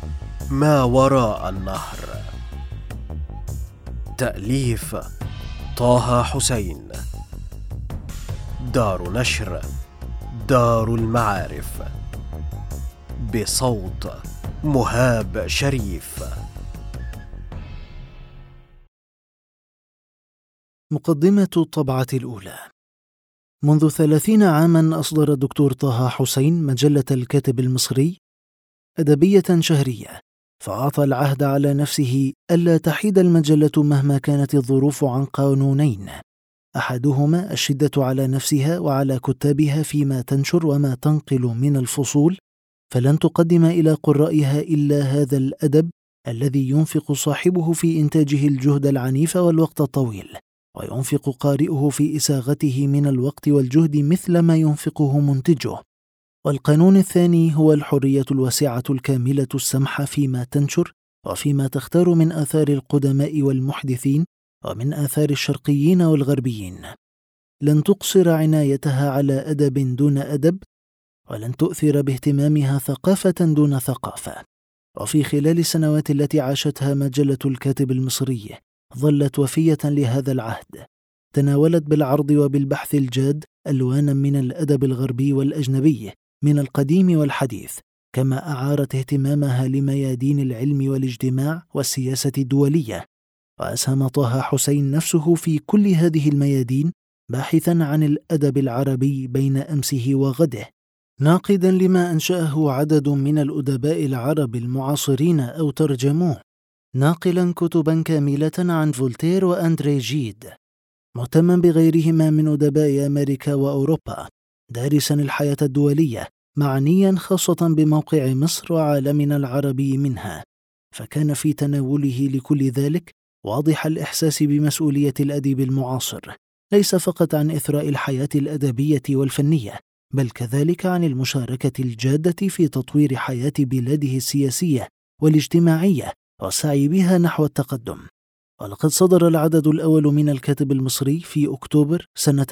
ما وراء النهر. تأليف طه حسين. دار نشر دار المعارف. بصوت مهاب شريف. مقدمة الطبعة الأولى. منذ 30 عاماً أصدر الدكتور طه حسين مجلة الكاتب المصري أدبية شهرية، فأعطى العهد على نفسه ألا تحيد المجلة مهما كانت الظروف عن قانونين، أحدهما الشدة على نفسها وعلى كتابها فيما تنشر وما تنقل من الفصول، فلن تقدم إلى قرائها إلا هذا الأدب الذي ينفق صاحبه في إنتاجه الجهد العنيف والوقت الطويل، وينفق قارئه في إساغته من الوقت والجهد مثل ما ينفقه منتجه. والقانون الثاني هو الحرية الواسعة الكاملة السمحة فيما تنشر وفيما تختار من آثار القدماء والمحدثين ومن آثار الشرقيين والغربيين. لن تقصر عنايتها على أدب دون أدب، ولن تؤثر باهتمامها ثقافة دون ثقافة. وفي خلال السنوات التي عاشتها مجلة الكاتب المصري ظلت وفية لهذا العهد، تناولت بالعرض وبالبحث الجاد ألوانا من الأدب الغربي والأجنبي من القديم والحديث، كما أعارت اهتمامها لميادين العلم والاجتماع والسياسة الدولية. وأسهم طه حسين نفسه في كل هذه الميادين باحثا عن الأدب العربي بين أمسه وغده، ناقدا لما أنشأه عدد من الأدباء العرب المعاصرين أو ترجموه، ناقلا كتبا كاملة عن فولتير وأندري جيد، مهتما بغيرهما من أدباء أمريكا وأوروبا، دارسا الحياة الدولية، معنيا خاصة بموقع مصر وعالمنا العربي منها. فكان في تناوله لكل ذلك واضح الإحساس بمسؤولية الأديب المعاصر، ليس فقط عن إثراء الحياة الأدبية والفنية، بل كذلك عن المشاركة الجادة في تطوير حياة بلاده السياسية والاجتماعية والسعي بها نحو التقدم. ولقد صدر العدد الأول من الكاتب المصري في أكتوبر سنة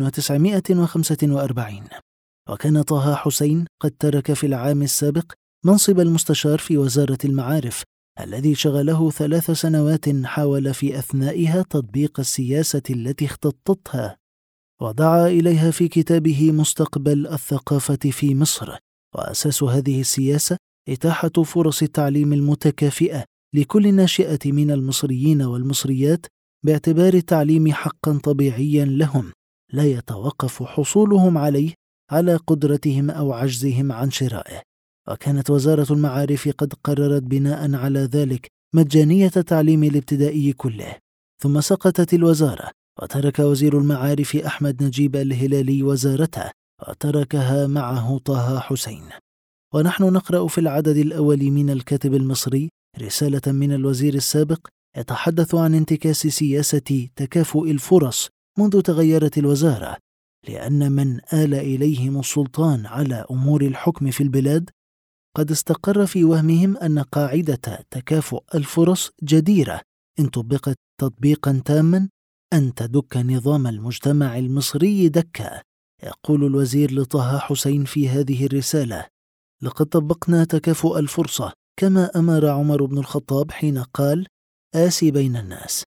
1945، وكان طه حسين قد ترك في العام السابق منصب المستشار في وزارة المعارف الذي شغله 3 سنوات حاول في أثنائها تطبيق السياسة التي اختطتها ودعا إليها في كتابه مستقبل الثقافة في مصر. وأساس هذه السياسة إتاحة فرص التعليم المتكافئة لكل الناشئة من المصريين والمصريات، باعتبار التعليم حقا طبيعيا لهم لا يتوقف حصولهم عليه على قدرتهم أو عجزهم عن شرائه. وكانت وزارة المعارف قد قررت بناء على ذلك مجانية التعليم الابتدائي كله. ثم سقطت الوزارة وترك وزير المعارف أحمد نجيب الهلالي وزارته، وتركها معه طه حسين. ونحن نقرأ في العدد الأول من الكاتب المصري رسالة من الوزير السابق يتحدث عن انتكاس سياسة تكافؤ الفرص منذ تغيرت الوزارة، لأن من آل إليهم السلطان على أمور الحكم في البلاد قد استقر في وهمهم أن قاعدة تكافؤ الفرص جديرة إن طبقت تطبيقا تاما أن تدك نظام المجتمع المصري دكا. يقول الوزير لطه حسين في هذه الرسالة: لقد طبقنا تكافؤ الفرصة كما أمر عمر بن الخطاب حين قال: آسي بين الناس،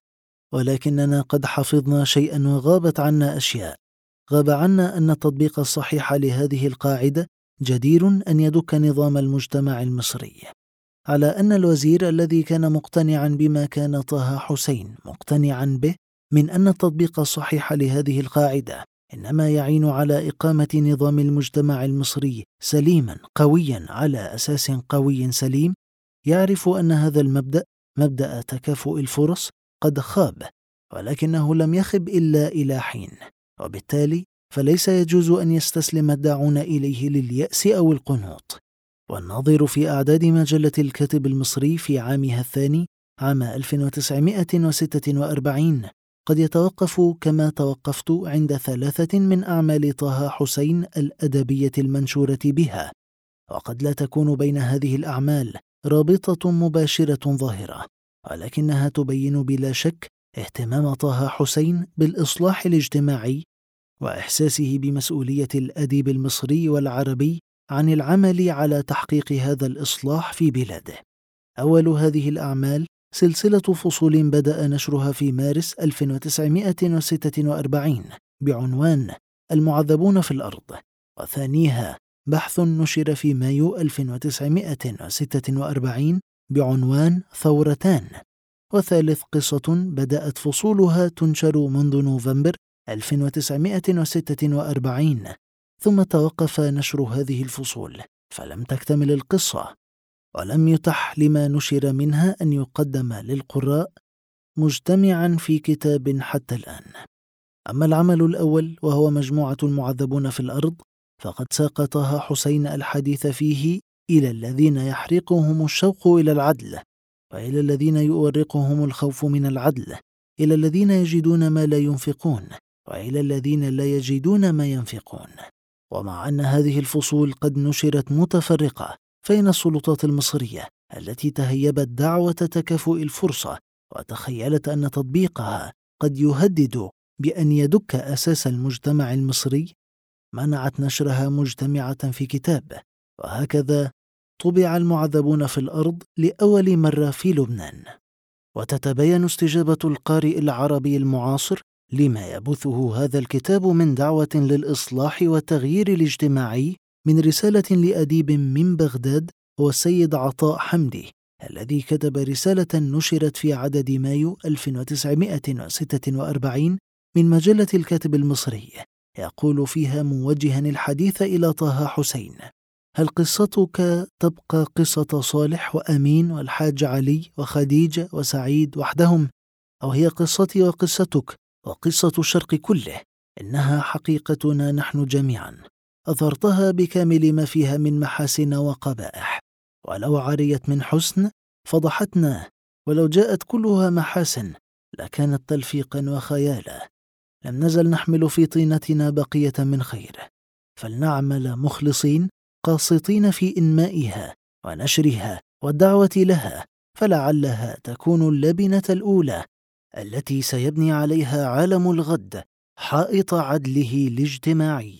ولكننا قد حفظنا شيئا وغابت عنا أشياء. غاب عنا أن التطبيق الصحيح لهذه القاعدة جدير أن يدك نظام المجتمع المصري. على أن الوزير الذي كان مقتنعا بما كان طه حسين مقتنعا به من أن التطبيق الصحيح لهذه القاعدة إنما يعين على إقامة نظام المجتمع المصري سليما قويا على أساس قوي سليم، يعرف أن هذا المبدأ، مبدأ تكافؤ الفرص، قد خاب، ولكنه لم يخب إلا إلى حين، وبالتالي فليس يجوز أن يستسلم الداعون إليه لليأس أو القنوط. والناظر في أعداد مجلة الكاتب المصري في عامها الثاني عام 1946 قد يتوقف كما توقفت عند 3 من أعمال طه حسين الأدبية المنشورة بها، وقد لا تكون بين هذه الأعمال رابطة مباشرة ظاهرة، ولكنها تبين بلا شك اهتمام طه حسين بالإصلاح الاجتماعي وإحساسه بمسؤولية الأديب المصري والعربي عن العمل على تحقيق هذا الإصلاح في بلاده. أول هذه الأعمال سلسلة فصول بدأ نشرها في مارس 1946 بعنوان المعذبون في الأرض، وثانيها بحث نشر في مايو 1946 بعنوان ثورتان، وثالث قصة بدأت فصولها تنشر منذ نوفمبر 1946، ثم توقف نشر هذه الفصول فلم تكتمل القصة، ولم يتح لما نشر منها أن يقدم للقراء مجتمعا في كتاب حتى الآن. أما العمل الأول وهو مجموعة المعذبون في الأرض، فقد ساق طه حسين الحديث فيه إلى الذين يحرقهم الشوق إلى العدل، وإلى الذين يؤرقهم الخوف من العدل، إلى الذين يجدون ما لا ينفقون، وإلى الذين لا يجدون ما ينفقون. ومع أن هذه الفصول قد نشرت متفرقة، فإن السلطات المصرية التي تهيبت دعوة تكافؤ الفرصة وتخيلت أن تطبيقها قد يهدد بأن يدك أساس المجتمع المصري منعت نشرها مجتمعة في كتاب، وهكذا طبع المعذبون في الأرض لأول مرة في لبنان. وتتبين استجابة القارئ العربي المعاصر لما يبثه هذا الكتاب من دعوة للإصلاح والتغيير الاجتماعي، من رسالة لأديب من بغداد هو السيد عطاء حمدي، الذي كتب رسالة نشرت في عدد مايو 1946 من مجلة الكاتب المصري، يقول فيها موجها الحديث إلى طه حسين: هل قصتك تبقى قصة صالح وأمين والحاج علي وخديجة وسعيد وحدهم، أو هي قصتي وقصتك وقصة الشرق كله؟ إنها حقيقتنا نحن جميعا، أثرتها بكامل ما فيها من محاسن وقبائح، ولو عريت من حسن فضحتنا، ولو جاءت كلها محاسن لكانت تلفيقا وخيالا. لم نزل نحمل في طينتنا بقية من خير، فلنعمل مخلصين قاسطين في إنمائها ونشرها والدعوة لها، فلعلها تكون اللبنة الأولى التي سيبني عليها عالم الغد حائط عدله الاجتماعي،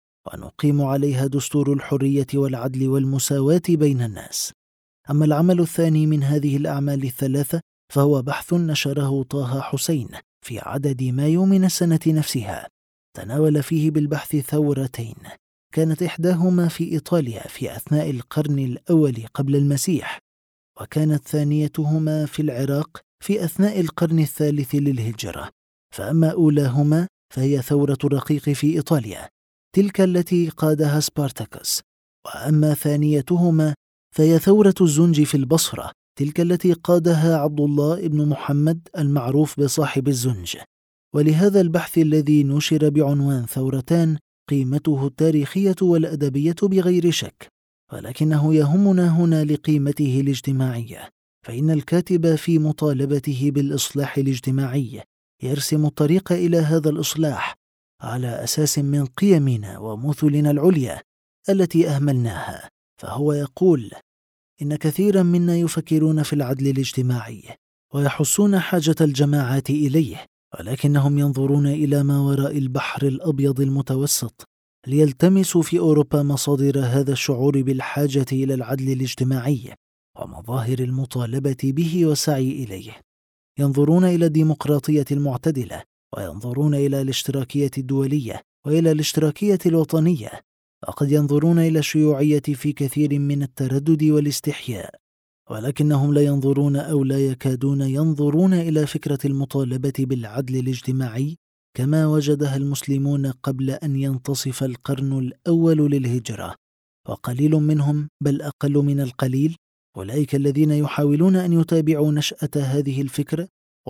ونقيم عليها دستور الحرية والعدل والمساواة بين الناس. أما العمل الثاني من هذه الأعمال الثلاثة فهو بحث نشره طه حسين في عدد مايو من السنة نفسها، تناول فيه بالبحث ثورتين، كانت إحداهما في إيطاليا في أثناء القرن الأول قبل المسيح، وكانت ثانيتهما في العراق في أثناء القرن الثالث للهجرة. فأما أولاهما فهي ثورة الرقيق في إيطاليا، تلك التي قادها سبارتاكوس، وأما ثانيتهما فهي ثورة الزنج في البصرة، تلك التي قادها عبد الله بن محمد المعروف بصاحب الزنج. ولهذا البحث الذي نشر بعنوان ثورتان قيمته التاريخية والأدبية بغير شك، ولكنه يهمنا هنا لقيمته الاجتماعية، فإن الكاتب في مطالبته بالإصلاح الاجتماعي يرسم الطريق إلى هذا الإصلاح على أساس من قيمنا ومثلنا العليا التي أهملناها. فهو يقول: إن كثيرا منا يفكرون في العدل الاجتماعي ويحسون حاجة الجماعات إليه، ولكنهم ينظرون إلى ما وراء البحر الأبيض المتوسط ليلتمسوا في أوروبا مصادر هذا الشعور بالحاجة إلى العدل الاجتماعي ومظاهر المطالبة به والسعي إليه. ينظرون إلى الديمقراطية المعتدلة، وينظرون إلى الاشتراكية الدولية وإلى الاشتراكية الوطنية، وقد ينظرون إلى الشيوعية في كثير من التردد والاستحياء، ولكنهم لا ينظرون أو لا يكادون ينظرون إلى فكرة المطالبة بالعدل الاجتماعي كما وجدها المسلمون قبل أن ينتصف القرن الأول للهجرة. وقليل منهم، بل أقل من القليل، أولئك الذين يحاولون أن يتابعوا نشأة هذه الفكرة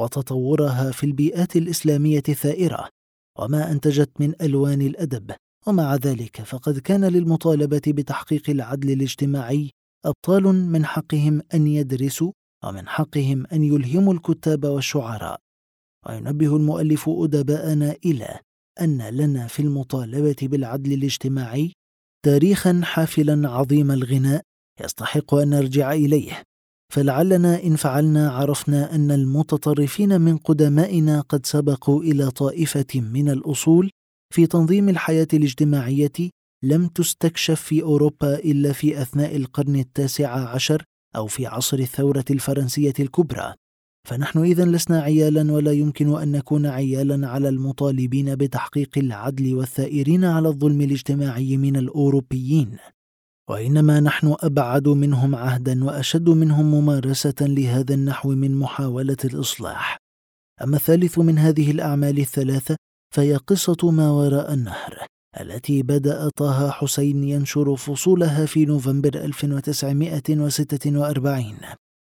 وتطورها في البيئات الإسلامية الثائرة وما أنتجت من ألوان الأدب. ومع ذلك فقد كان للمطالبة بتحقيق العدل الاجتماعي أبطال من حقهم أن يدرسوا، ومن حقهم أن يلهموا الكتاب والشعراء. وينبه المؤلف أدباءنا إلى أن لنا في المطالبة بالعدل الاجتماعي تاريخا حافلا عظيم الغناء يستحق أن نرجع إليه، فلعلنا إن فعلنا عرفنا أن المتطرفين من قدمائنا قد سبقوا إلى طائفة من الأصول في تنظيم الحياة الاجتماعية لم تستكشف في أوروبا إلا في أثناء القرن 19 أو في عصر الثورة الفرنسية الكبرى، فنحن إذن لسنا عيالا، ولا يمكن أن نكون عيالا على المطالبين بتحقيق العدل والثائرين على الظلم الاجتماعي من الأوروبيين، وإنما نحن أبعد منهم عهدا وأشد منهم ممارسة لهذا النحو من محاولة الإصلاح. أما الثالث من هذه الأعمال الثلاثة فهي قصة ما وراء النهر، التي بدأ طه حسين ينشر فصولها في نوفمبر 1946،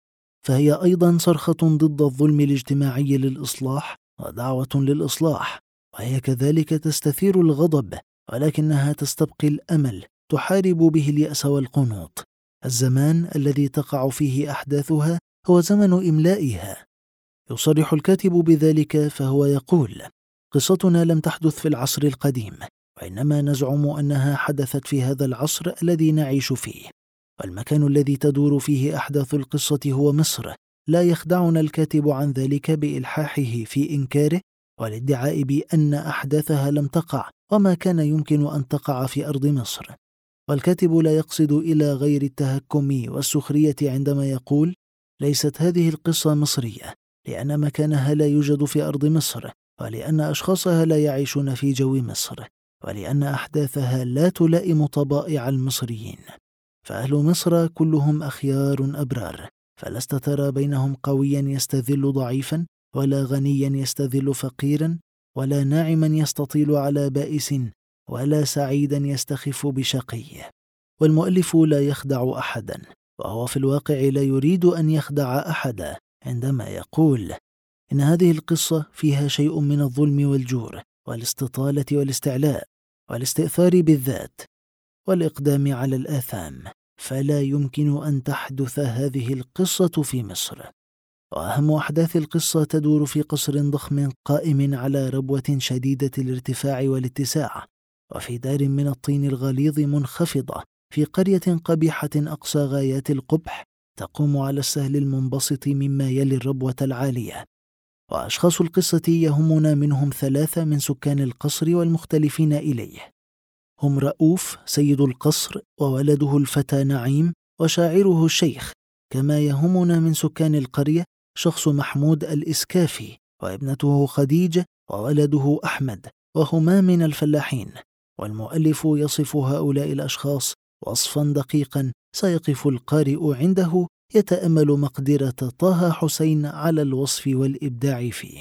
فهي أيضا صرخة ضد الظلم الاجتماعي للإصلاح ودعوة للإصلاح، وهي كذلك تستثير الغضب، ولكنها تستبقي الأمل، تحارب به اليأس والقنوط. الزمان الذي تقع فيه أحداثها هو زمن إملائها. يصرح الكاتب بذلك فهو يقول: قصتنا لم تحدث في العصر القديم، وإنما نزعم أنها حدثت في هذا العصر الذي نعيش فيه، والمكان الذي تدور فيه أحداث القصة هو مصر. لا يخدعنا الكاتب عن ذلك بإلحاحه في إنكاره والادعاء بأن أحداثها لم تقع وما كان يمكن أن تقع في أرض مصر. والكاتب لا يقصد إلى غير التهكم والسخرية عندما يقول: ليست هذه القصة مصرية، لأن مكانها لا يوجد في أرض مصر، ولأن أشخاصها لا يعيشون في جو مصر، ولأن أحداثها لا تلائم طبائع المصريين. فأهل مصر كلهم أخيار أبرار، فلست ترى بينهم قويا يستذل ضعيفا، ولا غنيا يستذل فقيرا، ولا ناعما يستطيل على بائس، ولا سعيدا يستخف بشقي. والمؤلف لا يخدع أحدا، وهو في الواقع لا يريد أن يخدع أحدا عندما يقول إن هذه القصة فيها شيء من الظلم والجور والاستطالة والاستعلاء والاستئثار بالذات والإقدام على الآثام، فلا يمكن أن تحدث هذه القصة في مصر. وأهم أحداث القصة تدور في قصر ضخم قائم على ربوة شديدة الارتفاع والاتساع، وفي دار من الطين الغليظ منخفضة في قرية قبيحة أقصى غايات القبح تقوم على السهل المنبسط مما يلي الربوة العالية. وأشخاص القصة يهمنا منهم 3 من سكان القصر والمختلفين إليه، هم رؤوف سيد القصر وولده الفتى نعيم وشاعره الشيخ، كما يهمنا من سكان القرية شخص محمود الإسكافي وابنته خديجة وولده أحمد، وهما من الفلاحين. والمؤلف يصف هؤلاء الأشخاص وصفا دقيقا سيقف القارئ عنده يتأمل مقدرة طه حسين على الوصف والإبداع فيه.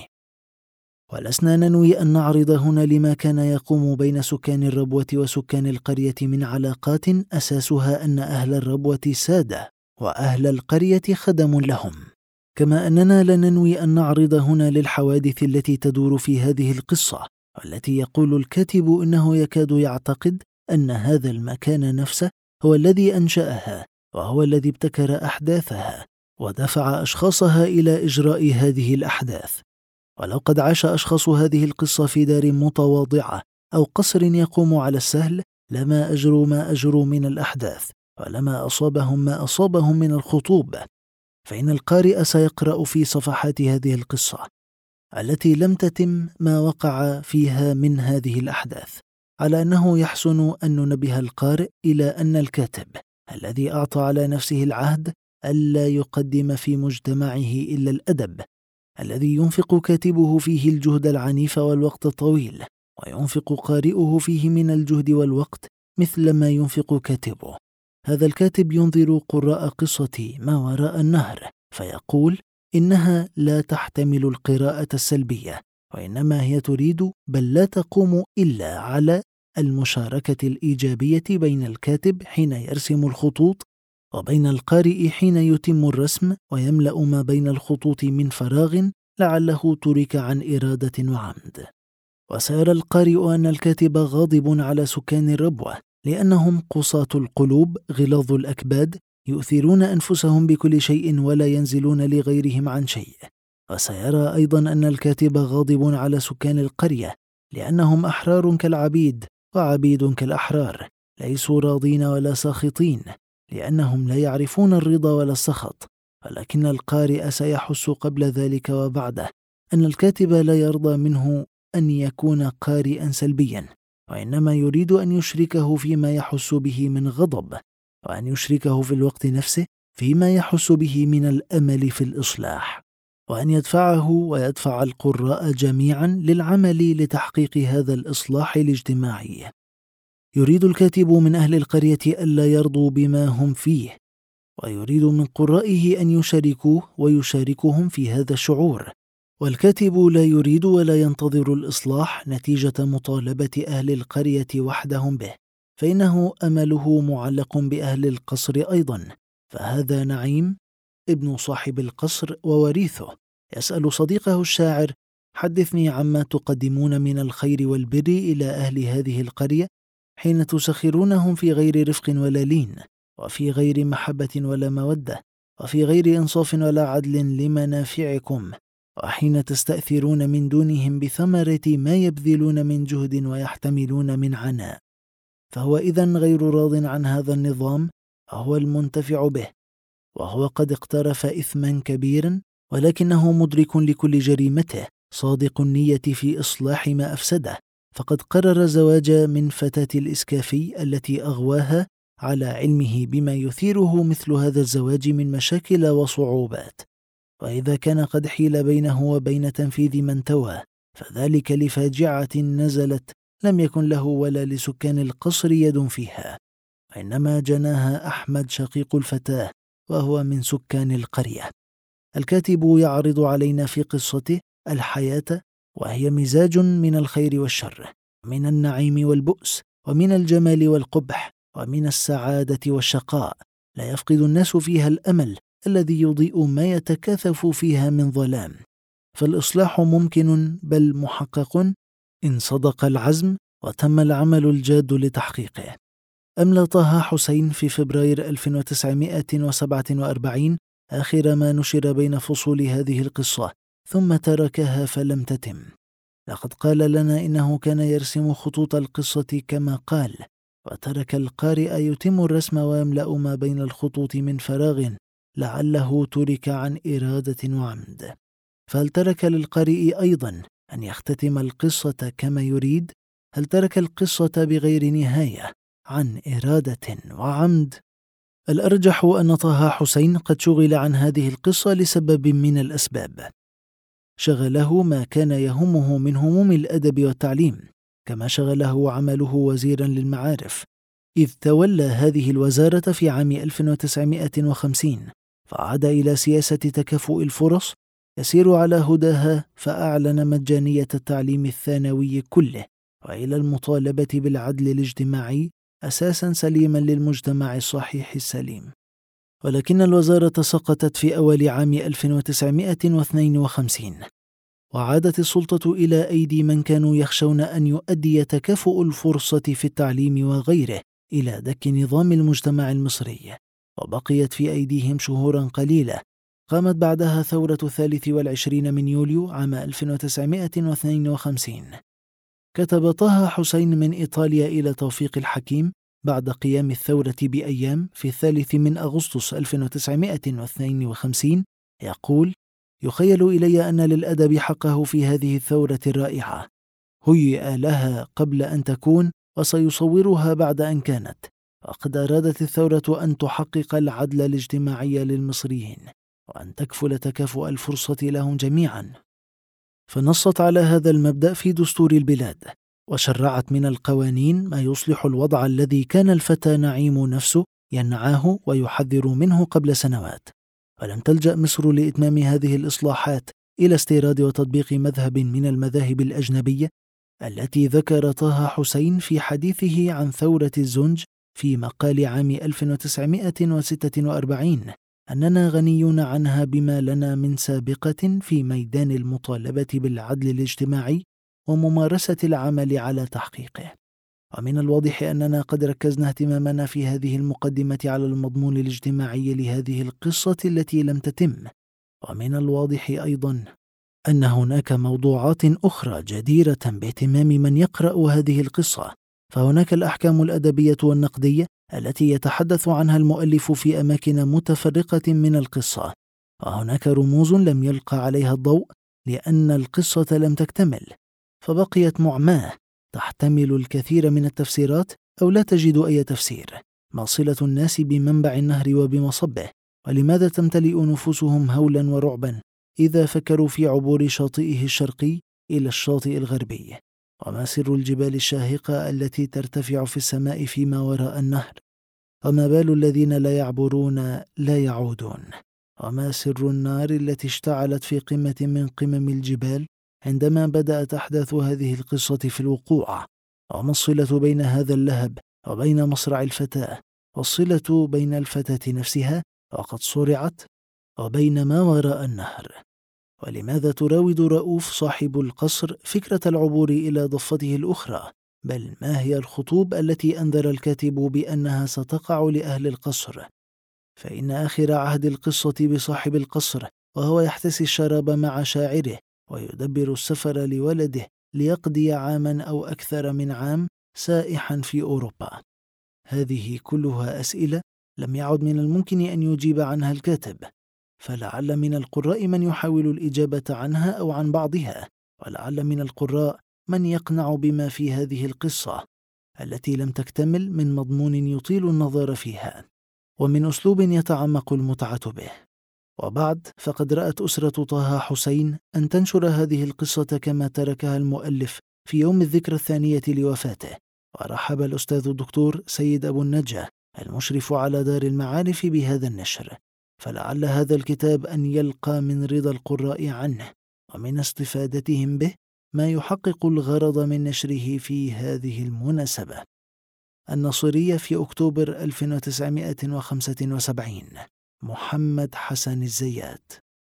ولسنا ننوي أن نعرض هنا لما كان يقوم بين سكان الربوة وسكان القرية من علاقات أساسها أن أهل الربوة سادة وأهل القرية خدم لهم، كما أننا لا ننوي أن نعرض هنا للحوادث التي تدور في هذه القصة، والتي يقول الكاتب إنه يكاد يعتقد أن هذا المكان نفسه هو الذي أنشأها، وهو الذي ابتكر أحداثها ودفع أشخاصها إلى إجراء هذه الأحداث. ولو قد عاش أشخاص هذه القصة في دار متواضعة أو قصر يقوم على السهل لما أجروا ما أجروا من الأحداث، ولما أصابهم ما أصابهم من الخطوب. فإن القارئ سيقرأ في صفحات هذه القصة التي لم تتم ما وقع فيها من هذه الأحداث، على أنه يحسن أن ننبه القارئ إلى أن الكاتب الذي أعطى على نفسه العهد ألا يقدم في مجتمعه إلا الأدب، الذي ينفق كاتبه فيه الجهد العنيف والوقت الطويل، وينفق قارئه فيه من الجهد والوقت مثل ما ينفق كاتبه. هذا الكاتب ينظر قراء قصة ما وراء النهر فيقول إنها لا تحتمل القراءة السلبية، وإنما هي تريد بل لا تقوم إلا على المشاركة الإيجابية بين الكاتب حين يرسم الخطوط وبين القارئ حين يتم الرسم ويملأ ما بين الخطوط من فراغ لعله ترك عن إرادة وعمد. وسيرى القارئ أن الكاتب غاضب على سكان الربوة لأنهم قساة القلوب غلاظ الأكباد يؤثرون أنفسهم بكل شيء ولا ينزلون لغيرهم عن شيء. وسيرى أيضا أن الكاتب غاضب على سكان القرية لأنهم أحرار كالعبيد وعبيد كالأحرار، ليسوا راضين ولا ساخطين، لأنهم لا يعرفون الرضا ولا السخط. ولكن القارئ سيحس قبل ذلك وبعده أن الكاتب لا يرضى منه أن يكون قارئا سلبيا، وإنما يريد أن يشركه فيما يحس به من غضب، وأن يشركه في الوقت نفسه فيما يحس به من الأمل في الإصلاح، وأن يدفعه ويدفع القراء جميعا للعمل لتحقيق هذا الإصلاح الاجتماعي. يريد الكاتب من أهل القرية ألا يرضوا بما هم فيه، ويريد من قرائه أن يشاركوه ويشاركهم في هذا الشعور. والكاتب لا يريد ولا ينتظر الإصلاح نتيجة مطالبة أهل القرية وحدهم به، فإنه أمله معلق بأهل القصر أيضا. فهذا نعيم ابن صاحب القصر ووريثه يسأل صديقه الشاعر: حدثني عما تقدمون من الخير والبر إلى أهل هذه القرية حين تسخرونهم في غير رفق ولا لين، وفي غير محبة ولا مودة، وفي غير إنصاف ولا عدل لمنافعكم، وحين تستأثرون من دونهم بثمرة ما يبذلون من جهد ويحتملون من عناء. فهو إذن غير راض عن هذا النظام، وهو المنتفع به، وهو قد اقترف إثما كبيرا، ولكنه مدرك لكل جريمته، صادق النية في إصلاح ما أفسده. فقد قرر زواج من فتاة الإسكافي التي أغواها، على علمه بما يثيره مثل هذا الزواج من مشاكل وصعوبات. وإذا كان قد حيل بينه وبين تنفيذ ما انتوى، فذلك لفاجعة نزلت لم يكن له ولا لسكان القصر يد فيها، وإنما جناها أحمد شقيق الفتاة، وهو من سكان القرية. الكاتب يعرض علينا في قصته الحياة، وهي مزاج من الخير والشر، من النعيم والبؤس، ومن الجمال والقبح، ومن السعادة والشقاء. لا يفقد الناس فيها الأمل الذي يضيء ما يتكاثف فيها من ظلام. فالإصلاح ممكن بل محقق إن صدق العزم وتم العمل الجاد لتحقيقه. أملى طه حسين في فبراير 1947 آخر ما نشر بين فصول هذه القصة، ثم تركها فلم تتم. لقد قال لنا إنه كان يرسم خطوط القصة كما قال، وترك القارئ يتم الرسم ويملأ ما بين الخطوط من فراغ لعله ترك عن إرادة وعمد. فهل ترك للقارئ أيضا أن يختتم القصة كما يريد؟ هل ترك القصة بغير نهاية عن إرادة وعمد؟ الأرجح أن طه حسين قد شغل عن هذه القصة لسبب من الأسباب. شغله ما كان يهمه من هموم الأدب والتعليم، كما شغله عمله وزيرا للمعارف، إذ تولى هذه الوزارة في عام 1950، فعاد إلى سياسة تكافؤ الفرص يسير على هداها، فأعلن مجانية التعليم الثانوي كله، وإلى المطالبة بالعدل الاجتماعي أساسا سليما للمجتمع الصحيح السليم. ولكن الوزارة سقطت في أول عام 1952، وعادت السلطة إلى أيدي من كانوا يخشون أن يؤدي تكافؤ الفرصة في التعليم وغيره إلى دك نظام المجتمع المصري، وبقيت في أيديهم شهورا قليلة. قامت بعدها ثورة 23 من يوليو عام 1952. كتب طه حسين من إيطاليا إلى توفيق الحكيم بعد قيام الثورة بأيام في 3 من أغسطس 1952 يقول: يخيل إلي أن للأدب حقه في هذه الثورة الرائعة، هيئ لها قبل أن تكون وسيصورها بعد أن كانت. وقد أرادت الثورة أن تحقق العدل الاجتماعي للمصريين، وأن تكفل تكافؤ الفرصة لهم جميعا. فنصت على هذا المبدأ في دستور البلاد، وشرعت من القوانين ما يصلح الوضع الذي كان الفتى نعيم نفسه ينعاه ويحذر منه قبل سنوات. ولم تلجأ مصر لإتمام هذه الإصلاحات إلى استيراد وتطبيق مذهب من المذاهب الأجنبية التي ذكر طه حسين في حديثه عن ثورة الزنج في مقال عام 1946 أننا غنيون عنها بما لنا من سابقة في ميدان المطالبة بالعدل الاجتماعي وممارسة العمل على تحقيقه. ومن الواضح أننا قد ركزنا اهتمامنا في هذه المقدمة على المضمون الاجتماعي لهذه القصة التي لم تتم. ومن الواضح أيضا أن هناك موضوعات أخرى جديرة باهتمام من يقرأ هذه القصة. فهناك الأحكام الأدبية والنقدية التي يتحدث عنها المؤلف في أماكن متفرقة من القصة، وهناك رموز لم يلقى عليها الضوء لأن القصة لم تكتمل، فبقيت معماة تحتمل الكثير من التفسيرات أو لا تجد أي تفسير، ما صلة الناس بمنبع النهر وبمصبه، ولماذا تمتلئ نفوسهم هولا ورعبا إذا فكروا في عبور شاطئه الشرقي إلى الشاطئ الغربي؟ وما سر الجبال الشاهقة التي ترتفع في السماء فيما وراء النهر؟ وما بال الذين لا يعبرون لا يعودون؟ وما سر النار التي اشتعلت في قمة من قمم الجبال عندما بدأت أحداث هذه القصة في الوقوع؟ وما الصلة بين هذا اللهب وبين مصرع الفتاة، والصلة بين الفتاة نفسها وقد صرعت وبين ما وراء النهر؟ ولماذا تراود رؤوف صاحب القصر فكرة العبور إلى ضفته الأخرى؟ بل ما هي الخطوب التي أنذر الكاتب بأنها ستقع لأهل القصر؟ فإن آخر عهد القصة بصاحب القصر وهو يحتسي الشراب مع شاعره ويدبر السفر لولده ليقضي عاما أو أكثر من عام سائحا في أوروبا. هذه كلها أسئلة لم يعد من الممكن أن يجيب عنها الكاتب، فلعل من القراء من يحاول الإجابة عنها أو عن بعضها، ولعل من القراء من يقنع بما في هذه القصة التي لم تكتمل من مضمون يطيل النظر فيها ومن أسلوب يتعمق المتعة به. وبعد فقد رأت أسرة طه حسين أن تنشر هذه القصة كما تركها المؤلف في يوم الذكرى الثانية لوفاته، ورحب الأستاذ الدكتور سيد أبو النجا المشرف على دار المعارف بهذا النشر، فلعل هذا الكتاب أن يلقى من رضا القراء عنه ومن استفادتهم به ما يحقق الغرض من نشره في هذه المناسبة. الناصرية في أكتوبر 1975. محمد حسن الزيات.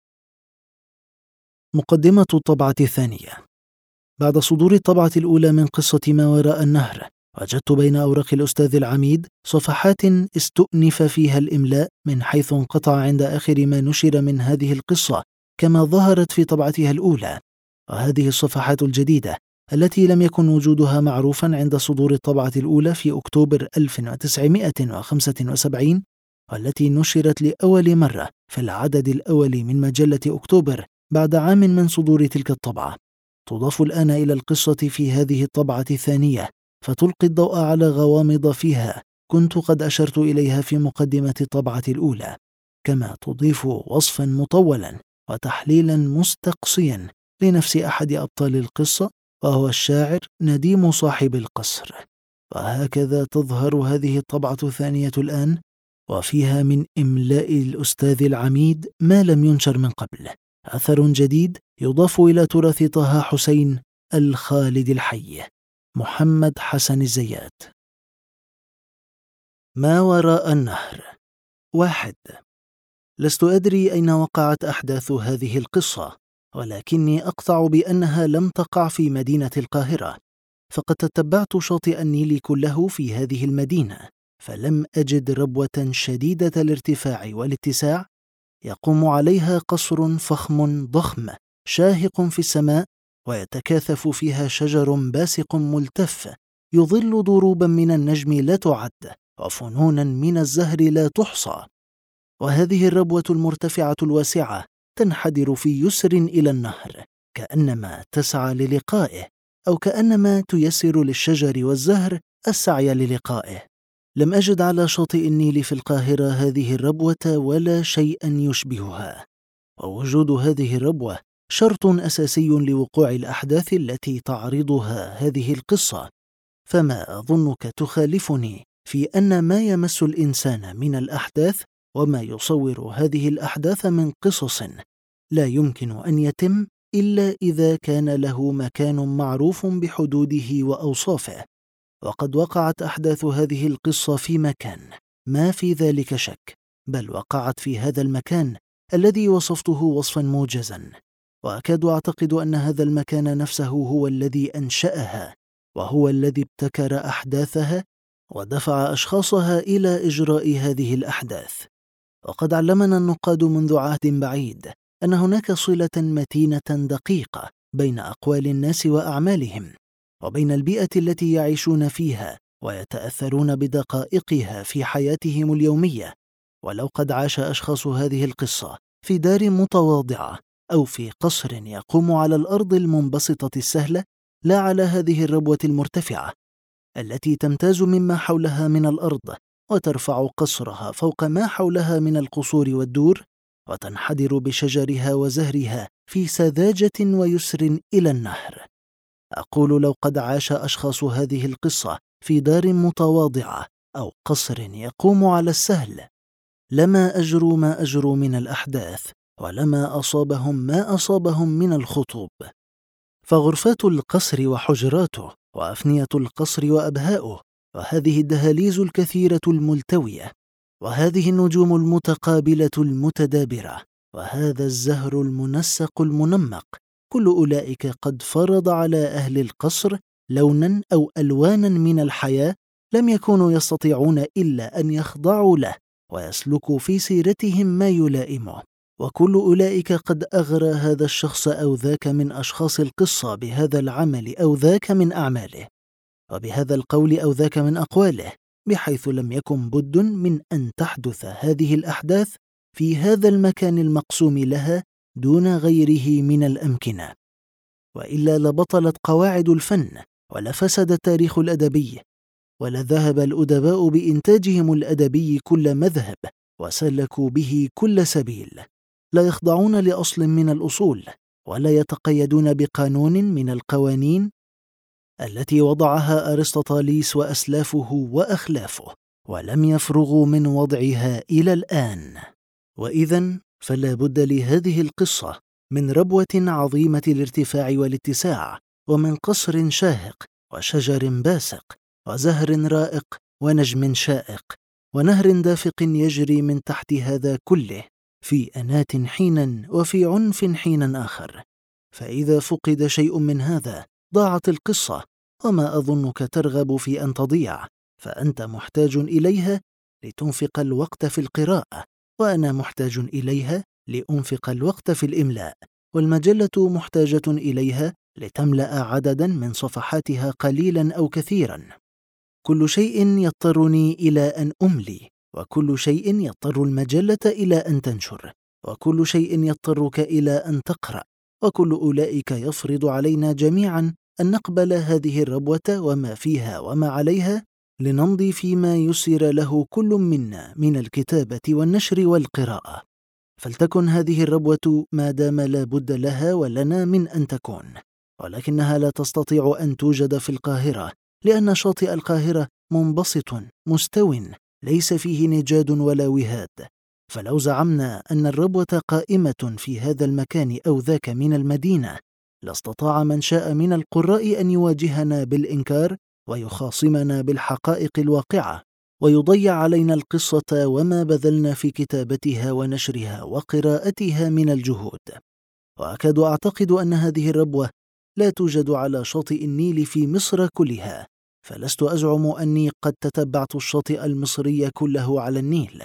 مقدمة الطبعة الثانية. بعد صدور الطبعة الأولى من قصة ما وراء النهر، وجدت بين أوراق الأستاذ العميد صفحات استؤنف فيها الإملاء من حيث انقطع عند آخر ما نشر من هذه القصة كما ظهرت في طبعتها الأولى. وهذه الصفحات الجديدة التي لم يكن وجودها معروفا عند صدور الطبعة الأولى في أكتوبر 1975، والتي نشرت لأول مرة في العدد الأول من مجلة أكتوبر بعد عام من صدور تلك الطبعة، تضاف الآن إلى القصة في هذه الطبعة الثانية، فتلقي الضوء على غوامض فيها كنت قد أشرت إليها في مقدمة الطبعة الأولى، كما تضيف وصفا مطولا وتحليلا مستقصيا لنفس أحد أبطال القصة، وهو الشاعر نديم صاحب القصر. وهكذا تظهر هذه الطبعة الثانية الآن، وفيها من إملاء الأستاذ العميد ما لم ينشر من قبل، أثر جديد يضاف إلى تراث طه حسين الخالد الحي. محمد حسن الزيات. ما وراء النهر. 1. لست أدري أين وقعت أحداث هذه القصة، ولكني أقطع بأنها لم تقع في مدينة القاهرة، فقد تتبعت شاطئ النيل كله في هذه المدينة، فلم أجد ربوة شديدة الارتفاع والاتساع يقوم عليها قصر فخم ضخم شاهق في السماء ويتكاثف فيها شجر باسق ملتف يظل ضروبا من النجم لا تعد وفنونا من الزهر لا تحصى. وهذه الربوة المرتفعة الواسعة تنحدر في يسر إلى النهر، كأنما تسعى للقائه، أو كأنما تيسر للشجر والزهر السعي للقائه. لم أجد على شاطئ النيل في القاهرة هذه الربوة ولا شيئا يشبهها، ووجود هذه الربوة شرط أساسي لوقوع الأحداث التي تعرضها هذه القصة، فما أظنك تخالفني في أن ما يمس الإنسان من الأحداث وما يصور هذه الأحداث من قصص لا يمكن أن يتم إلا إذا كان له مكان معروف بحدوده وأوصافه، وقد وقعت أحداث هذه القصة في مكان ما في ذلك شك، بل وقعت في هذا المكان الذي وصفته وصفا موجزا، وأكاد أعتقد أن هذا المكان نفسه هو الذي أنشأها، وهو الذي ابتكر أحداثها ودفع أشخاصها إلى إجراء هذه الأحداث. وقد علمنا النقاد منذ عهد بعيد أن هناك صلة متينة دقيقة بين أقوال الناس وأعمالهم، وبين البيئة التي يعيشون فيها ويتأثرون بدقائقها في حياتهم اليومية. ولو قد عاش أشخاص هذه القصة في دار متواضعة أو في قصر يقوم على الأرض المنبسطة السهلة، لا على هذه الربوة المرتفعة التي تمتاز مما حولها من الأرض وترفع قصرها فوق ما حولها من القصور والدور، وتنحدر بشجرها وزهرها في سذاجة ويسر إلى النهر. أقول لو قد عاش أشخاص هذه القصة في دار متواضعة أو قصر يقوم على السهل، لما أجروا ما أجروا من الأحداث، ولما أصابهم ما أصابهم من الخطوب. فغرفات القصر وحجراته، وأفنية القصر وأبهاؤه، وهذه الدهاليز الكثيرة الملتوية، وهذه النجوم المتقابلة المتدابرة، وهذا الزهر المنسق المنمق، كل أولئك قد فرض على أهل القصر لونا أو ألوانا من الحياة لم يكونوا يستطيعون إلا أن يخضعوا له ويسلكوا في سيرتهم ما يلائمه. وكل أولئك قد أغرى هذا الشخص أو ذاك من أشخاص القصة بهذا العمل أو ذاك من أعماله، وبهذا القول أو ذاك من أقواله، بحيث لم يكن بد من أن تحدث هذه الأحداث في هذا المكان المقسوم لها دون غيره من الأمكنة، وإلا لبطلت قواعد الفن، ولفسد التاريخ الأدبي، ولذهب الأدباء بإنتاجهم الأدبي كل مذهب، وسلكوا به كل سبيل، لا يخضعون لأصل من الأصول، ولا يتقيدون بقانون من القوانين التي وضعها أرسطاطاليس وأسلافه وأخلافه، ولم يفرغوا من وضعها إلى الآن. وإذن فلا بد لهذه القصة من ربوة عظيمة الارتفاع والاتساع، ومن قصر شاهق، وشجر باسق، وزهر رائق، ونجم شائق، ونهر دافق يجري من تحت هذا كله، في أنات حينا وفي عنف حينا آخر. فإذا فقد شيء من هذا ضاعت القصة، وما أظنك ترغب في أن تضيع، فأنت محتاج إليها لتنفق الوقت في القراءة، وأنا محتاج إليها لأنفق الوقت في الإملاء، والمجلة محتاجة إليها لتملأ عددا من صفحاتها قليلا أو كثيرا. كل شيء يضطرني إلى أن أملي، وكل شيء يضطر المجلة إلى أن تنشر، وكل شيء يضطرك إلى أن تقرأ، وكل أولئك يفرض علينا جميعا أن نقبل هذه الربوة وما فيها وما عليها، لنمضي فيما يسر له كل منا من الكتابة والنشر والقراءة. فلتكن هذه الربوة ما دام لا بد لها ولنا من أن تكون، ولكنها لا تستطيع أن توجد في القاهرة، لأن شاطئ القاهرة منبسط مستو ليس فيه نجاد ولا وهاد. فلو زعمنا أن الربوة قائمة في هذا المكان أو ذاك من المدينة، لاستطاع من شاء من القراء أن يواجهنا بالإنكار ويخاصمنا بالحقائق الواقعة، ويضيع علينا القصة وما بذلنا في كتابتها ونشرها وقراءتها من الجهود. وأكاد أعتقد أن هذه الربوة لا توجد على شاطئ النيل في مصر كلها، فلست أزعم أني قد تتبعت الشاطئ المصري كله على النيل،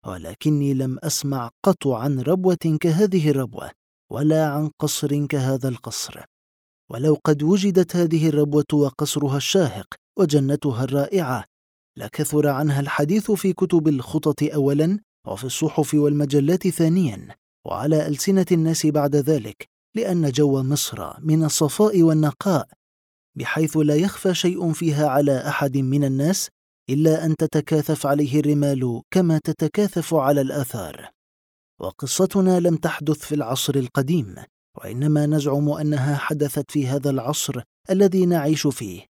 ولكني لم أسمع قط عن ربوة كهذه الربوة، ولا عن قصر كهذا القصر. ولو قد وجدت هذه الربوة وقصرها الشاهق وجنتها الرائعة، لكثر عنها الحديث في كتب الخطط أولا، وفي الصحف والمجلات ثانيا، وعلى ألسنة الناس بعد ذلك، لأن جو مصر من الصفاء والنقاء، بحيث لا يخفى شيء فيها على أحد من الناس إلا أن تتكاثف عليه الرمال كما تتكاثف على الآثار. وقصتنا لم تحدث في العصر القديم، وإنما نزعم أنها حدثت في هذا العصر الذي نعيش فيه،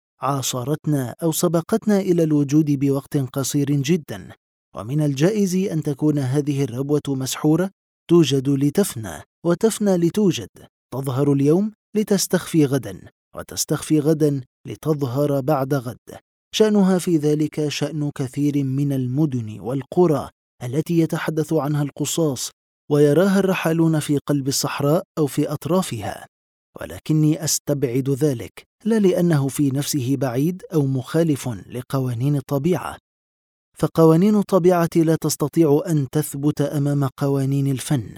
عاصرتنا أو سبقتنا إلى الوجود بوقت قصير جدا. ومن الجائز أن تكون هذه الربوة مسحورة، توجد لتفنى، وتفنى لتوجد، تظهر اليوم لتستخفي غدا، وتستخفي غدا لتظهر بعد غد. شأنها في ذلك شأن كثير من المدن والقرى التي يتحدث عنها القصاص ويراها الرحالون في قلب الصحراء أو في أطرافها، ولكني أستبعد ذلك، لا لأنه في نفسه بعيد أو مخالف لقوانين الطبيعة، فقوانين الطبيعة لا تستطيع أن تثبت أمام قوانين الفن،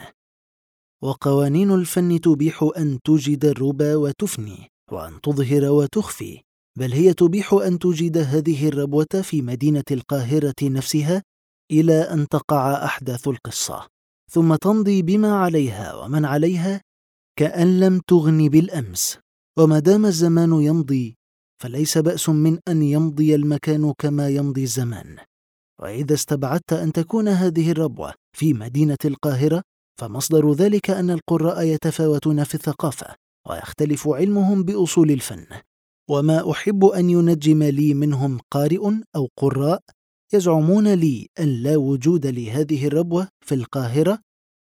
وقوانين الفن تبيح أن توجد الربا وتفني، وأن تظهر وتخفي، بل هي تبيح أن توجد هذه الربوة في مدينة القاهرة نفسها إلى أن تقع أحداث القصة، ثم تمضي بما عليها ومن عليها كأن لم تغن بالأمس. وما دام الزمان يمضي، فليس بأس من أن يمضي المكان كما يمضي الزمان. وإذا استبعدت أن تكون هذه الربوة في مدينة القاهرة، فمصدر ذلك أن القراء يتفاوتون في الثقافة ويختلف علمهم بأصول الفن. وما أحب أن ينجم لي منهم قارئ أو قراء يزعمون لي أن لا وجود لهذه الربوة في القاهرة،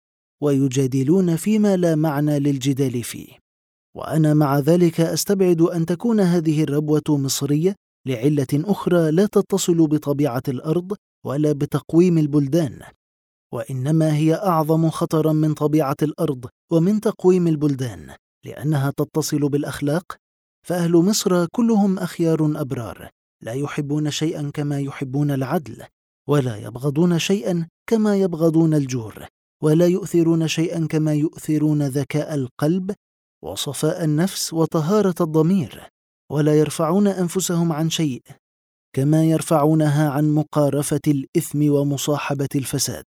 ويجادلون فيما لا معنى للجدال فيه. وأنا مع ذلك أستبعد أن تكون هذه الربوة مصرية لعلة أخرى لا تتصل بطبيعة الأرض ولا بتقويم البلدان، وإنما هي أعظم خطراً من طبيعة الأرض ومن تقويم البلدان، لأنها تتصل بالأخلاق. فأهل مصر كلهم أخيار أبرار، لا يحبون شيئاً كما يحبون العدل، ولا يبغضون شيئاً كما يبغضون الجور، ولا يؤثرون شيئاً كما يؤثرون ذكاء القلب وصفاء النفس وطهارة الضمير، ولا يرفعون أنفسهم عن شيء كما يرفعونها عن مقارفة الإثم ومصاحبة الفساد.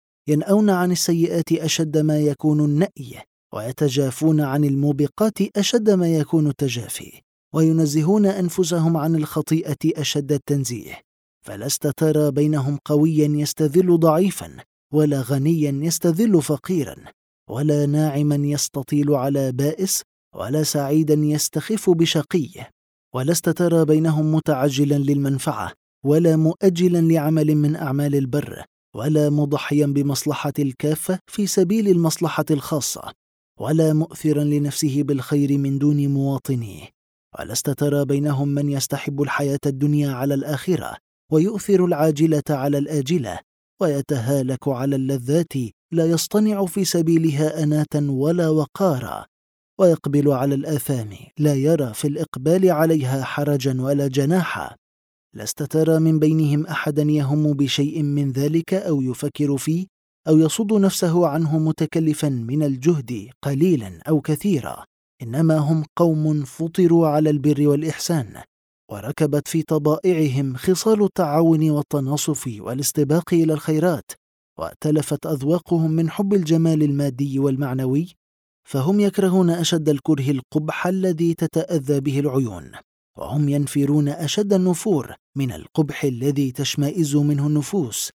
ينأون عن السيئات أشد ما يكون النأي، ويتجافون عن الموبقات أشد ما يكون التجافي، وينزهون أنفسهم عن الخطيئة أشد التنزيه. فلست ترى بينهم قويا يستذل ضعيفا، ولا غنيا يستذل فقيرا، ولا ناعما يستطيل على بائس، ولا سعيدا يستخف بشقي. ولست ترى بينهم متعجلا للمنفعة، ولا مؤجلا لعمل من أعمال البر، ولا مضحيا بمصلحة الكافة في سبيل المصلحة الخاصة، ولا مؤثرا لنفسه بالخير من دون مواطنيه. ولست ترى بينهم من يستحب الحياة الدنيا على الآخرة، ويؤثر العاجلة على الآجلة، ويتهالك على اللذات لا يصطنع في سبيلها أناة ولا وقارا، ويقبل على الآثام لا يرى في الإقبال عليها حرجا ولا جناحا. لست ترى من بينهم أحدا يهم بشيء من ذلك أو يفكر فيه أو يصد نفسه عنه متكلفا من الجهد قليلا أو كثيرا، إنما هم قوم فطروا على البر والإحسان، وركبت في طبائعهم خصال التعاون والتناصف والاستباق إلى الخيرات، وأتلفت أذواقهم من حب الجمال المادي والمعنوي، فهم يكرهون أشد الكره القبح الذي تتأذى به العيون، وهم ينفرون أشد النفور من القبح الذي تشمئز منه النفوس.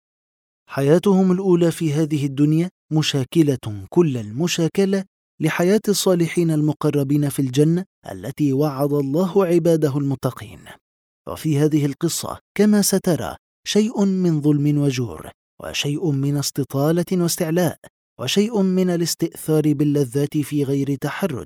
حياتهم الأولى في هذه الدنيا مشاكلة كل المشاكلة لحياة الصالحين المقربين في الجنة التي وعد الله عباده المتقين. وفي هذه القصة كما سترى شيء من ظلم وجور، وشيء من استطالة واستعلاء، وشيء من الاستئثار باللذات في غير تحرج،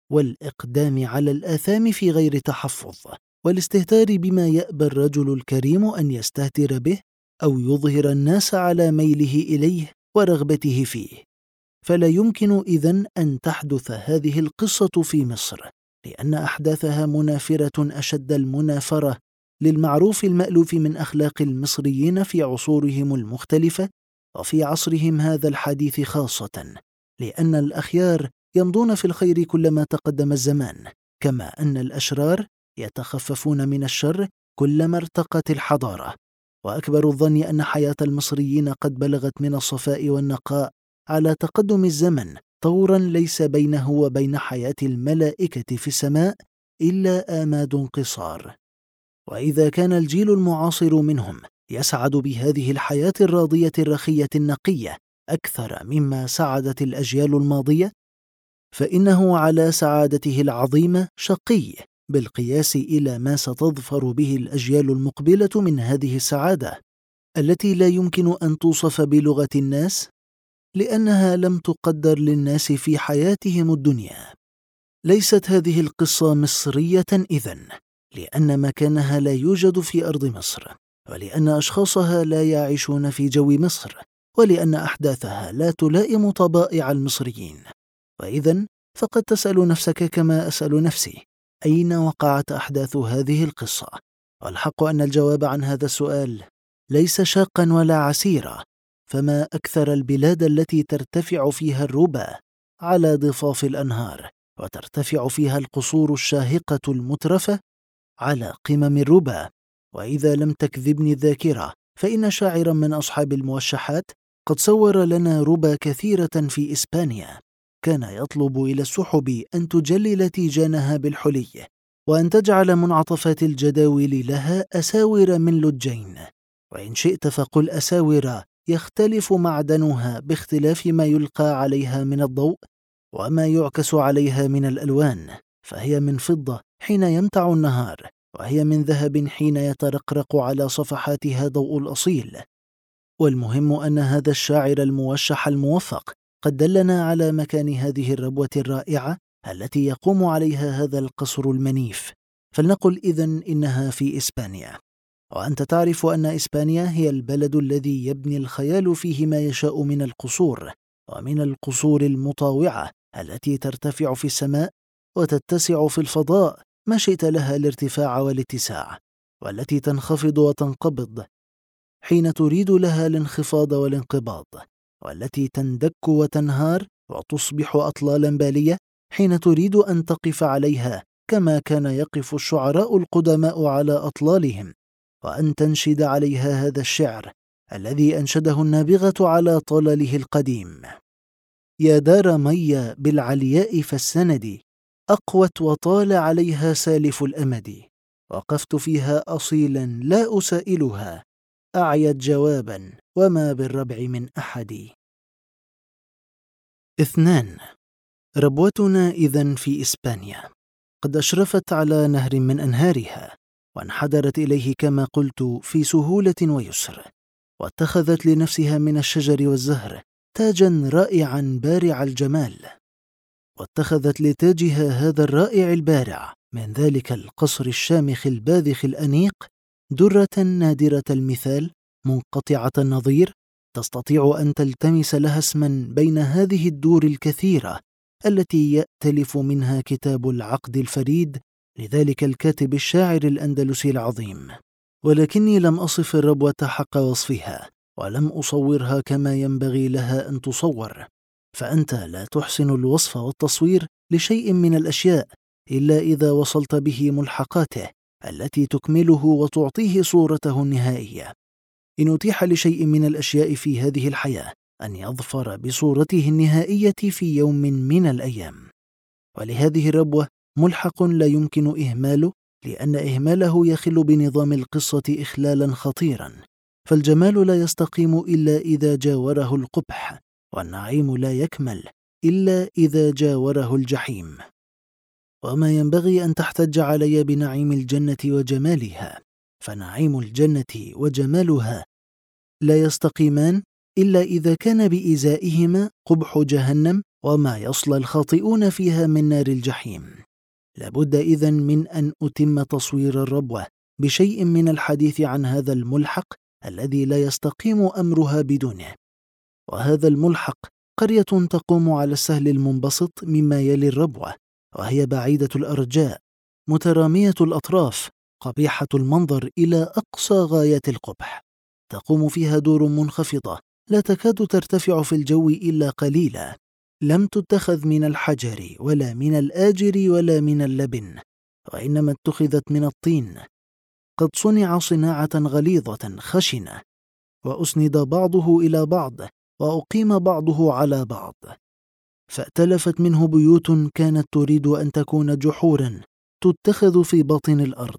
والإقدام على الآثام في غير تحفظ، والاستهتار بما يأبى الرجل الكريم أن يستهتر به أو يظهر الناس على ميله إليه ورغبته فيه. فلا يمكن إذن أن تحدث هذه القصة في مصر، لأن أحداثها منافرة أشد المنافرة للمعروف المألوف من أخلاق المصريين في عصورهم المختلفة، وفي عصرهم هذا الحديث خاصة، لأن الأخيار يمضون في الخير كلما تقدم الزمان، كما أن الأشرار يتخففون من الشر كلما ارتقت الحضارة. وأكبر الظن أن حياة المصريين قد بلغت من الصفاء والنقاء على تقدم الزمن طورا ليس بينه وبين حياة الملائكة في السماء إلا آماد قصار. وإذا كان الجيل المعاصر منهم يسعد بهذه الحياة الراضية الرخية النقية أكثر مما سعدت الأجيال الماضية، فإنه على سعادته العظيمة شقي بالقياس إلى ما ستظفر به الأجيال المقبلة من هذه السعادة التي لا يمكن أن توصف بلغة الناس، لأنها لم تقدر للناس في حياتهم الدنيا. ليست هذه القصة مصرية إذن، لأن مكانها لا يوجد في أرض مصر، ولأن أشخاصها لا يعيشون في جو مصر، ولأن أحداثها لا تلائم طبائع المصريين. وإذن فقد تسأل نفسك كما أسأل نفسي: أين وقعت أحداث هذه القصة؟ والحق أن الجواب عن هذا السؤال ليس شاقا ولا عسيرا، فما أكثر البلاد التي ترتفع فيها الربا على ضفاف الأنهار، وترتفع فيها القصور الشاهقة المترفة على قمم الربا. وإذا لم تكذبني الذاكرة فإن شاعرا من أصحاب الموشحات قد صور لنا ربا كثيرة في إسبانيا، كان يطلب إلى السحب أن تجلل تيجانها بالحلي، وأن تجعل منعطفات الجداول لها أساور من لجين، وإن شئت فقل أساور يختلف معدنها باختلاف ما يلقى عليها من الضوء وما يعكس عليها من الألوان، فهي من فضة حين يمتع النهار، وهي من ذهب حين يترقرق على صفحاتها ضوء الأصيل. والمهم أن هذا الشاعر الموشح الموفق قد دلنا على مكان هذه الربوة الرائعة التي يقوم عليها هذا القصر المنيف. فلنقل إذن إنها في إسبانيا. وأنت تعرف أن إسبانيا هي البلد الذي يبني الخيال فيه ما يشاء من القصور، ومن القصور المطاوعة التي ترتفع في السماء وتتسع في الفضاء ما شئت لها الارتفاع والاتساع، والتي تنخفض وتنقبض حين تريد لها الانخفاض والانقباض، والتي تندك وتنهار وتصبح أطلالا بالية حين تريد أن تقف عليها، كما كان يقف الشعراء القدماء على أطلالهم، وأن تنشد عليها هذا الشعر الذي أنشده النابغة على طلله القديم: يا دار مي بالعلياء فالسند، أقوت وطال عليها سالف الأمد، وقفت فيها أصيلا لا أسائلها، أعيت جوابا وما بالربع من أحد. 2. ربوتنا إذن في إسبانيا قد أشرفت على نهر من أنهارها، وانحدرت إليه كما قلت في سهولة ويسر، واتخذت لنفسها من الشجر والزهر تاجا رائعا بارع الجمال، واتخذت لتاجها هذا الرائع البارع من ذلك القصر الشامخ الباذخ الأنيق درة نادرة المثال منقطعة النظير، تستطيع أن تلتمس لها اسما بين هذه الدور الكثيرة التي يأتلف منها كتاب العقد الفريد لذلك الكاتب الشاعر الأندلسي العظيم. ولكني لم أصف الربوة حق وصفها، ولم أصورها كما ينبغي لها أن تصور، فأنت لا تحسن الوصف والتصوير لشيء من الأشياء إلا إذا وصلت به ملحقاته التي تكمله وتعطيه صورته النهائية. إن أتيح لشيء من الأشياء في هذه الحياة أن يظفر بصورته النهائية في يوم من الأيام، ولهذه الربوة ملحق لا يمكن إهماله، لأن إهماله يخل بنظام القصة إخلالا خطيرا. فالجمال لا يستقيم إلا إذا جاوره القبح، والنعيم لا يكمل إلا إذا جاوره الجحيم. وما ينبغي أن تحتج علي بنعيم الجنة وجمالها، فنعيم الجنة وجمالها لا يستقيمان إلا إذا كان بإزائهما قبح جهنم وما يصلى الخاطئون فيها من نار الجحيم. لابد إذن من أن أتم تصوير الربوة بشيء من الحديث عن هذا الملحق الذي لا يستقيم أمرها بدونه. وهذا الملحق قرية تقوم على السهل المنبسط مما يلي الربوة، وهي بعيدة الأرجاء، مترامية الأطراف، قبيحة المنظر إلى أقصى غايات القبح. تقوم فيها دور منخفضة لا تكاد ترتفع في الجو إلا قليلا، لم تتخذ من الحجر ولا من الآجر ولا من اللبن، وإنما اتخذت من الطين، قد صنع صناعة غليظة خشنة، وأسند بعضه إلى بعض، وأقيم بعضه على بعض، فأتلفت منه بيوت كانت تريد أن تكون جحورا تتخذ في باطن الأرض،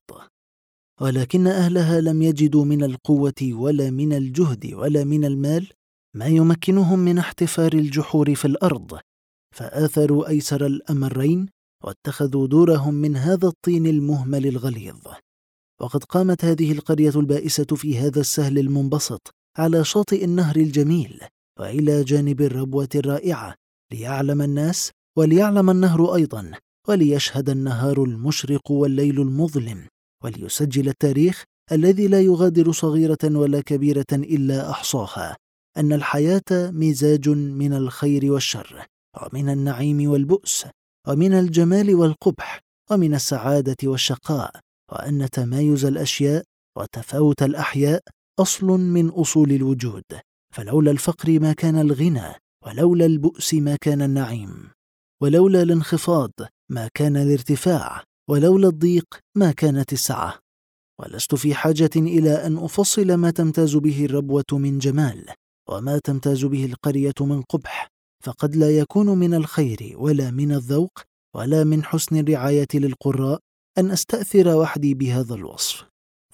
ولكن أهلها لم يجدوا من القوة ولا من الجهد ولا من المال ما يمكنهم من احتفار الجحور في الأرض، فآثروا أيسر الأمرين واتخذوا دورهم من هذا الطين المهمل الغليظ. وقد قامت هذه القرية البائسة في هذا السهل المنبسط على شاطئ النهر الجميل وإلى جانب الربوة الرائعة، ليعلم الناس وليعلم النهر أيضا، وليشهد النهار المشرق والليل المظلم، وليسجل التاريخ الذي لا يغادر صغيرة ولا كبيرة إلا أحصاها، أن الحياة مزاج من الخير والشر، ومن النعيم والبؤس، ومن الجمال والقبح، ومن السعادة والشقاء، وأن تمايز الأشياء وتفاوت الأحياء أصل من أصول الوجود، فلولا الفقر ما كان الغنى، ولولا البؤس ما كان النعيم، ولولا الانخفاض ما كان الارتفاع، ولولا الضيق ما كانت السعة. ولست في حاجة إلى أن أفصل ما تمتاز به الربوة من جمال، وما تمتاز به القرية من قبح، فقد لا يكون من الخير ولا من الذوق ولا من حسن الرعاية للقراء أن أستأثر وحدي بهذا الوصف،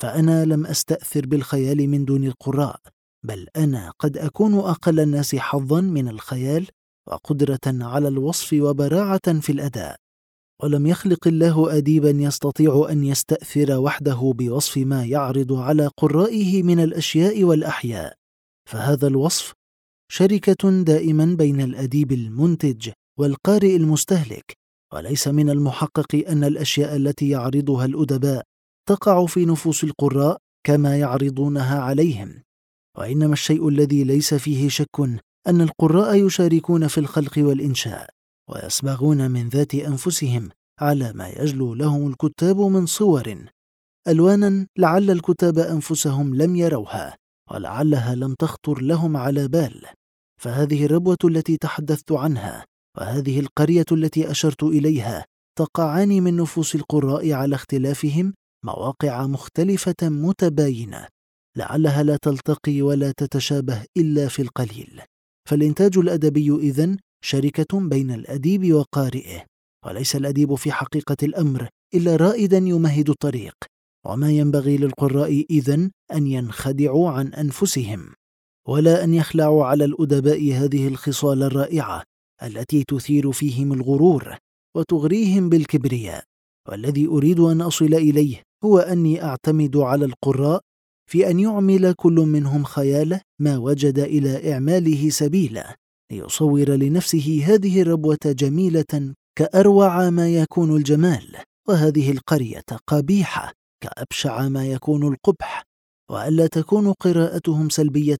فأنا لم أستأثر بالخيال من دون القراء، بل أنا قد أكون أقل الناس حظاً من الخيال وقدرة على الوصف وبراعة في الأداء. ولم يخلق الله أديباً يستطيع أن يستأثر وحده بوصف ما يعرض على قرائه من الأشياء والأحياء، فهذا الوصف شركة دائماً بين الأديب المنتج والقارئ المستهلك، وليس من المحقق أن الأشياء التي يعرضها الأدباء تقع في نفوس القراء كما يعرضونها عليهم، وإنما الشيء الذي ليس فيه شك أن القراء يشاركون في الخلق والإنشاء، ويصبغون من ذات أنفسهم على ما يجلو لهم الكتاب من صور ألواناً لعل الكتاب أنفسهم لم يروها، ولعلها لم تخطر لهم على بال. فهذه الربوة التي تحدثت عنها وهذه القرية التي أشرت إليها تقعان من نفوس القراء على اختلافهم مواقع مختلفة متباينة، لعلها لا تلتقي ولا تتشابه إلا في القليل. فالإنتاج الأدبي إذن شركة بين الأديب وقارئه، وليس الأديب في حقيقة الأمر إلا رائدا يمهد الطريق، وما ينبغي للقراء إذن أن ينخدعوا عن أنفسهم، ولا أن يخلعوا على الأدباء هذه الخصال الرائعة التي تثير فيهم الغرور وتغريهم بالكبرياء. والذي أريد أن أصل إليه هو أني أعتمد على القراء في أن يعمل كل منهم خياله ما وجد إلى إعماله سبيلا، ليصور لنفسه هذه الربوة جميلة كأروع ما يكون الجمال، وهذه القرية قبيحة كأبشع ما يكون القبح، وألا تكون قراءتهم سلبية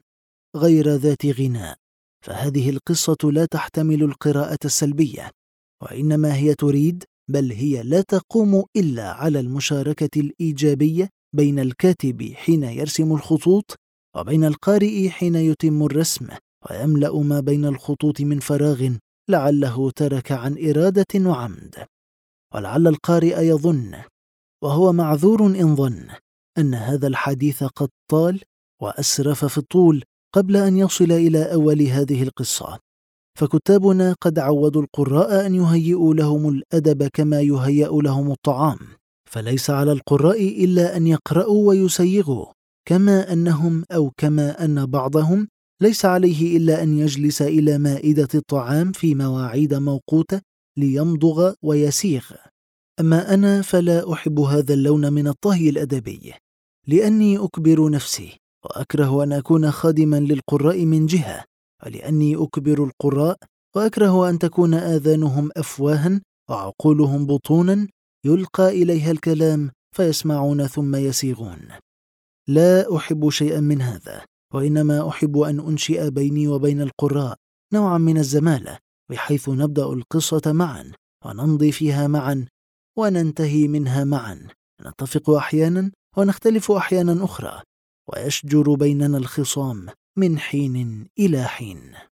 غير ذات غناء. فهذه القصة لا تحتمل القراءة السلبية، وإنما هي تريد، بل هي لا تقوم إلا على المشاركة الإيجابية بين الكاتب حين يرسم الخطوط وبين القارئ حين يتم الرسم ويملأ ما بين الخطوط من فراغ لعله ترك عن إرادة وعمد. ولعل القارئ يظن، وهو معذور إن ظن، أن هذا الحديث قد طال وأسرف في الطول قبل أن يصل إلى أول هذه القصة، فكتابنا قد عودوا القراء أن يهيئوا لهم الأدب كما يهيأ لهم الطعام، فليس على القراء إلا أن يقرأوا ويسيغوا، كما أنهم أو كما أن بعضهم ليس عليه إلا أن يجلس إلى مائدة الطعام في مواعيد موقوتة ليمضغ ويسيغ. أما أنا فلا أحب هذا اللون من الطهي الأدبي، لأني أكبر نفسي وأكره أن أكون خادما للقراء من جهة، ولأني أكبر القراء وأكره أن تكون آذانهم أفواها وعقولهم بطونا يلقى إليها الكلام فيسمعون ثم يسيغون. لا أحب شيئا من هذا، وإنما أحب أن أنشئ بيني وبين القراء نوعا من الزمالة، بحيث نبدأ القصة معا ونمضي فيها معا وننتهي منها معا، نتفق أحيانا ونختلف أحيانا أخرى، ويشجر بيننا الخصام من حين إلى حين.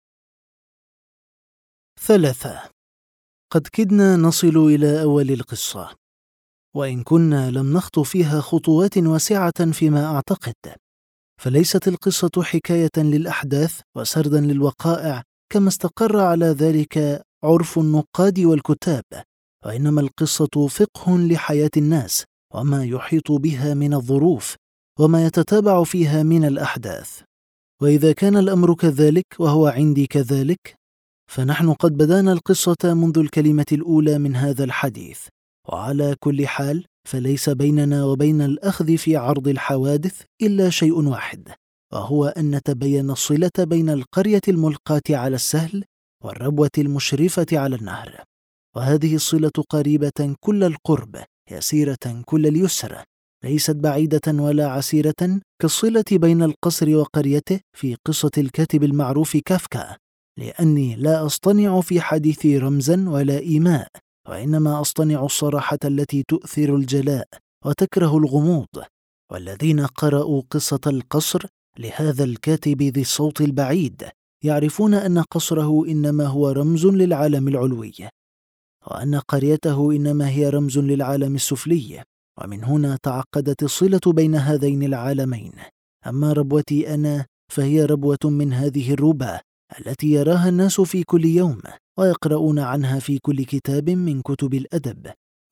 3. قد كدنا نصل إلى أول القصة، وإن كنا لم نخطو فيها خطوات واسعة فيما أعتقد، فليست القصة حكاية للأحداث وسردا للوقائع كما استقر على ذلك عرف النقاد والكتاب، وإنما القصة فقه لحياة الناس وما يحيط بها من الظروف وما يتتابع فيها من الأحداث. وإذا كان الأمر كذلك وهو عندي كذلك، فنحن قد بدأنا القصة منذ الكلمة الأولى من هذا الحديث، وعلى كل حال فليس بيننا وبين الأخذ في عرض الحوادث إلا شيء واحد، وهو أن نتبين الصلة بين القرية الملقاة على السهل والربوة المشرفة على النهر، وهذه الصلة قريبة كل القرب، يسيرة كل اليسر، ليست بعيدة ولا عسيرة كالصلة بين القصر وقريته في قصة الكاتب المعروف كافكا، لأني لا أصطنع في حديثي رمزا ولا إيماء، وإنما أصطنع الصراحة التي تؤثر الجلاء وتكره الغموض. والذين قرأوا قصة القصر لهذا الكاتب ذي الصوت البعيد يعرفون أن قصره إنما هو رمز للعالم العلوي، وأن قريته إنما هي رمز للعالم السفلي، ومن هنا تعقدت الصلة بين هذين العالمين. أما ربوتي أنا فهي ربوة من هذه الربا التي يراها الناس في كل يوم ويقرؤون عنها في كل كتاب من كتب الأدب،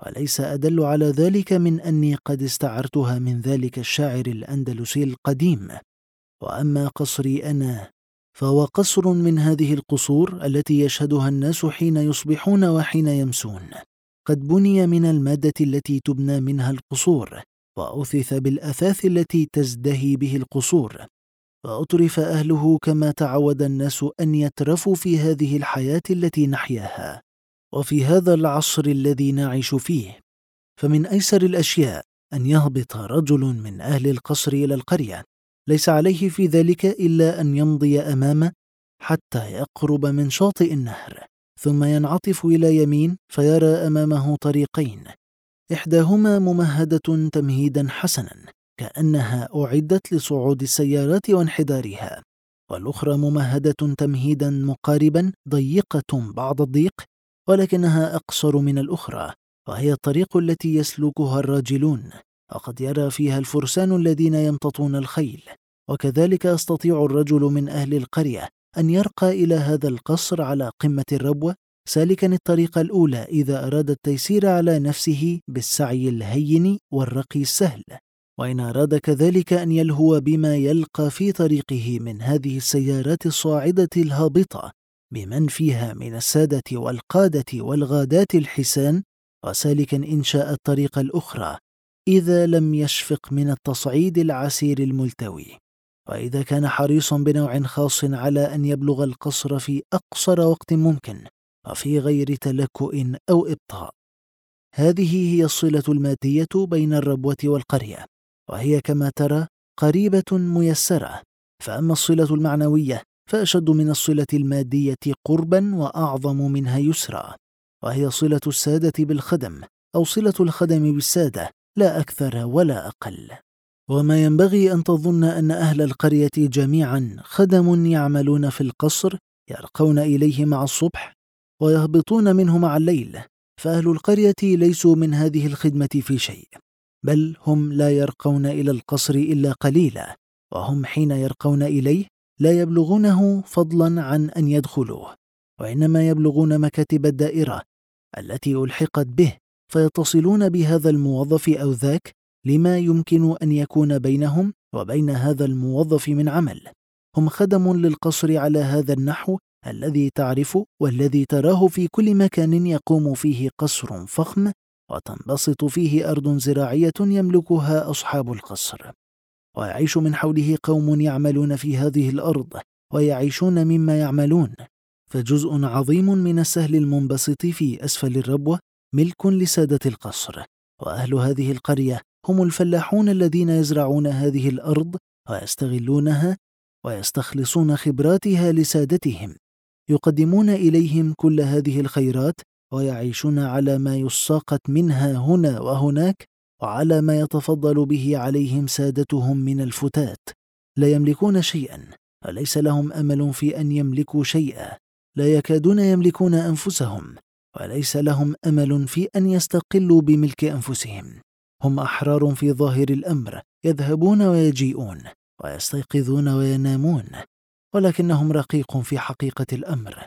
وليس أدل على ذلك من أني قد استعرتها من ذلك الشاعر الأندلسي القديم. وأما قصري أنا فهو قصر من هذه القصور التي يشهدها الناس حين يصبحون وحين يمسون. قد بني من المادة التي تبنى منها القصور، وأثث بالأثاث التي تزدهي به القصور، وأطرف أهله كما تعود الناس أن يترفوا في هذه الحياة التي نحياها وفي هذا العصر الذي نعيش فيه. فمن أيسر الأشياء أن يهبط رجل من أهل القصر إلى القرية، ليس عليه في ذلك إلا أن يمضي أمامه حتى يقرب من شاطئ النهر، ثم ينعطف إلى يمين فيرى أمامه طريقين، إحداهما ممهدة تمهيدا حسنا كأنها أعدت لصعود السيارات وانحدارها، والأخرى ممهدة تمهيدا مقاربا ضيقة بعض الضيق ولكنها أقصر من الأخرى، وهي الطريق التي يسلكها الراجلون، وقد يرى فيها الفرسان الذين يمتطون الخيل. وكذلك يستطيع الرجل من أهل القرية أن يرقى إلى هذا القصر على قمة الربوة سالكا الطريق الأولى إذا أراد التيسير على نفسه بالسعي الهين والرقي السهل، وإن أراد كذلك أن يلهو بما يلقى في طريقه من هذه السيارات الصاعدة الهابطة بمن فيها من السادة والقادة والغادات الحسان، وسالكا إن شاء الطريق الأخرى إذا لم يشفق من التصعيد العسير الملتوي، وإذا كان حريصا بنوع خاص على أن يبلغ القصر في أقصر وقت ممكن وفي غير تلكؤ أو إبطاء. هذه هي الصلة المادية بين الربوة والقرية، وهي كما ترى قريبة ميسرة. فأما الصلة المعنوية فأشد من الصلة المادية قربا وأعظم منها يسرا، وهي صلة السادة بالخدم أو صلة الخدم بالسادة، لا أكثر ولا أقل. وما ينبغي أن تظن أن أهل القرية جميعا خدم يعملون في القصر يرقون إليه مع الصبح ويهبطون منه مع الليل، فأهل القرية ليسوا من هذه الخدمة في شيء، بل هم لا يرقون إلى القصر إلا قليلا، وهم حين يرقون إليه لا يبلغونه فضلا عن أن يدخلوه، وإنما يبلغون مكاتب الدائرة التي ألحقت به، فيتصلون بهذا الموظف أو ذاك لما يمكن أن يكون بينهم وبين هذا الموظف من عمل. هم خدم للقصر على هذا النحو الذي تعرف والذي تراه في كل مكان يقوم فيه قصر فخم وتنبسط فيه أرض زراعية يملكها أصحاب القصر، ويعيش من حوله قوم يعملون في هذه الأرض ويعيشون مما يعملون، فجزء عظيم من السهل المنبسط في أسفل الربوة ملك لسادة القصر. وأهل هذه القرية هم الفلاحون الذين يزرعون هذه الأرض ويستغلونها ويستخلصون خبراتها لسادتهم، يقدمون إليهم كل هذه الخيرات ويعيشون على ما يساقط منها هنا وهناك وعلى ما يتفضل به عليهم سادتهم من الفتات. لا يملكون شيئا وليس لهم أمل في أن يملكوا شيئا، لا يكادون يملكون أنفسهم وليس لهم أمل في أن يستقلوا بملك أنفسهم. هم أحرار في ظاهر الأمر، يذهبون ويجيئون ويستيقظون وينامون، ولكنهم رقيق في حقيقة الأمر،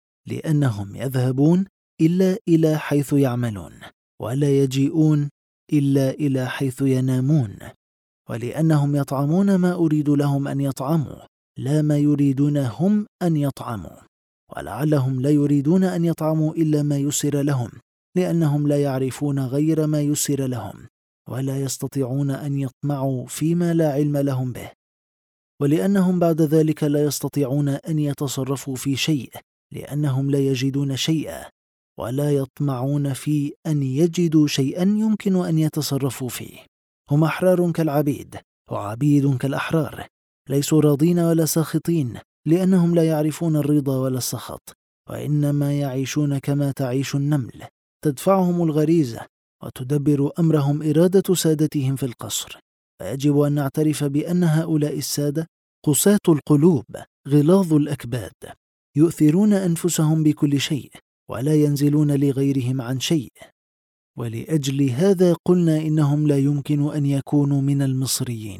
لأنهم يذهبون إلا إلى حيث يعملون ولا يجيئون إلا إلى حيث ينامون، ولأنهم يطعمون ما أريد لهم أن يطعموا لا ما يريدون هم أن يطعموا، ولعلهم لا يريدون أن يطعموا إلا ما يسر لهم، لأنهم لا يعرفون غير ما يسر لهم ولا يستطيعون أن يطمعوا فيما لا علم لهم به، ولأنهم بعد ذلك لا يستطيعون أن يتصرفوا في شيء لأنهم لا يجدون شيئا، ولا يطمعون في أن يجدوا شيئا يمكن أن يتصرفوا فيه. هم أحرار كالعبيد وعبيد كالأحرار، ليسوا راضين ولا ساخطين، لأنهم لا يعرفون الرضا ولا السخط، وإنما يعيشون كما تعيش النمل، تدفعهم الغريزة وتدبر أمرهم إرادة سادتهم في القصر. فيجب أن نعترف بأن هؤلاء السادة قساة القلوب غلاظ الأكباد، يؤثرون أنفسهم بكل شيء ولا ينزلون لغيرهم عن شيء، ولأجل هذا قلنا إنهم لا يمكن أن يكونوا من المصريين.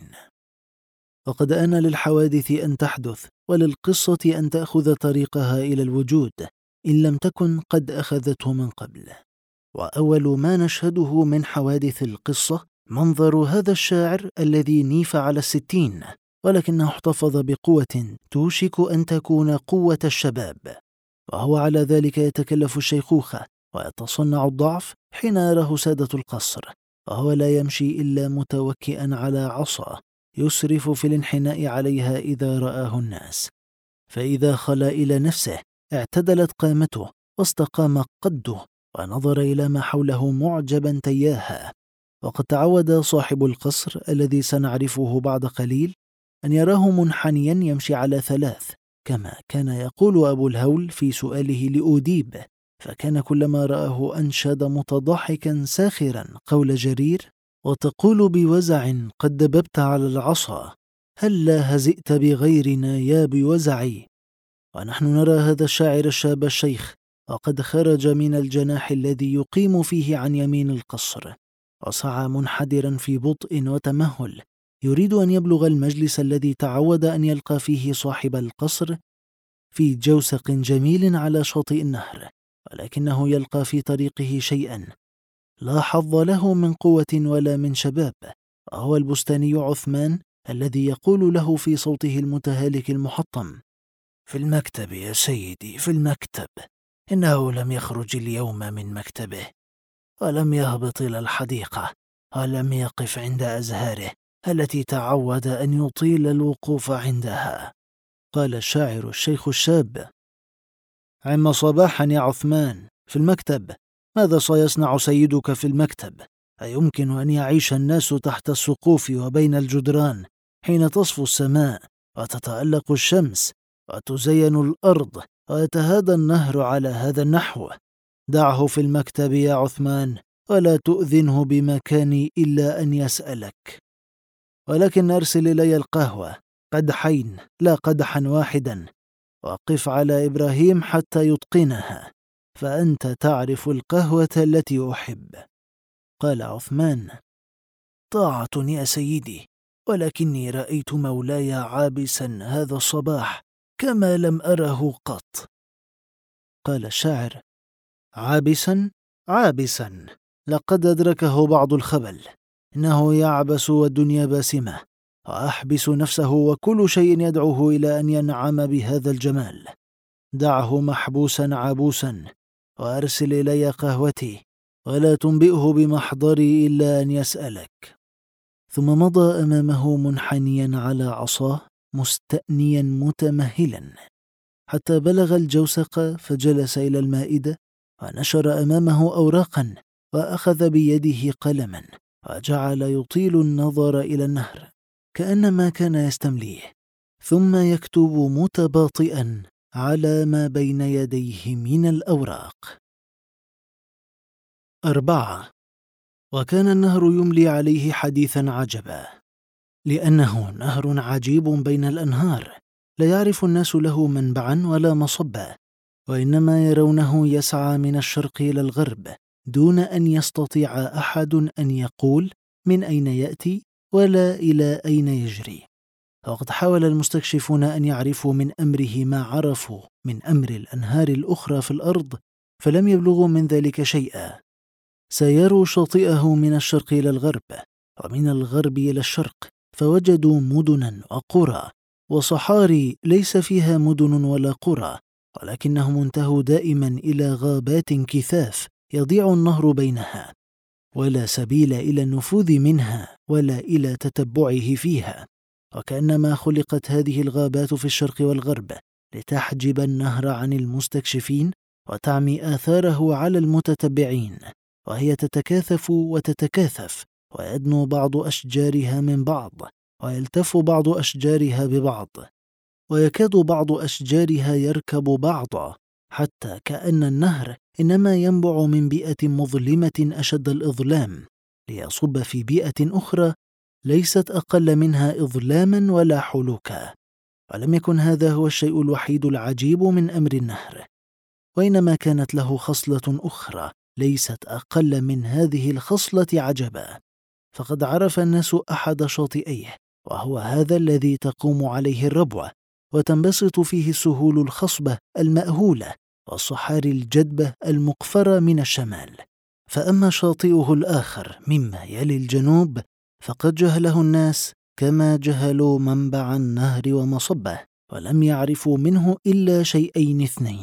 وقد آن للحوادث أن تحدث وللقصة أن تأخذ طريقها إلى الوجود إن لم تكن قد أخذته من قبل. وأول ما نشهده من حوادث القصة منظر هذا الشاعر الذي نيف على 60، ولكنه احتفظ بقوة توشك أن تكون قوة الشباب، وهو على ذلك يتكلف الشيخوخة ويتصنع الضعف حين يراه سادة القصر، وهو لا يمشي إلا متوكئا على عصا يسرف في الانحناء عليها إذا رآه الناس، فإذا خلا إلى نفسه اعتدلت قامته واستقام قده ونظر إلى ما حوله معجبا تياها. وقد تعود صاحب القصر الذي سنعرفه بعد قليل أن يراه منحنيا يمشي على 3، كما كان يقول أبو الهول في سؤاله لأوديب، فكان كلما رآه أنشد متضحكا ساخرا قول جرير: وتقول بوزع قد دببت على العصا، هلا هزئت بغيرنا يا بوزعي. ونحن نرى هذا الشاعر الشاب الشيخ وقد خرج من الجناح الذي يقيم فيه عن يمين القصر، وسعى منحدرا في بطء وتمهل، يريد أن يبلغ المجلس الذي تعود أن يلقى فيه صاحب القصر في جوسق جميل على شاطئ النهر، ولكنه يلقى في طريقه شيئا لا حظ له من قوة ولا من شباب، وهو البستاني عثمان الذي يقول له في صوته المتهالك المحطم: في المكتب يا سيدي، في المكتب، إنه لم يخرج اليوم من مكتبه، ولم يهبط إلى الحديقة، ولم يقف عند أزهاره التي تعود أن يطيل الوقوف عندها. قال الشاعر الشيخ الشاب: عم صباحا يا عثمان، في المكتب. ماذا سيصنع سيدك في المكتب؟ أيمكن أن يعيش الناس تحت السقوف وبين الجدران حين تصفو السماء وتتألق الشمس وتزين الأرض ويتهادى النهر على هذا النحو؟ دعه في المكتب يا عثمان، ولا تؤذنه بمكاني إلا أن يسألك. ولكن أرسل إلي القهوة، قدحين لا قدحا واحدا، وقف على إبراهيم حتى يتقنها، فأنت تعرف القهوة التي أحب. قال عثمان: طاعة يا سيدي، ولكني رأيت مولاي عابسا هذا الصباح كما لم أره قط. قال الشاعر: عابسا عابسا، لقد أدركه بعض الخبل، إنه يعبس والدنيا باسمة، وأحبس نفسه وكل شيء يدعوه إلى أن ينعم بهذا الجمال. دعه محبوسا عبوسا، وأرسل إلي قهوتي، ولا تنبئه بمحضري إلا أن يسألك. ثم مضى أمامه منحنيا على عصاه مستأنيا متمهلا حتى بلغ الجوسق، فجلس إلى المائدة ونشر أمامه أوراقا، وأخذ بيده قلما وجعل يطيل النظر إلى النهر كأنما كان يستمليه، ثم يكتب متباطئا على ما بين يديه من الأوراق. 4. وكان النهر يملي عليه حديثا عجبا، لأنه نهر عجيب بين الأنهار، لا يعرف الناس له منبعا ولا مصبا، وإنما يرونه يسعى من الشرق إلى الغرب دون أن يستطيع أحد أن يقول من أين يأتي ولا إلى أين يجري. وقد حاول المستكشفون أن يعرفوا من أمره ما عرفوا من أمر الأنهار الأخرى في الأرض، فلم يبلغوا من ذلك شيئا. سيروا شاطئه من الشرق إلى الغرب، ومن الغرب إلى الشرق، فوجدوا مدنا وقرى وصحاري ليس فيها مدن ولا قرى، ولكنهم انتهوا دائما إلى غابات كثاف يضيع النهر بينها، ولا سبيل إلى النفوذ منها ولا إلى تتبعه فيها، وكأنما خلقت هذه الغابات في الشرق والغرب لتحجب النهر عن المستكشفين وتعمي آثاره على المتتبعين، وهي تتكاثف وتتكاثف، ويدنو بعض أشجارها من بعض، ويلتف بعض أشجارها ببعض، ويكاد بعض أشجارها يركب بعضا، حتى كأن النهر إنما ينبع من بيئة مظلمة أشد الإظلام ليصب في بيئة أخرى ليست أقل منها إظلاما ولا حلوكا. ولم يكن هذا هو الشيء الوحيد العجيب من أمر النهر، وإنما كانت له خصلة أخرى ليست أقل من هذه الخصلة عجبا. فقد عرف الناس أحد شاطئيه، وهو هذا الذي تقوم عليه الربوة وتنبسط فيه السهول الخصبة المأهولة والصحاري الجدبة المقفرة من الشمال، فأما شاطئه الآخر مما يلي الجنوب فقد جهله الناس كما جهلوا منبع النهر ومصبه، ولم يعرفوا منه إلا شيئين اثنين: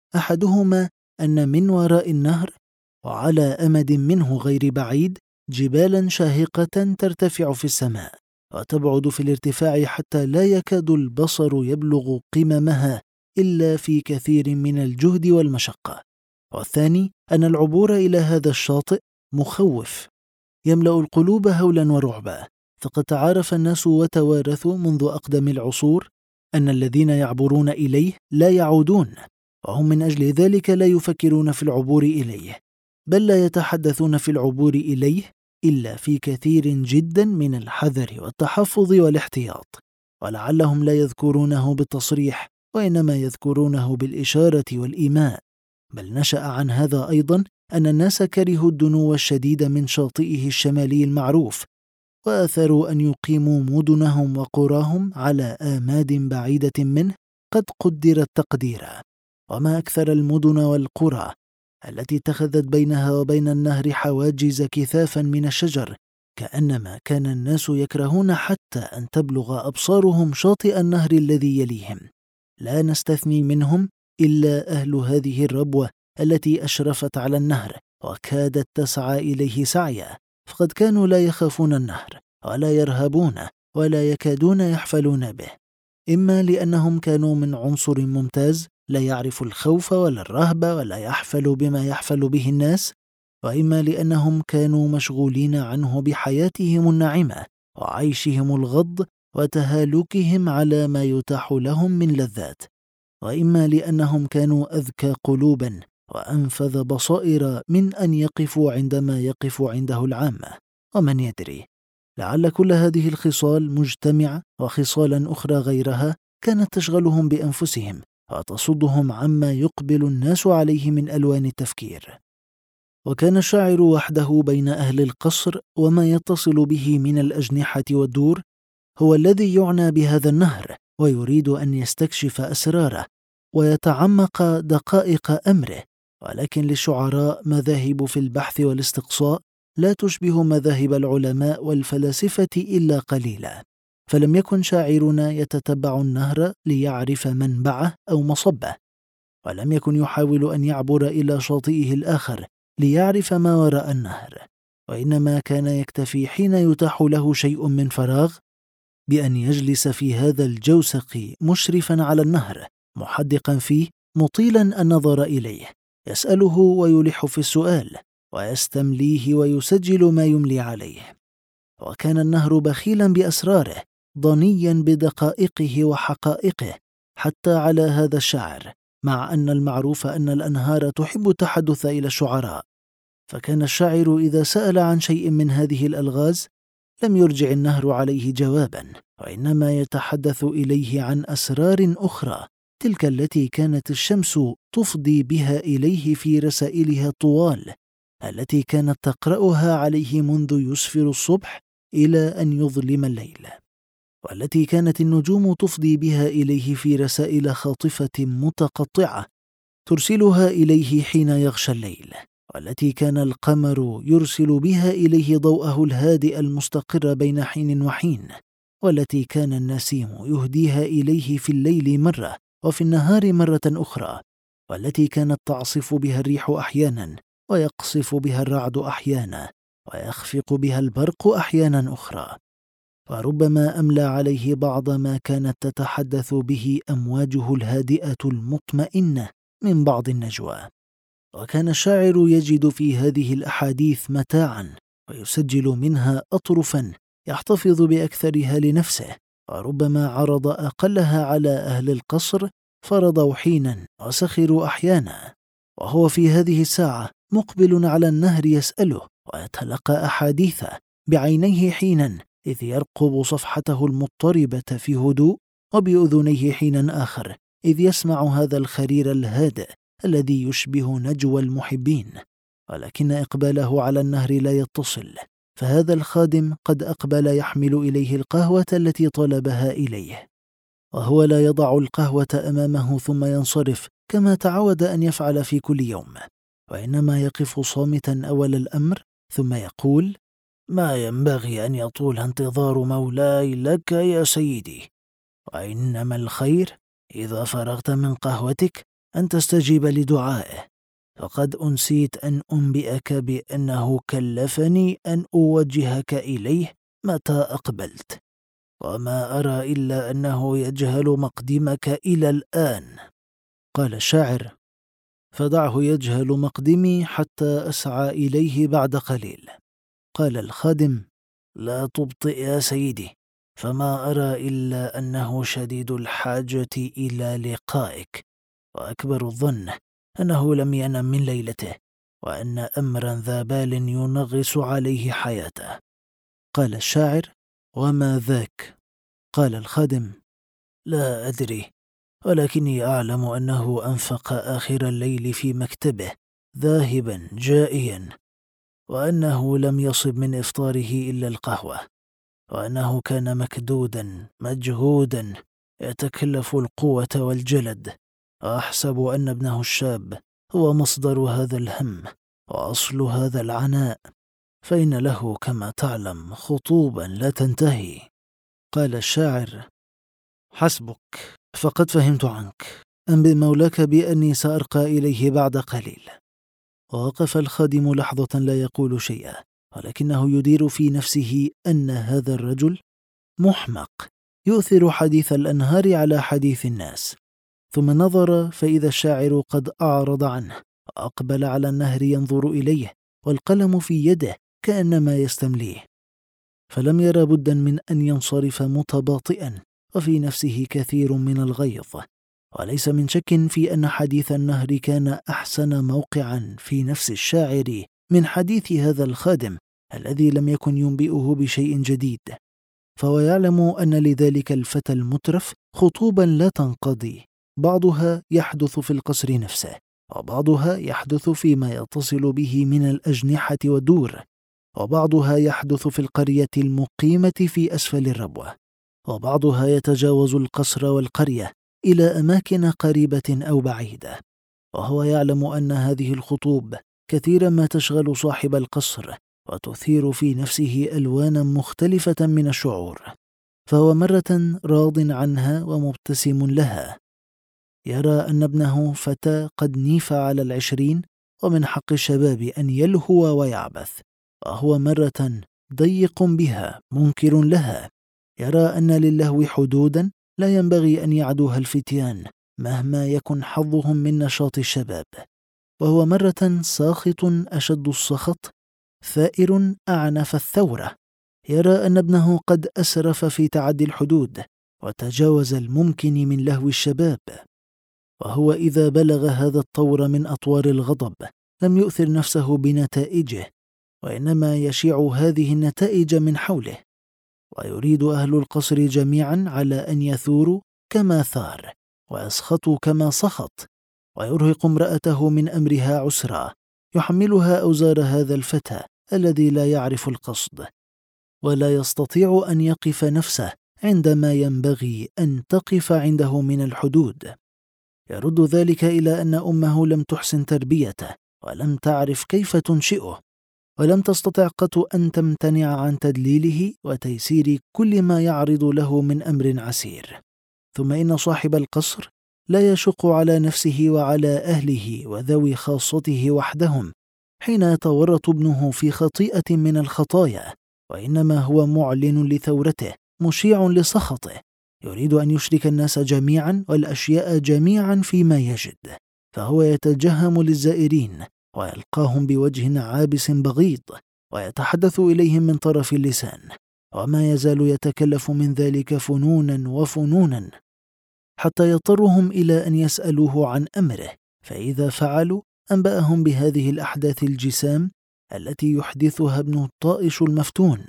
أحدهما أن من وراء النهر وعلى أمد منه غير بعيد جبالا شاهقة ترتفع في السماء وتبعد في الارتفاع حتى لا يكاد البصر يبلغ قممها إلا في كثير من الجهد والمشقة. والثاني أن العبور إلى هذا الشاطئ مخوف يملأ القلوب هولا ورعبا، فقد تعارف الناس وتوارثوا منذ أقدم العصور أن الذين يعبرون إليه لا يعودون، وهم من أجل ذلك لا يفكرون في العبور إليه، بل لا يتحدثون في العبور إليه إلا في كثير جدا من الحذر والتحفظ والاحتياط، ولعلهم لا يذكرونه بالتصريح وإنما يذكرونه بالإشارة والإيماء. بل نشأ عن هذا أيضا أن الناس كرهوا الدنو الشديد من شاطئه الشمالي المعروف، وآثروا أن يقيموا مدنهم وقراهم على آماد بعيدة منه قد قدرت تقديرا. وما أكثر المدن والقرى التي اتخذت بينها وبين النهر حواجز كثافا من الشجر، كأنما كان الناس يكرهون حتى أن تبلغ أبصارهم شاطئ النهر الذي يليهم، لا نستثني منهم إلا أهل هذه الربوة التي أشرفت على النهر وكادت تسعى إليه سعيا، فقد كانوا لا يخافون النهر ولا يرهبونه ولا يكادون يحفلون به، إما لأنهم كانوا من عنصر ممتاز لا يعرف الخوف ولا الرهبة ولا يحفل بما يحفل به الناس، وإما لأنهم كانوا مشغولين عنه بحياتهم الناعمة وعيشهم الغض وتهالكهم على ما يتاح لهم من لذات، وإما لأنهم كانوا أذكى قلوبا وأنفذ بصائر من أن يقفوا عندما يقف عنده العامة. ومن يدري، لعل كل هذه الخصال مجتمعة وخصالا أخرى غيرها كانت تشغلهم بأنفسهم وتصدهم عما يقبل الناس عليه من ألوان التفكير. وكان الشاعر وحده بين أهل القصر وما يتصل به من الأجنحة والدور هو الذي يعنى بهذا النهر ويريد أن يستكشف أسراره ويتعمق دقائق أمره، ولكن للشعراء مذاهب في البحث والاستقصاء لا تشبه مذاهب العلماء والفلاسفة إلا قليلا، فلم يكن شاعرنا يتتبع النهر ليعرف منبعه أو مصبه، ولم يكن يحاول أن يعبر إلى شاطئه الآخر ليعرف ما وراء النهر، وإنما كان يكتفي حين يتاح له شيء من فراغ بأن يجلس في هذا الجوسق مشرفا على النهر محدقا فيه مطيلا النظر إليه، يسأله ويلح في السؤال ويستمليه ويسجل ما يملي عليه. وكان النهر بخيلا بأسراره ضنيا بدقائقه وحقائقه حتى على هذا الشاعر، مع أن المعروف أن الأنهار تحب التحدث إلى الشعراء، فكان الشاعر إذا سأل عن شيء من هذه الألغاز لم يرجع النهر عليه جوابا، وإنما يتحدث إليه عن أسرار أخرى، تلك التي كانت الشمس تفضي بها إليه في رسائلها الطوال التي كانت تقرأها عليه منذ يسفر الصبح إلى أن يظلم الليل، والتي كانت النجوم تفضي بها إليه في رسائل خاطفة متقطعة ترسلها إليه حين يغشى الليل، والتي كان القمر يرسل بها إليه ضوءه الهادئ المستقر بين حين وحين، والتي كان النسيم يهديها إليه في الليل مرة وفي النهار مرة أخرى، والتي كانت تعصف بها الريح أحيانا ويقصف بها الرعد أحيانا ويخفق بها البرق أحيانا أخرى، وربما أملى عليه بعض ما كانت تتحدث به أمواجه الهادئة المطمئنة من بعض النجوى. وكان الشاعر يجد في هذه الأحاديث متاعا ويسجل منها أطرفا يحتفظ بأكثرها لنفسه، وربما عرض أقلها على أهل القصر فرضوا حينا وسخروا أحيانا، وهو في هذه الساعة مقبل على النهر يسأله ويتلقى أحاديثه بعينيه حينا إذ يرقب صفحته المضطربة في هدوء، وبأذنيه حينا آخر إذ يسمع هذا الخرير الهادئ الذي يشبه نجوى المحبين، ولكن إقباله على النهر لا يتصل، فهذا الخادم قد أقبل يحمل إليه القهوة التي طلبها إليه، وهو لا يضع القهوة أمامه ثم ينصرف كما تعود أن يفعل في كل يوم، وإنما يقف صامتا أول الأمر ثم يقول: ما ينبغي أن يطول انتظار مولاي لك يا سيدي، وإنما الخير إذا فرغت من قهوتك أن تستجيب لدعائه، فقد أنسيت أن أنبئك بأنه كلفني أن أوجهك إليه متى أقبلت، وما أرى إلا أنه يجهل مقدمك إلى الآن. قال الشاعر: فدعه يجهل مقدمي حتى أسعى إليه بعد قليل. قال الخادم: لا تبطئ يا سيدي، فما أرى إلا أنه شديد الحاجة إلى لقائك، وأكبر الظن أنه لم ينم من ليلته، وأن أمرا ذا بال ينغص عليه حياته. قال الشاعر: وما ذاك؟ قال الخادم: لا أدري، ولكني أعلم أنه أنفق آخر الليل في مكتبه ذاهبا جائيا، وأنه لم يصب من إفطاره إلا القهوة، وأنه كان مكدودا مجهودا يتكلف القوة والجلد، وأحسب أن ابنه الشاب هو مصدر هذا الهم وأصل هذا العناء، فإن له كما تعلم خطوبا لا تنتهي. قال الشاعر: حسبك، فقد فهمت عنك، أنبئ مولاك بأني سأرقى إليه بعد قليل. ووقف الخادم لحظة لا يقول شيئا، ولكنه يدير في نفسه أن هذا الرجل محمق يؤثر حديث الأنهار على حديث الناس. ثم نظر فإذا الشاعر قد أعرض عنه وأقبل على النهر ينظر إليه، والقلم في يده كأنما يستمليه، فلم ير بدا من أن ينصرف متباطئا، وفي نفسه كثير من الغيظ. وليس من شك في أن حديث النهر كان أحسن موقعا في نفس الشاعر من حديث هذا الخادم الذي لم يكن ينبئه بشيء جديد، فهو يعلم أن لذلك الفتى المترف خطوبا لا تنقضي، بعضها يحدث في القصر نفسه، وبعضها يحدث فيما يتصل به من الأجنحة والدور، وبعضها يحدث في القرية المقيمة في أسفل الربوة، وبعضها يتجاوز القصر والقرية إلى أماكن قريبة أو بعيدة. وهو يعلم أن هذه الخطوب كثيرا ما تشغل صاحب القصر وتثير في نفسه ألوانا مختلفة من الشعور، فهو مرة راض عنها ومبتسم لها، يرى أن ابنه فتى قد نيف على 20، ومن حق الشباب أن يلهو ويعبث، وهو مرة ضيق بها منكر لها، يرى أن للهو حدودا لا ينبغي أن يعدوها الفتيان مهما يكن حظهم من نشاط الشباب، وهو مرة ساخط أشد السخط ثائر أعنف الثورة، يرى أن ابنه قد أسرف في تعدي الحدود وتجاوز الممكن من لهو الشباب، وهو إذا بلغ هذا الطور من أطوار الغضب لم يؤثر نفسه بنتائجه، وإنما يشيع هذه النتائج من حوله، ويريد أهل القصر جميعا على أن يثوروا كما ثار ويسخطوا كما سخط، ويرهق امرأته من أمرها عسرا، يحملها أوزار هذا الفتى الذي لا يعرف القصد، ولا يستطيع أن يقف نفسه عندما ينبغي أن تقف عنده من الحدود. يرد ذلك إلى أن أمه لم تحسن تربيته، ولم تعرف كيف تنشئه، ولم تستطع قط أن تمتنع عن تدليله وتيسير كل ما يعرض له من أمر عسير. ثم إن صاحب القصر لا يشق على نفسه وعلى أهله وذوي خاصته وحدهم حين يتورط ابنه في خطيئة من الخطايا، وإنما هو معلن لثورته مشيع لسخطه، يريد أن يشرك الناس جميعا والأشياء جميعا فيما يجد، فهو يتجهم للزائرين ويلقاهم بوجه عابس بغيض، ويتحدث إليهم من طرف اللسان، وما يزال يتكلف من ذلك فنونا وفنونا، حتى يضطرهم إلى أن يسألوه عن أمره، فإذا فعلوا أنبأهم بهذه الأحداث الجسام التي يحدثها ابن الطائش المفتون.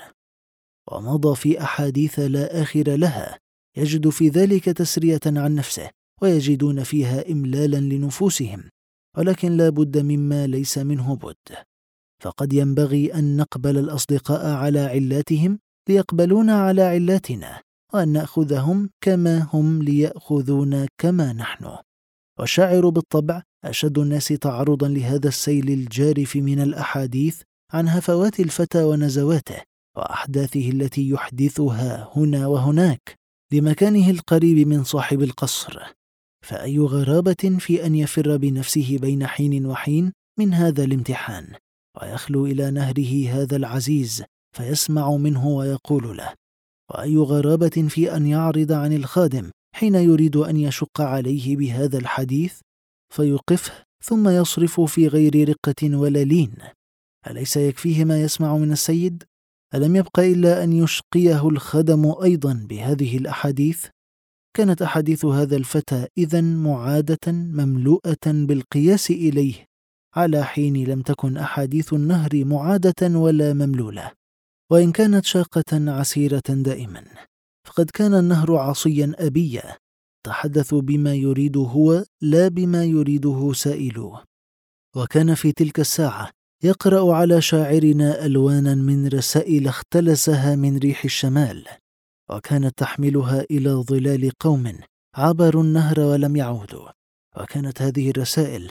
ومضى في أحاديث لا آخر لها، يجد في ذلك تسرية عن نفسه، ويجدون فيها إملالا لنفوسهم، ولكن لا بد مما ليس منه بد، فقد ينبغي أن نقبل الأصدقاء على علاتهم ليقبلونا على علاتنا، وأن نأخذهم كما هم ليأخذونا كما نحن. والشاعر بالطبع أشد الناس تعرضا لهذا السيل الجارف من الأحاديث عن هفوات الفتى ونزواته وأحداثه التي يحدثها هنا وهناك لمكانه القريب من صاحب القصر. فأي غرابة في أن يفر بنفسه بين حين وحين من هذا الامتحان، ويخلو إلى نهره هذا العزيز فيسمع منه ويقول له. وأي غرابة في أن يعرض عن الخادم حين يريد أن يشق عليه بهذا الحديث فيوقفه ثم يصرف في غير رقة ولا لين. أليس يكفيه ما يسمع من السيد؟ ألم يبق إلا أن يشقيه الخدم أيضا بهذه الأحاديث؟ كانت أحاديث هذا الفتى إذن معادة مملوءة بالقياس إليه، على حين لم تكن أحاديث النهر معادة ولا مملولة، وإن كانت شاقة عسيرة دائما. فقد كان النهر عصيا أبيا، تحدث بما يريد هو لا بما يريده سائلوه. وكان في تلك الساعة يقرأ على شاعرنا ألوانا من رسائل اختلسها من ريح الشمال، وكانت تحملها إلى ظلال قوم عبروا النهر ولم يعودوا. وكانت هذه الرسائل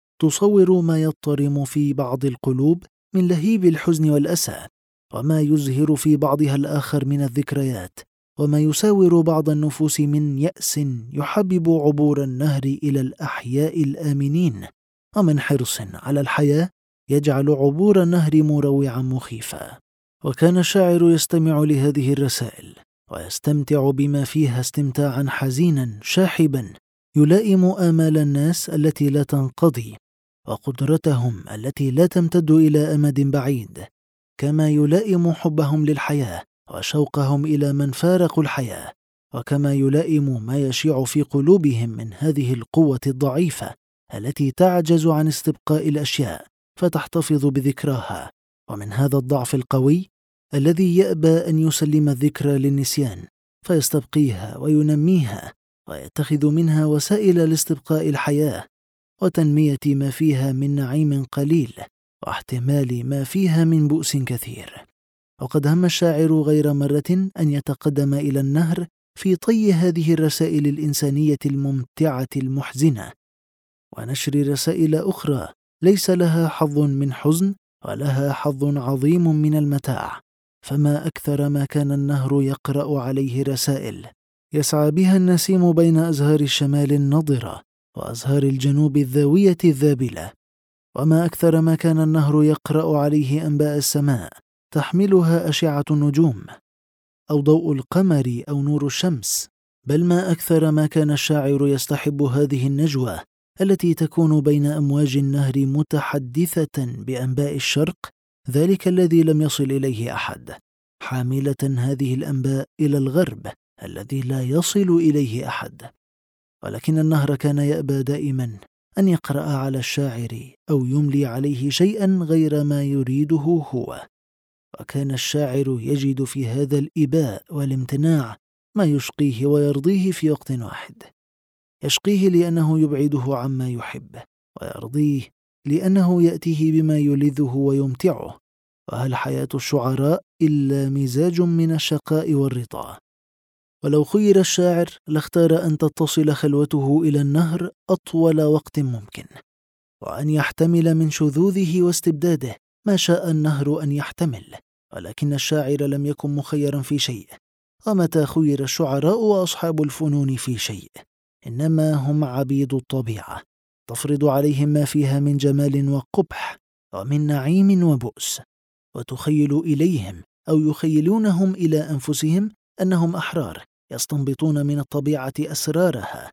تصور ما يضطرم في بعض القلوب من لهيب الحزن والأسى، وما يزهر في بعضها الآخر من الذكريات، وما يساور بعض النفوس من يأس يحبب عبور النهر إلى الأحياء الآمنين، ومن حرص على الحياة يجعل عبور النهر مروعا مخيفا. وكان الشاعر يستمع لهذه الرسائل ويستمتع بما فيها استمتاعا حزينا شاحبا يلائم آمال الناس التي لا تنقضي، وقدرتهم التي لا تمتد إلى أمد بعيد، كما يلائم حبهم للحياة وشوقهم إلى من فارقوا الحياة، وكما يلائم ما يشيع في قلوبهم من هذه القوة الضعيفة التي تعجز عن استبقاء الأشياء فتحتفظ بذكراها، ومن هذا الضعف القوي الذي يأبى أن يسلم الذكرى للنسيان فيستبقيها وينميها ويتخذ منها وسائل لاستبقاء الحياة وتنمية ما فيها من نعيم قليل واحتمال ما فيها من بؤس كثير. وقد هم الشاعر غير مرة أن يتقدم إلى النهر في طي هذه الرسائل الإنسانية الممتعة المحزنة، ونشر رسائل أخرى ليس لها حظ من حزن ولها حظ عظيم من المتاع. فما أكثر ما كان النهر يقرأ عليه رسائل يسعى بها النسيم بين أزهار الشمال النضرة وأزهار الجنوب الذاوية الذابلة، وما أكثر ما كان النهر يقرأ عليه أنباء السماء تحملها أشعة النجوم أو ضوء القمر أو نور الشمس، بل ما أكثر ما كان الشاعر يستحب هذه النجوى التي تكون بين أمواج النهر متحدثة بأنباء الشرق، ذلك الذي لم يصل إليه أحد، حاملة هذه الأنباء إلى الغرب الذي لا يصل إليه أحد. ولكن النهر كان يأبى دائما أن يقرأ على الشاعر أو يملي عليه شيئا غير ما يريده هو، وكان الشاعر يجد في هذا الإباء والامتناع ما يشقيه ويرضيه في وقت واحد. يشقيه لأنه يبعده عما يحب، ويرضيه لأنه يأتيه بما يلذه ويمتعه. وهل حياة الشعراء إلا مزاج من الشقاء والرضا؟ ولو خير الشاعر لاختار أن تتصل خلوته إلى النهر أطول وقت ممكن، وأن يحتمل من شذوذه واستبداده ما شاء النهر أن يحتمل، ولكن الشاعر لم يكن مخيرا في شيء. ومتى خير الشعراء وأصحاب الفنون في شيء إنما هم عبيد الطبيعة، تفرض عليهم ما فيها من جمال وقبح ومن نعيم وبؤس، وتخيل إليهم أو يخيلونهم إلى أنفسهم أنهم أحرار يستنبطون من الطبيعة أسرارها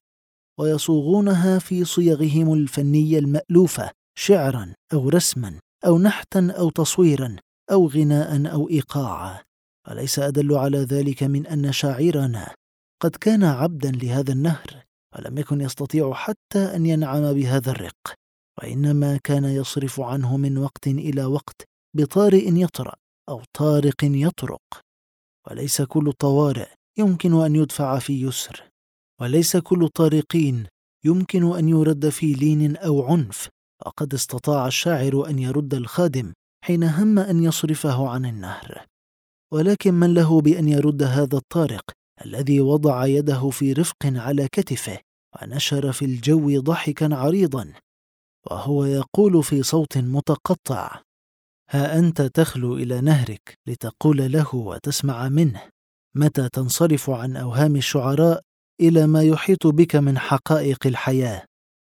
ويصوغونها في صيغهم الفنية المألوفة، شعرا أو رسما أو نحتا أو تصويرا أو غناء أو إيقاعا. وليس أدل على ذلك من أن شاعرنا قد كان عبدا لهذا النهر، ولم يكن يستطيع حتى أن ينعم بهذا الرق، وإنما كان يصرف عنه من وقت إلى وقت بطارئ يطرأ أو طارق يطرق. وليس كل طوارئ يمكن أن يدفع في يسر، وليس كل طارقين يمكن أن يرد في لين أو عنف. وقد استطاع الشاعر أن يرد الخادم حين هم أن يصرفه عن النهر، ولكن من له بأن يرد هذا الطارق الذي وضع يده في رفق على كتفه ونشر في الجو ضحكا عريضا وهو يقول في صوت متقطع: ها أنت تخلو إلى نهرك لتقول له وتسمع منه، متى تنصرف عن أوهام الشعراء إلى ما يحيط بك من حقائق الحياة.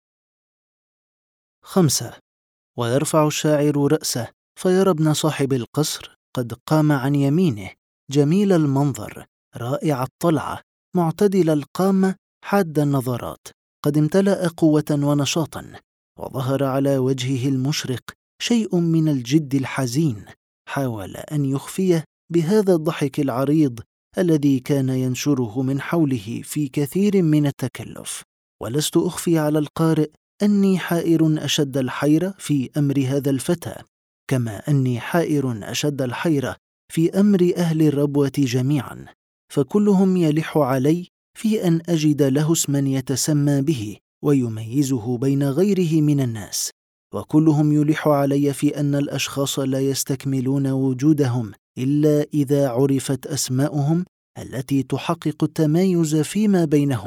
5. ويرفع الشاعر رأسه فيرى ابن صاحب القصر قد قام عن يمينه، جميل المنظر، رائع الطلعة، معتدل القامة، حاد النظرات، قد امتلأ قوة ونشاطا، وظهر على وجهه المشرق شيء من الجد الحزين، حاول أن يخفيه بهذا الضحك العريض الذي كان ينشره من حوله في كثير من التكلف. ولست أخفي على القارئ أني حائر أشد الحيرة في أمر هذا الفتى، كما أني حائر أشد الحيرة في أمر أهل الربوة جميعا، فكلهم يلح علي في أن أجد له اسما يتسمى به ويميزه بين غيره من الناس، وكلهم يلح علي في أن الأشخاص لا يستكملون وجودهم إلا إذا عرفت أسماؤهم التي تحقق التمايز فيما بينهم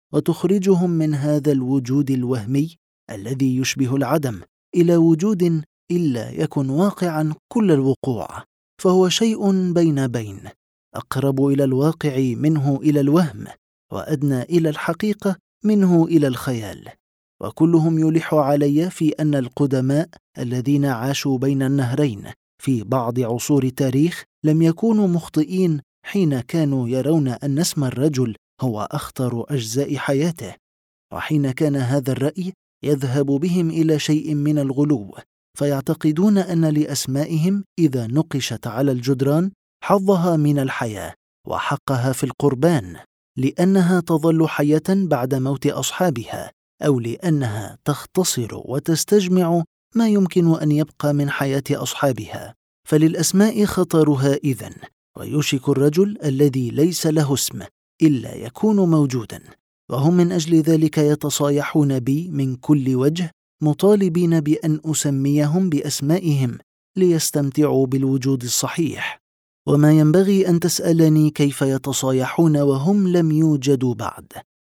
وتخرجهم من هذا الوجود الوهمي الذي يشبه العدم إلى وجود إلا يكن واقعا كل الوقوع، فهو شيء بين أقرب إلى الواقع منه إلى الوهم، وأدنى إلى الحقيقة منه إلى الخيال. وكلهم يلح علي في أن القدماء الذين عاشوا بين النهرين في بعض عصور التاريخ لم يكونوا مخطئين حين كانوا يرون أن اسم الرجل هو أخطر أجزاء حياته، وحين كان هذا الرأي يذهب بهم إلى شيء من الغلو، فيعتقدون أن لأسمائهم إذا نقشت على الجدران حظها من الحياة وحقها في القربان، لأنها تظل حية بعد موت أصحابها، أو لأنها تختصر وتستجمع ما يمكن أن يبقى من حياة أصحابها. فللأسماء خطرها إذن، ويوشك الرجل الذي ليس له اسم إلا يكون موجودا، وهم من أجل ذلك يتصايحون بي من كل وجه، مطالبين بأن أسميهم بأسمائهم ليستمتعوا بالوجود الصحيح. وما ينبغي أن تسألني كيف يتصايحون وهم لم يوجدوا بعد،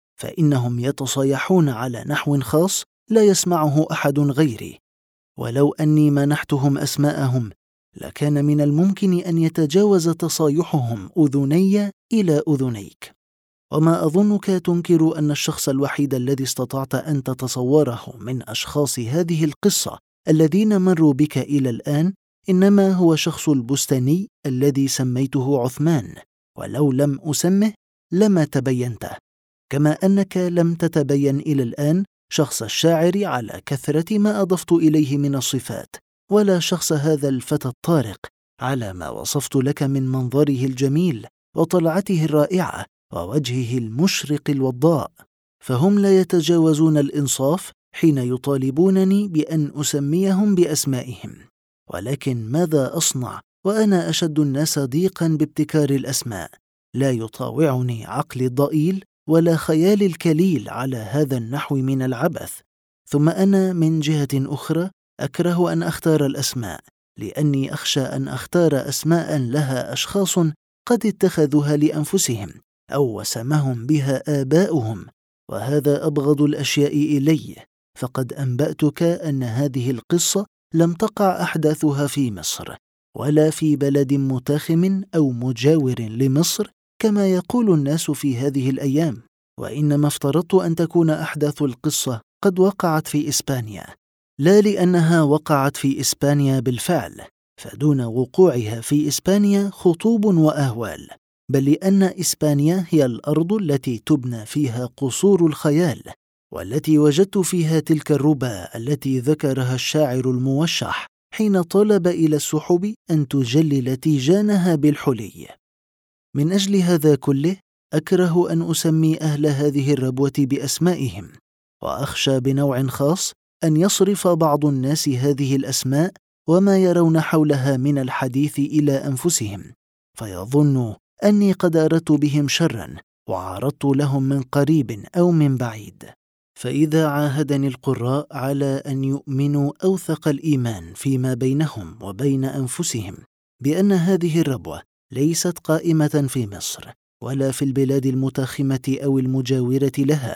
فإنهم يتصايحون على نحو خاص لا يسمعه أحد غيري، ولو أني منحتهم أسماءهم لكان من الممكن أن يتجاوز تصايحهم أذني إلى أذنيك. وما أظنك تنكر أن الشخص الوحيد الذي استطعت أن تتصوره من أشخاص هذه القصة الذين مروا بك إلى الآن إنما هو شخص البستاني الذي سميته عثمان، ولو لم أسمه لما تبينته، كما أنك لم تتبين إلى الآن شخص الشاعر على كثرة ما أضفت إليه من الصفات، ولا شخص هذا الفتى الطارق على ما وصفت لك من منظره الجميل وطلعته الرائعة ووجهه المشرق الوضاء. فهم لا يتجاوزون الإنصاف حين يطالبونني بأن أسميهم بأسمائهم، ولكن ماذا أصنع وأنا أشد الناس ضيقا بابتكار الأسماء؟ لا يطاوعني عقلي الضئيل ولا خيالي الكليل على هذا النحو من العبث. ثم أنا من جهة أخرى أكره أن أختار الأسماء، لأني أخشى أن أختار أسماء لها أشخاص قد اتخذوها لأنفسهم أو وسمهم بها آباؤهم، وهذا أبغض الأشياء إلي، فقد أنبأتك أن هذه القصة لم تقع أحداثها في مصر ولا في بلد متاخم أو مجاور لمصر كما يقول الناس في هذه الأيام، وإنما افترضت أن تكون أحداث القصة قد وقعت في إسبانيا، لا لأنها وقعت في إسبانيا بالفعل، فدون وقوعها في إسبانيا خطوب وأهوال، بل لأن إسبانيا هي الأرض التي تبنى فيها قصور الخيال، والتي وجدت فيها تلك الربا التي ذكرها الشاعر الموشح حين طلب إلى السحب أن تجلل تيجانها بالحلي. من أجل هذا كله أكره أن أسمي أهل هذه الربوة بأسمائهم، وأخشى بنوع خاص أن يصرف بعض الناس هذه الأسماء وما يرون حولها من الحديث إلى أنفسهم، فيظنوا أني قد أردت بهم شرا وعرضت لهم من قريب أو من بعيد. فإذا عاهدني القراء على أن يؤمنوا أوثق الإيمان فيما بينهم وبين أنفسهم بأن هذه الربوة ليست قائمة في مصر ولا في البلاد المتاخمة أو المجاورة لها،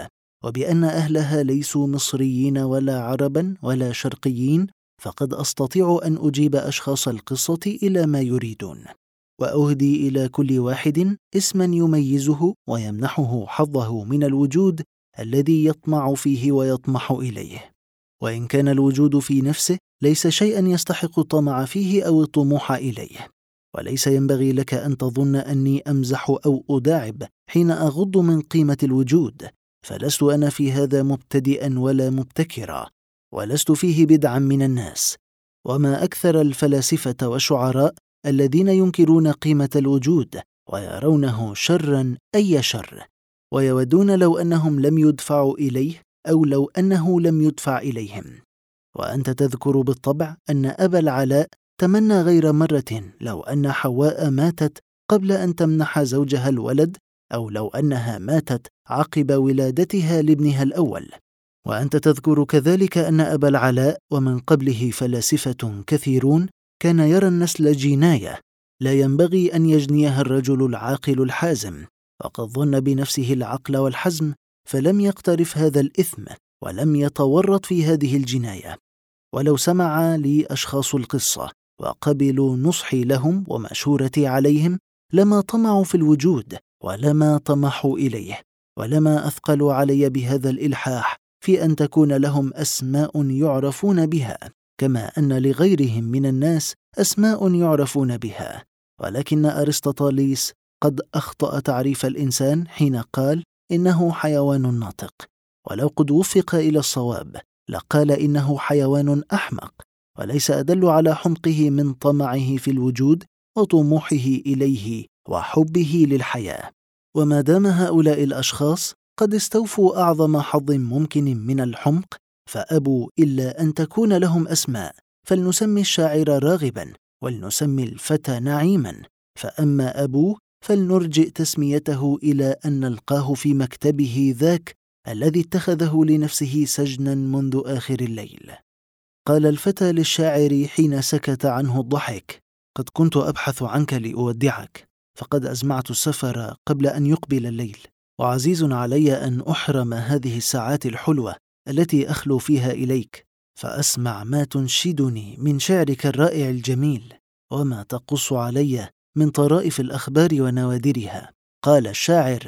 وبأن أهلها ليسوا مصريين ولا عربا ولا شرقيين، فقد أستطيع أن أجيب أشخاص القصة إلى ما يريدون، وأهدي إلى كل واحد اسما يميزه ويمنحه حظه من الوجود الذي يطمع فيه ويطمح إليه، وإن كان الوجود في نفسه ليس شيئا يستحق الطمع فيه أو الطموح إليه. وليس ينبغي لك أن تظن أني أمزح أو أداعب حين أغض من قيمة الوجود، فلست أنا في هذا مبتدئا ولا مبتكرا، ولست فيه بدعا من الناس. وما أكثر الفلاسفة والشعراء الذين ينكرون قيمة الوجود ويرونه شرا أي شر، ويودون لو أنهم لم يدفعوا إليه أو لو أنه لم يدفع إليهم. وأنت تذكر بالطبع أن أبا العلاء تمنى غير مرة لو أن حواء ماتت قبل أن تمنح زوجها الولد، أو لو أنها ماتت عقب ولادتها لابنها الأول. وأنت تذكر كذلك أن أبا العلاء ومن قبله فلاسفة كثيرون كان يرى النسل جناية لا ينبغي أن يجنيها الرجل العاقل الحازم، وقد ظن بنفسه العقل والحزم فلم يقترف هذا الإثم ولم يتورط في هذه الجناية. ولو سمع لي أشخاص القصة وقبلوا نصحي لهم ومشورتي عليهم لما طمعوا في الوجود ولما طمحوا إليه، ولما أثقلوا علي بهذا الإلحاح في أن تكون لهم أسماء يعرفون بها، كما أن لغيرهم من الناس أسماء يعرفون بها. ولكن أرسطاطاليس قد أخطأ تعريف الإنسان حين قال إنه حيوان ناطق، ولو قد وفق إلى الصواب لقال إنه حيوان أحمق، وليس أدل على حمقه من طمعه في الوجود وطموحه إليه وحبه للحياة. وما دام هؤلاء الأشخاص قد استوفوا أعظم حظ ممكن من الحمق، فأبوا إلا أن تكون لهم أسماء، فلنسمي الشاعر راغبا ولنسمي الفتى نعيما، فأما أبوه فلنرجئ تسميته إلى أن نلقاه في مكتبه ذاك الذي اتخذه لنفسه سجنا منذ آخر الليل. قال الفتى للشاعر حين سكت عنه الضحك: قد كنت أبحث عنك لأودعك، فقد أزمعت السفر قبل أن يقبل الليل، وعزيز علي أن أحرم هذه الساعات الحلوة التي أخلو فيها إليك، فأسمع ما تنشدني من شعرك الرائع الجميل، وما تقص علي من طرائف الأخبار ونوادرها. قال الشاعر: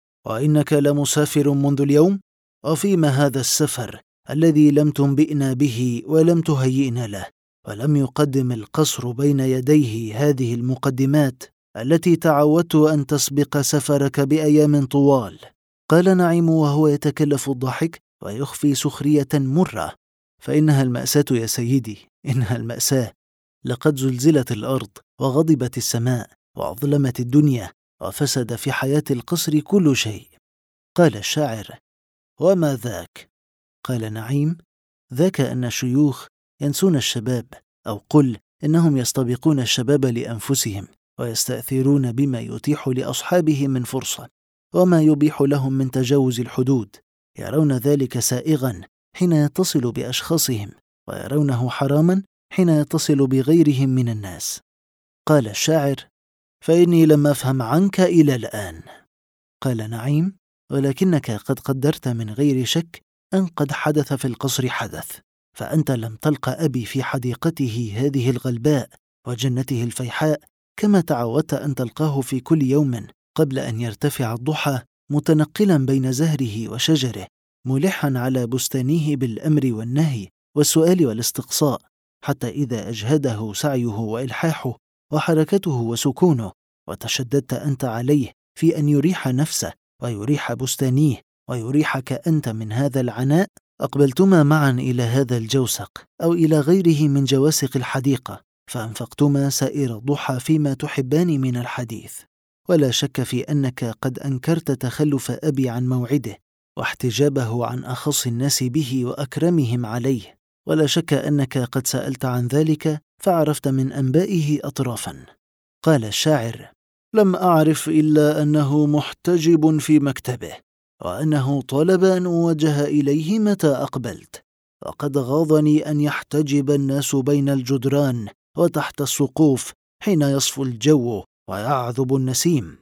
وإنك لمسافر منذ اليوم، وفيما هذا السفر الذي لم تنبئنا به ولم تهيئنا له، ولم يقدم القصر بين يديه هذه المقدمات التي تعودت أن تسبق سفرك بأيام طوال. قال نعيم وهو يتكلف الضحك ويخفي سخرية مرة: فإنها المأساة يا سيدي، إنها المأساة، لقد زلزلت الأرض وغضبت السماء وأظلمت الدنيا وفسد في حياة القصر كل شيء. قال الشاعر: وما ذاك؟ قال نعيم: ذاك أن الشيوخ ينسون الشباب، أو قل إنهم يستبقون الشباب لأنفسهم ويستأثرون بما يتيح لأصحابه من فرصة وما يبيح لهم من تجاوز الحدود، يرون ذلك سائغا حين يتصل بأشخاصهم، ويرونه حراما حين يتصل بغيرهم من الناس. قال الشاعر: فإني لم أفهم عنك إلى الآن. قال نعيم: ولكنك قد قدرت من غير شك أن قد حدث في القصر حدث، فأنت لم تلقى أبي في حديقته هذه الغلباء وجنته الفيحاء كما تعودت أن تلقاه في كل يوم قبل أن يرتفع الضحى، متنقلا بين زهره وشجره، ملحا على بستانيه بالأمر والنهي والسؤال والاستقصاء، حتى إذا أجهده سعيه وإلحاحه وحركته وسكونه، وتشددت أنت عليه في أن يريح نفسه ويريح بستانيه ويريحك أنت من هذا العناء، أقبلتما معا إلى هذا الجوسق أو إلى غيره من جواسق الحديقة، فأنفقتما سائر الضحى فيما تحبان من الحديث. ولا شك في أنك قد أنكرت تخلف أبي عن موعده واحتجابه عن أخص الناس به وأكرمهم عليه، ولا شك أنك قد سألت عن ذلك فعرفت من أنبائه أطرافا. قال الشاعر: لم أعرف إلا أنه محتجب في مكتبه، وأنه طلب أن أوجه إليه متى أقبلت، وقد غاضني أن يحتجب الناس بين الجدران وتحت السقوف حين يصفو الجو ويعذب النسيم،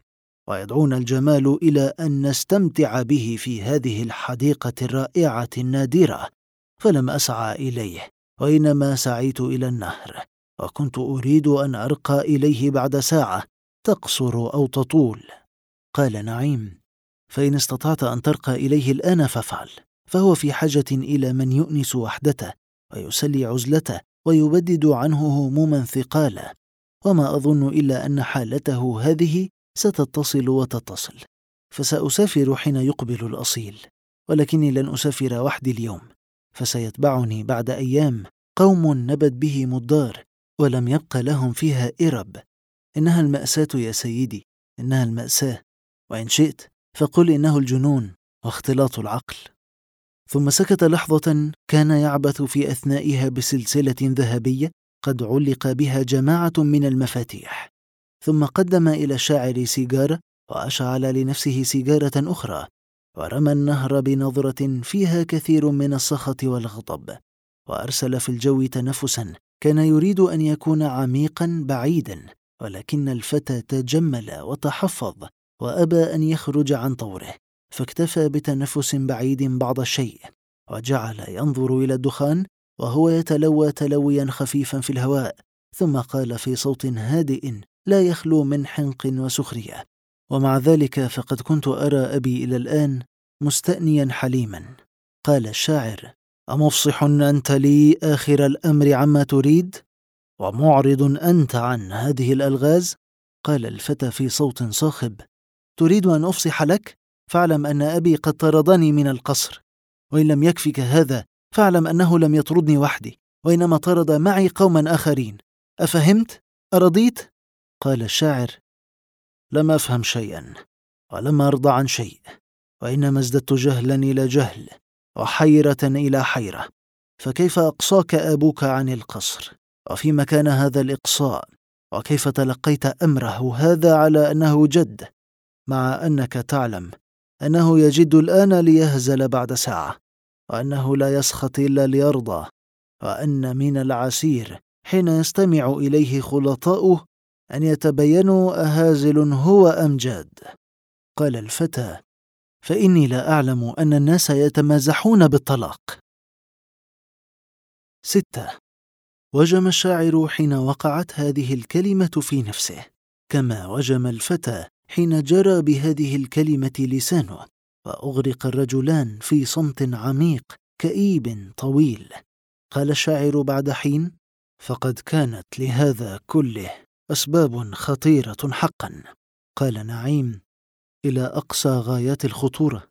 ويدعونا الجمال إلى أن نستمتع به في هذه الحديقة الرائعة النادرة، فلم أسعى إليه، وإنما سعيت إلى النهر، وكنت أريد أن أرقى إليه بعد ساعة تقصر أو تطول. قال نعيم: فإن استطعت أن ترقى إليه الآن فافعل، فهو في حاجة إلى من يؤنس وحدته ويسلي عزلته ويبدد عنه هموما ثقالا، وما أظن إلا أن حالته هذه ستتصل وتتصل، فسأسافر حين يقبل الأصيل، ولكني لن أسافر وحدي اليوم، فسيتبعني بعد أيام قوم نبت بهم الدار ولم يبق لهم فيها إرب. إنها المأساة يا سيدي، إنها المأساة، وإن شئت فقل إنه الجنون واختلاط العقل. ثم سكت لحظة، كان يعبث في أثنائها بسلسلة ذهبية قد علق بها جماعة من المفاتيح، ثم قدم إلى الشاعر سيجارة وأشعل لنفسه سيجارة أخرى، ورمى النهر بنظرة فيها كثير من السخط والغضب، وأرسل في الجو تنفسا كان يريد أن يكون عميقا بعيدا، ولكن الفتى تجمل وتحفظ وأبى أن يخرج عن طوره، فاكتفى بتنفس بعيد بعض الشيء، وجعل ينظر إلى الدخان وهو يتلوى تلويا خفيفا في الهواء، ثم قال في صوت هادئ لا يخلو من حنق وسخرية: ومع ذلك فقد كنت أرى أبي إلى الآن مستأنيا حليما. قال الشاعر: أمفصح أنت لي آخر الأمر عما تريد، ومعرض أنت عن هذه الألغاز؟ قال الفتى في صوت صاخب: تريد أن أفصح لك؟ فاعلم أن أبي قد طردني من القصر، وإن لم يكفك هذا فاعلم أنه لم يطردني وحدي، وإنما طرد معي قوما آخرين. أفهمت؟ أرضيت؟ قال الشاعر: لم أفهم شيئا، ولم أرضى عن شيء، وإنما ازددت جهلا إلى جهل، وحيرة إلى حيرة. فكيف أقصاك أبوك عن القصر؟ وفيما كان هذا الإقصاء؟ وكيف تلقيت أمره هذا على أنه جد، مع أنك تعلم أنه يجد الآن ليهزل بعد ساعة، وأنه لا يسخط إلا ليرضى، وأن من العسير حين يستمع إليه خلطاؤه أن يتبينوا أهازل هو أم جاد؟ قال الفتى: فإني لا أعلم أن الناس يتمازحون بالطلاق. 6. وجم الشاعر حين وقعت هذه الكلمة في نفسه، كما وجم الفتى حين جرى بهذه الكلمة لسانه، وأغرق الرجلان في صمت عميق كئيب طويل. قال الشاعر بعد حين: فقد كانت لهذا كله أسباب خطيرة حقا. قال نعيم: إلى أقصى غايات الخطورة.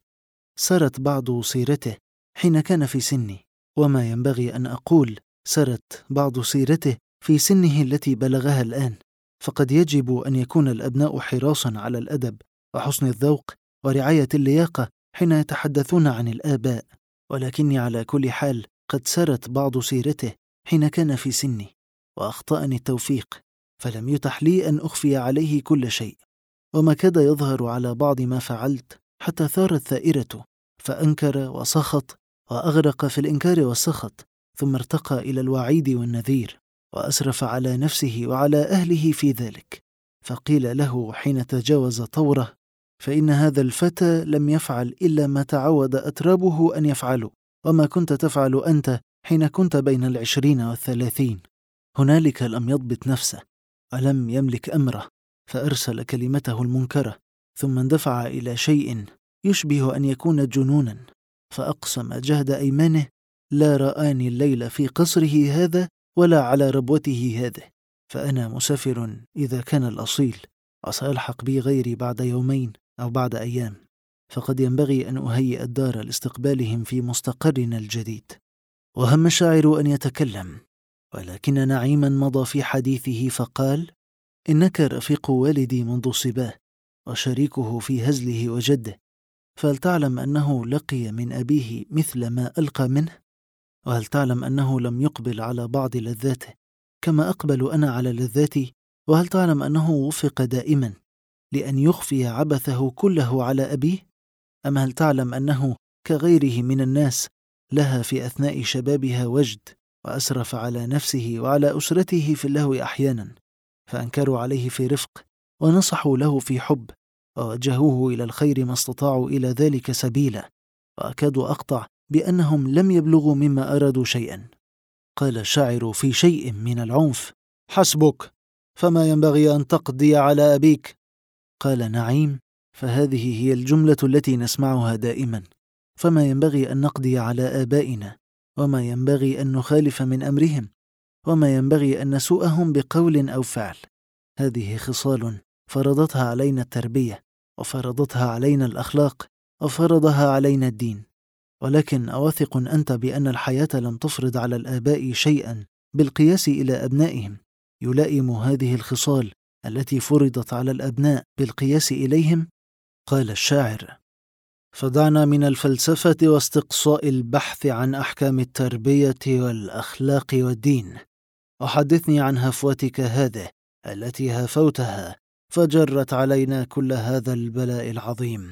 سرت بعض سيرته حين كان في سني، وما ينبغي أن أقول سرت بعض سيرته في سنه التي بلغها الآن، فقد يجب أن يكون الأبناء حراسا على الأدب وحسن الذوق ورعاية اللياقة حين يتحدثون عن الآباء، ولكني على كل حال قد سرت بعض سيرته حين كان في سني، وأخطأني التوفيق، فلم يتح لي أن أخفي عليه كل شيء، وما كاد يظهر على بعض ما فعلت حتى ثارت ثائرته، فأنكر وسخط وأغرق في الإنكار والسخط، ثم ارتقى إلى الوعيد والنذير، وأسرف على نفسه وعلى أهله في ذلك. فقيل له حين تجاوز طوره: فإن هذا الفتى لم يفعل إلا ما تعود أترابه أن يفعله، وما كنت تفعل أنت حين كنت بين 20 و30. هنالك لم يضبط نفسه ولم يملك أمره، فأرسل كلمته المنكرة، ثم اندفع إلى شيء يشبه أن يكون جنونا، فأقسم جهد أيمانه: لا رآني الليل في قصره هذا ولا على ربوته هذه، فأنا مسافر إذا كان الأصيل، وسألحق بي غيري بعد يومين أو بعد أيام، فقد ينبغي أن أهيئ الدار لاستقبالهم في مستقرنا الجديد. وهم الشاعر أن يتكلم، ولكن نعيما مضى في حديثه فقال: إنك رفيق والدي منذ صباه، وشريكه في هزله وجده، فهل تعلم أنه لقي من أبيه مثل ما ألقى منه؟ وهل تعلم أنه لم يقبل على بعض لذاته كما أقبل أنا على لذاتي؟ وهل تعلم أنه وفق دائما لأن يخفي عبثه كله على أبيه؟ أم هل تعلم أنه كغيره من الناس لها في أثناء شبابها وجد، وأسرف على نفسه وعلى أسرته في اللهو أحيانا، فأنكروا عليه في رفق ونصحوا له في حب، ووجهوه إلى الخير ما استطاعوا إلى ذلك سبيلا، وأكاد أقطع بأنهم لم يبلغوا مما أرادوا شيئا. قال الشاعر في شيء من العنف: حسبك، فما ينبغي أن تقضي على أبيك. قال نعيم: فهذه هي الجملة التي نسمعها دائما، فما ينبغي أن نقضي على آبائنا، وما ينبغي أن نخالف من أمرهم، وما ينبغي أن نسوءهم بقول أو فعل. هذه خصال فرضتها علينا التربية، وفرضتها علينا الأخلاق، وفرضها علينا الدين. ولكن أوثق أنت بأن الحياة لم تفرض على الآباء شيئا بالقياس إلى أبنائهم يلائم هذه الخصال التي فرضت على الأبناء بالقياس إليهم؟ قال الشاعر: فدعنا من الفلسفة واستقصاء البحث عن أحكام التربية والأخلاق والدين، وحدثني عن هفوتك هذه التي هفوتها فجرت علينا كل هذا البلاء العظيم.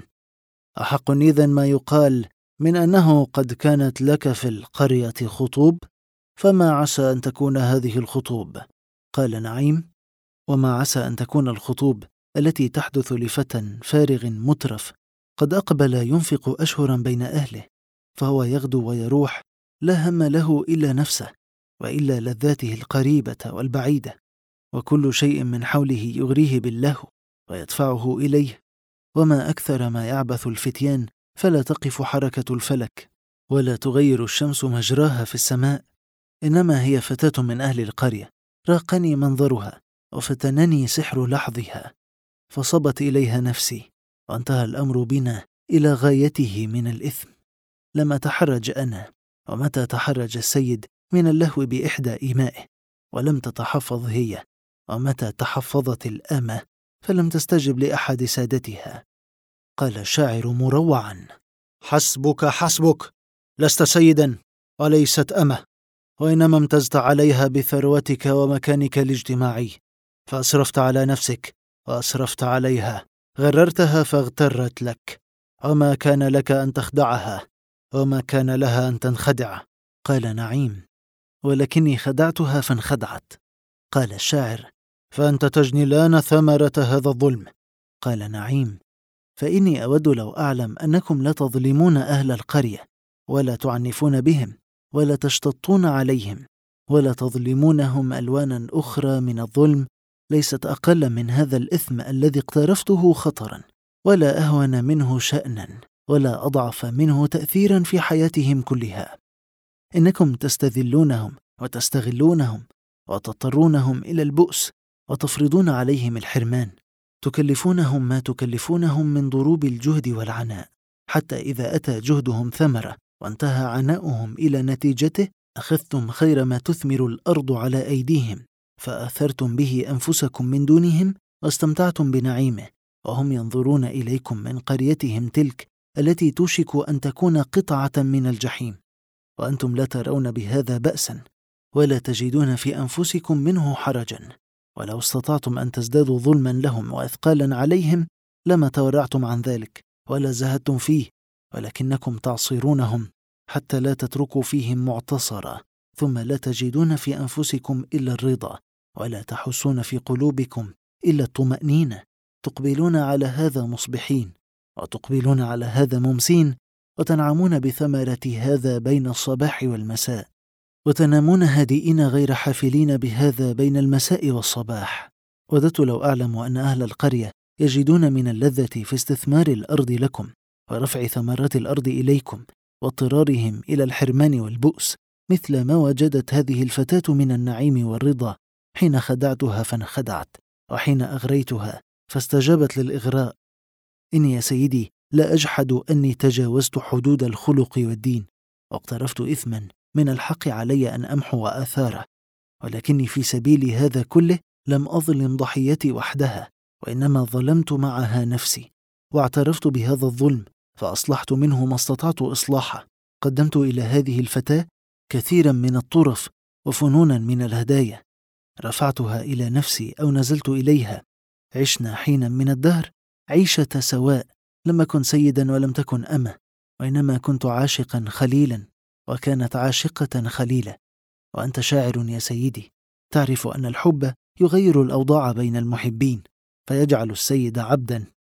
أحق إذن ما يقال من أنه قد كانت لك في القرية خطوب؟ فما عسى أن تكون هذه الخطوب؟ قال نعيم: وما عسى أن تكون الخطوب التي تحدث لفتى فارغ مترف قد أقبل ينفق أشهرا بين أهله، فهو يغدو ويروح لا هم له إلا نفسه، وإلا لذاته القريبة والبعيدة، وكل شيء من حوله يغريه باللهو ويدفعه إليه. وما أكثر ما يعبث الفتيان، فلا تقف حركة الفلك، ولا تغير الشمس مجراها في السماء، إنما هي فتاة من أهل القرية راقني منظرها وفتنني سحر لحظها، فصبت إليها نفسي، وانتهى الأمر بنا إلى غايته من الإثم. لم أتحرج أنا، ومتى تحرج السيد من اللهو بإحدى إمائه، ولم تتحفظ هي، ومتى تحفظت الأمة فلم تستجب لأحد سادتها. قال الشاعر مروعا: حسبك حسبك، لست سيدا وليست أمة، وإنما امتزت عليها بثروتك ومكانك الاجتماعي، فأسرفت على نفسك وأسرفت عليها، غررتها فاغترت لك، وما كان لك أن تخدعها، وما كان لها أن تنخدع. قال نعيم: ولكني خدعتها فانخدعت. قال الشاعر: فأنت تجنلان ثمرة هذا الظلم. قال نعيم: فإني أود لو أعلم أنكم لا تظلمون أهل القرية، ولا تعنفون بهم، ولا تشتطون عليهم، ولا تظلمونهم ألوانا أخرى من الظلم ليست أقل من هذا الإثم الذي اقترفته خطرا، ولا أهون منه شأنا، ولا أضعف منه تأثيرا في حياتهم كلها. إنكم تستذلونهم وتستغلونهم، وتضطرونهم إلى البؤس، وتفرضون عليهم الحرمان، تكلفونهم ما تكلفونهم من ضروب الجهد والعناء، حتى إذا أتى جهدهم ثمرة وانتهى عناؤهم إلى نتيجته، أخذتم خير ما تثمر الأرض على أيديهم، فآثرتم به أنفسكم من دونهم، واستمتعتم بنعيمه، وهم ينظرون إليكم من قريتهم تلك التي توشك أن تكون قطعة من الجحيم، وأنتم لا ترون بهذا بأسا، ولا تجدون في أنفسكم منه حرجا. ولو استطعتم أن تزدادوا ظلما لهم وإثقالا عليهم لما تورعتم عن ذلك ولا زهدتم فيه، ولكنكم تعصرونهم حتى لا تتركوا فيهم معتصرا، ثم لا تجدون في أنفسكم إلا الرضا، ولا تحسون في قلوبكم إلا الطمأنينة، تقبلون على هذا مصبحين، وتقبلون على هذا ممسين، وتنعمون بثمرة هذا بين الصباح والمساء، وتنامون هادئين غير حافلين بهذا بين المساء والصباح. وددت لو أعلم أن أهل القرية يجدون من اللذة في استثمار الأرض لكم، ورفع ثمرات الأرض إليكم، واضطرارهم إلى الحرمان والبؤس، مثل ما وجدت هذه الفتاة من النعيم والرضا حين خدعتها فانخدعت، وحين أغريتها فاستجابت للإغراء. إني يا سيدي لا أجحد أني تجاوزت حدود الخلق والدين، واقترفت إثما من الحق علي أن أمحو آثاره، ولكني في سبيل هذا كله لم أظلم ضحيتي وحدها، وإنما ظلمت معها نفسي، واعترفت بهذا الظلم فأصلحت منه ما استطعت إصلاحه. قدمت إلى هذه الفتاة كثيرا من الطرف وفنونا من الهدايا، رفعتها إلى نفسي أو نزلت إليها. عشنا حينا من الدهر عيشة سواء، لم أكن سيدا ولم تكن أمة، وإنما كنت عاشقا خليلا، وكانت عاشقة خليلة. وأنت شاعر يا سيدي، تعرف أن الحب يغير الأوضاع بين المحبين، فيجعل السيد عبدا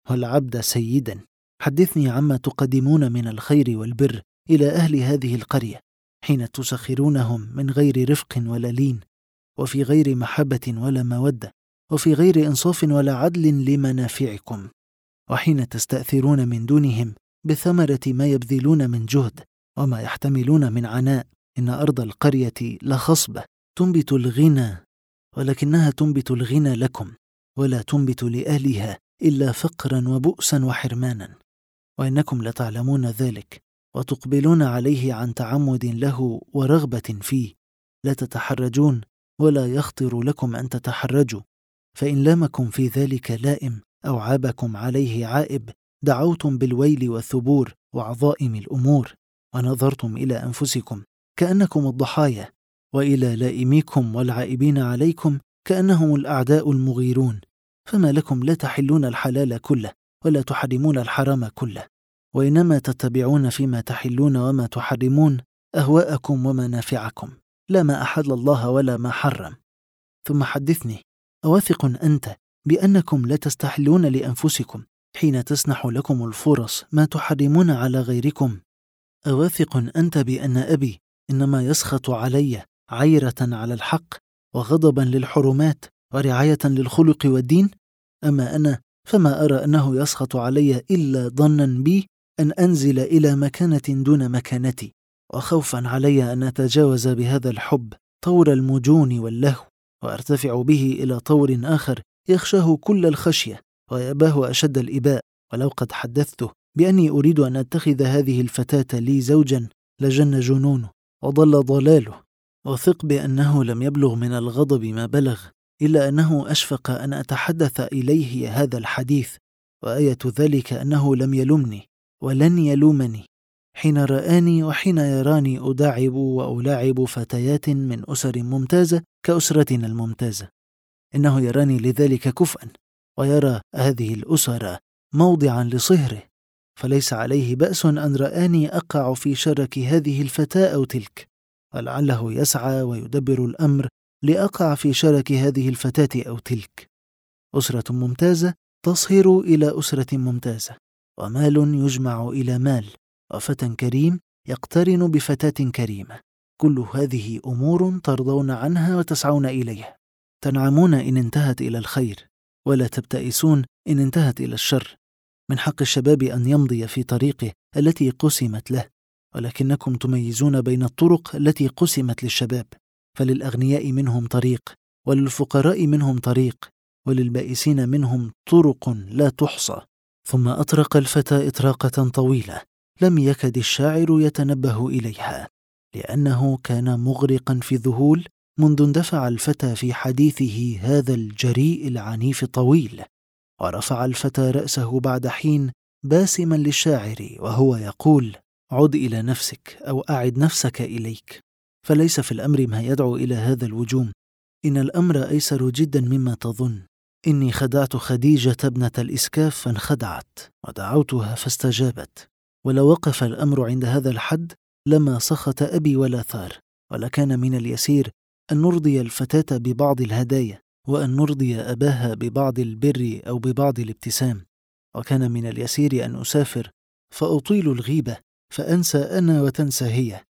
والعبد سيدا. حدثني عما تقدمون من الخير والبر إلى أهل هذه القرية، حين تسخرونهم من غير رفق ولا لين، وفي غير محبة ولا مودة، وفي غير إنصاف ولا عدل لمنافعكم، وحين تستأثرون من دونهم بثمرة ما يبذلون من جهد وما يحتملون من عناء. إن أرض القرية لخصبة تنبت الغنى، ولكنها تنبت الغنى لكم، ولا تنبت لأهلها إلا فقرا وبؤسا وحرمانا، وإنكم لتعلمون ذلك وتقبلون عليه عن تعمد له ورغبة فيه، لا تتحرجون ولا يخطر لكم أن تتحرجوا، فإن لامكم في ذلك لائم أو عابكم عليه عائب دعوتم بالويل والثبور وعظائم الأمور، ونظرتم إلى أنفسكم كأنكم الضحايا، وإلى لائميكم والعائبين عليكم كأنهم الأعداء المغيرون، فما لكم لا تحلون الحلال كله ولا تحرمون الحرام كله، وإنما تتبعون فيما تحلون وما تحرمون أهواءكم ومنافعكم، لا ما أحل الله ولا ما حرم. ثم حدثني، أواثق أنت بأنكم لا تستحلون لأنفسكم حين تسنح لكم الفرص ما تحرمون على غيركم؟ أواثق أنت بأن أبي إنما يسخط علي عيرة على الحق وغضبا للحرمات ورعاية للخلق والدين؟ أما أنا فما أرى أنه يسخط علي إلا ظنا بي أن أنزل إلى مكانة دون مكانتي، وخوفا علي أن أتجاوز بهذا الحب طور المجون واللهو، وأرتفع به إلى طور آخر يخشاه كل الخشية ويباه أشد الإباء. ولو قد حدثته بأني أريد أن أتخذ هذه الفتاة لي زوجا لجن جنونه وضل ضلاله، وثق بأنه لم يبلغ من الغضب ما بلغ، إلا أنه أشفق أن أتحدث إليه هذا الحديث، وآية ذلك أنه لم يلمني ولن يلومني حين رآني وحين يراني أداعب وألاعب فتيات من أسر ممتازة كأسرتنا الممتازة. إنه يراني لذلك كفءا، ويرى هذه الأسر موضعا لصهره، فليس عليه بأس أن رآني أقع في شرك هذه الفتاة أو تلك، ولعله يسعى ويدبر الأمر لأقع في شرك هذه الفتاة أو تلك. أسرة ممتازة تصهر إلى أسرة ممتازة، ومال يجمع إلى مال، وفتى كريم يقترن بفتاة كريمة. كل هذه أمور ترضون عنها وتسعون إليها، تنعمون إن انتهت إلى الخير، ولا تبتئسون إن انتهت إلى الشر. من حق الشباب أن يمضي في طريقه التي قسمت له، ولكنكم تميزون بين الطرق التي قسمت للشباب، فللأغنياء منهم طريق، وللفقراء منهم طريق، وللبائسين منهم طرق لا تحصى. ثم أطرق الفتى إطراقة طويلة لم يكد الشاعر يتنبه إليها، لأنه كان مغرقا في الذهول منذ اندفع الفتى في حديثه هذا الجريء العنيف الطويل. ورفع الفتى رأسه بعد حين باسما للشاعر وهو يقول: عد إلى نفسك أو أعد نفسك إليك، فليس في الأمر ما يدعو إلى هذا الوجوم، إن الأمر أيسر جدا مما تظن. إني خدعت خديجة ابنة الإسكاف فانخدعت، ودعوتها فاستجابت، ولو وقف الأمر عند هذا الحد لما سخط أبي ولا ثار، ولكان من اليسير أن نرضي الفتاة ببعض الهدايا، وأن نرضي أباها ببعض البر أو ببعض الابتسام، وكان من اليسير أن أسافر فأطيل الغيبة فأنسى أنا وتنسى هي،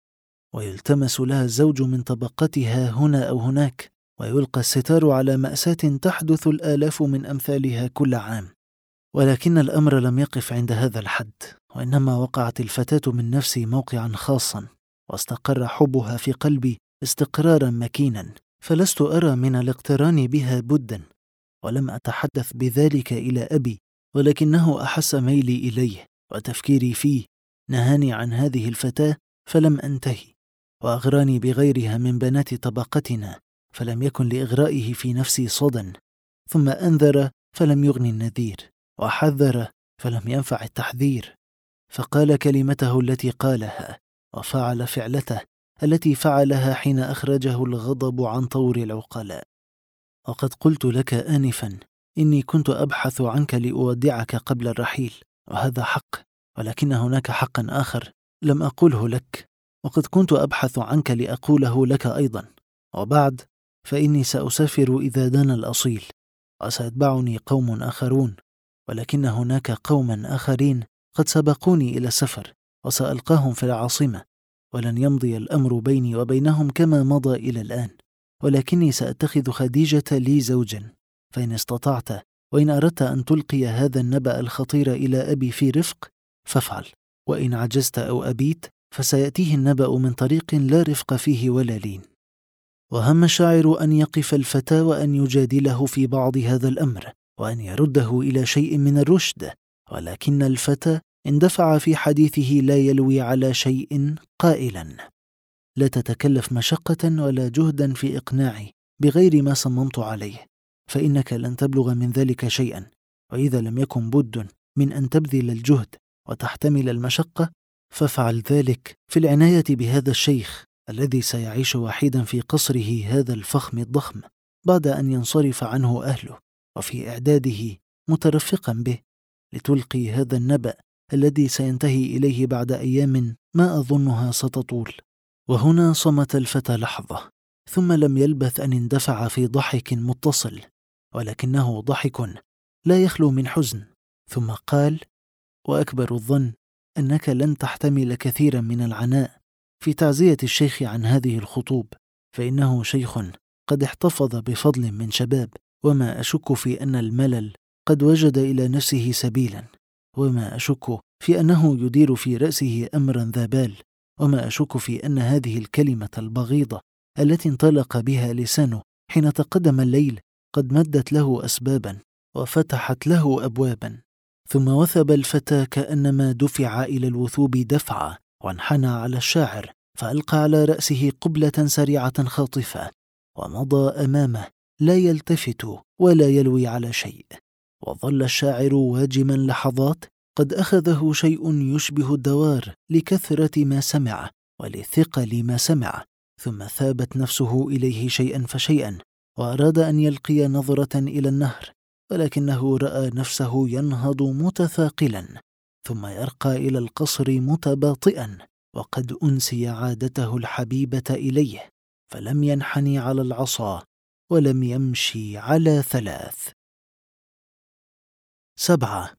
ويلتمس لها الزوج من طبقتها هنا أو هناك، ويلقى الستار على مأساة تحدث الآلاف من أمثالها كل عام. ولكن الأمر لم يقف عند هذا الحد، وإنما وقعت الفتاة من نفسي موقعا خاصا، واستقر حبها في قلبي استقرارا مكينا، فلست أرى من الاقتران بها بدا. ولم أتحدث بذلك إلى أبي، ولكنه أحس ميلي إليه وتفكيري فيه نهاني عن هذه الفتاة فلم أنتهي، وأغراني بغيرها من بنات طبقتنا فلم يكن لإغرائه في نفسي صدى. ثم أنذر فلم يغن النذير، وحذر فلم ينفع التحذير، فقال كلمته التي قالها، وفعل فعلته التي فعلها حين أخرجه الغضب عن طور العقلاء. وقد قلت لك آنفا إني كنت أبحث عنك لأودعك قبل الرحيل، وهذا حق، ولكن هناك حقا آخر لم أقوله لك، وقد كنت أبحث عنك لأقوله لك أيضا. وبعد فإني سأسافر إذا دان الأصيل، وسيتبعني قوم آخرون، ولكن هناك قوما آخرين قد سبقوني إلى السفر، وسألقاهم في العاصمة، ولن يمضي الأمر بيني وبينهم كما مضى إلى الآن، ولكني سأتخذ خديجة لي زوجا، فإن استطعت وإن أردت أن تلقي هذا النبأ الخطير إلى أبي في رفق فافعل، وإن عجزت أو أبيت فسيأتيه النبأ من طريق لا رفق فيه ولا لين. وهم الشاعر أن يقف الفتى وأن يجادله في بعض هذا الأمر، وأن يرده إلى شيء من الرشد، ولكن الفتى اندفع في حديثه لا يلوي على شيء قائلا: لا تتكلف مشقة ولا جهدا في إقناعي بغير ما صممت عليه، فإنك لن تبلغ من ذلك شيئا، وإذا لم يكن بد من أن تبذل الجهد وتحتمل المشقة فافعل ذلك في العناية بهذا الشيخ الذي سيعيش وحيدا في قصره هذا الفخم الضخم بعد أن ينصرف عنه أهله، وفي إعداده مترفقا به لتلقي هذا النبأ الذي سينتهي إليه بعد أيام ما أظنها ستطول. وهنا صمت الفتى لحظة، ثم لم يلبث أن اندفع في ضحك متصل، ولكنه ضحك لا يخلو من حزن، ثم قال: وأكبر الظن أنك لن تحتمل كثيرا من العناء في تعزية الشيخ عن هذه الخطوب، فإنه شيخ قد احتفظ بفضل من شباب، وما أشك في أن الملل قد وجد إلى نفسه سبيلا، وما أشك في أنه يدير في رأسه أمرا ذا بال، وما أشك في أن هذه الكلمة البغيضة التي انطلق بها لسانه حين تقدم الليل قد مدت له أسبابا وفتحت له أبوابا. ثم وثب الفتى كأنما دفع إلى الوثوب دفعة، وانحنى على الشاعر فألقى على رأسه قبلة سريعة خاطفة، ومضى أمامه لا يلتفت ولا يلوي على شيء. وظل الشاعر واجما لحظات قد أخذه شيء يشبه الدوار لكثرة ما سمع ولثقل ما سمع، ثم ثابت نفسه إليه شيئا فشيئا، وأراد أن يلقي نظرة إلى النهر، ولكنه رأى نفسه ينهض متثاقلا ثم يرقى إلى القصر متباطئا، وقد أنسي عادته الحبيبة إليه، فلم ينحني على العصا ولم يمشي على 3. 7.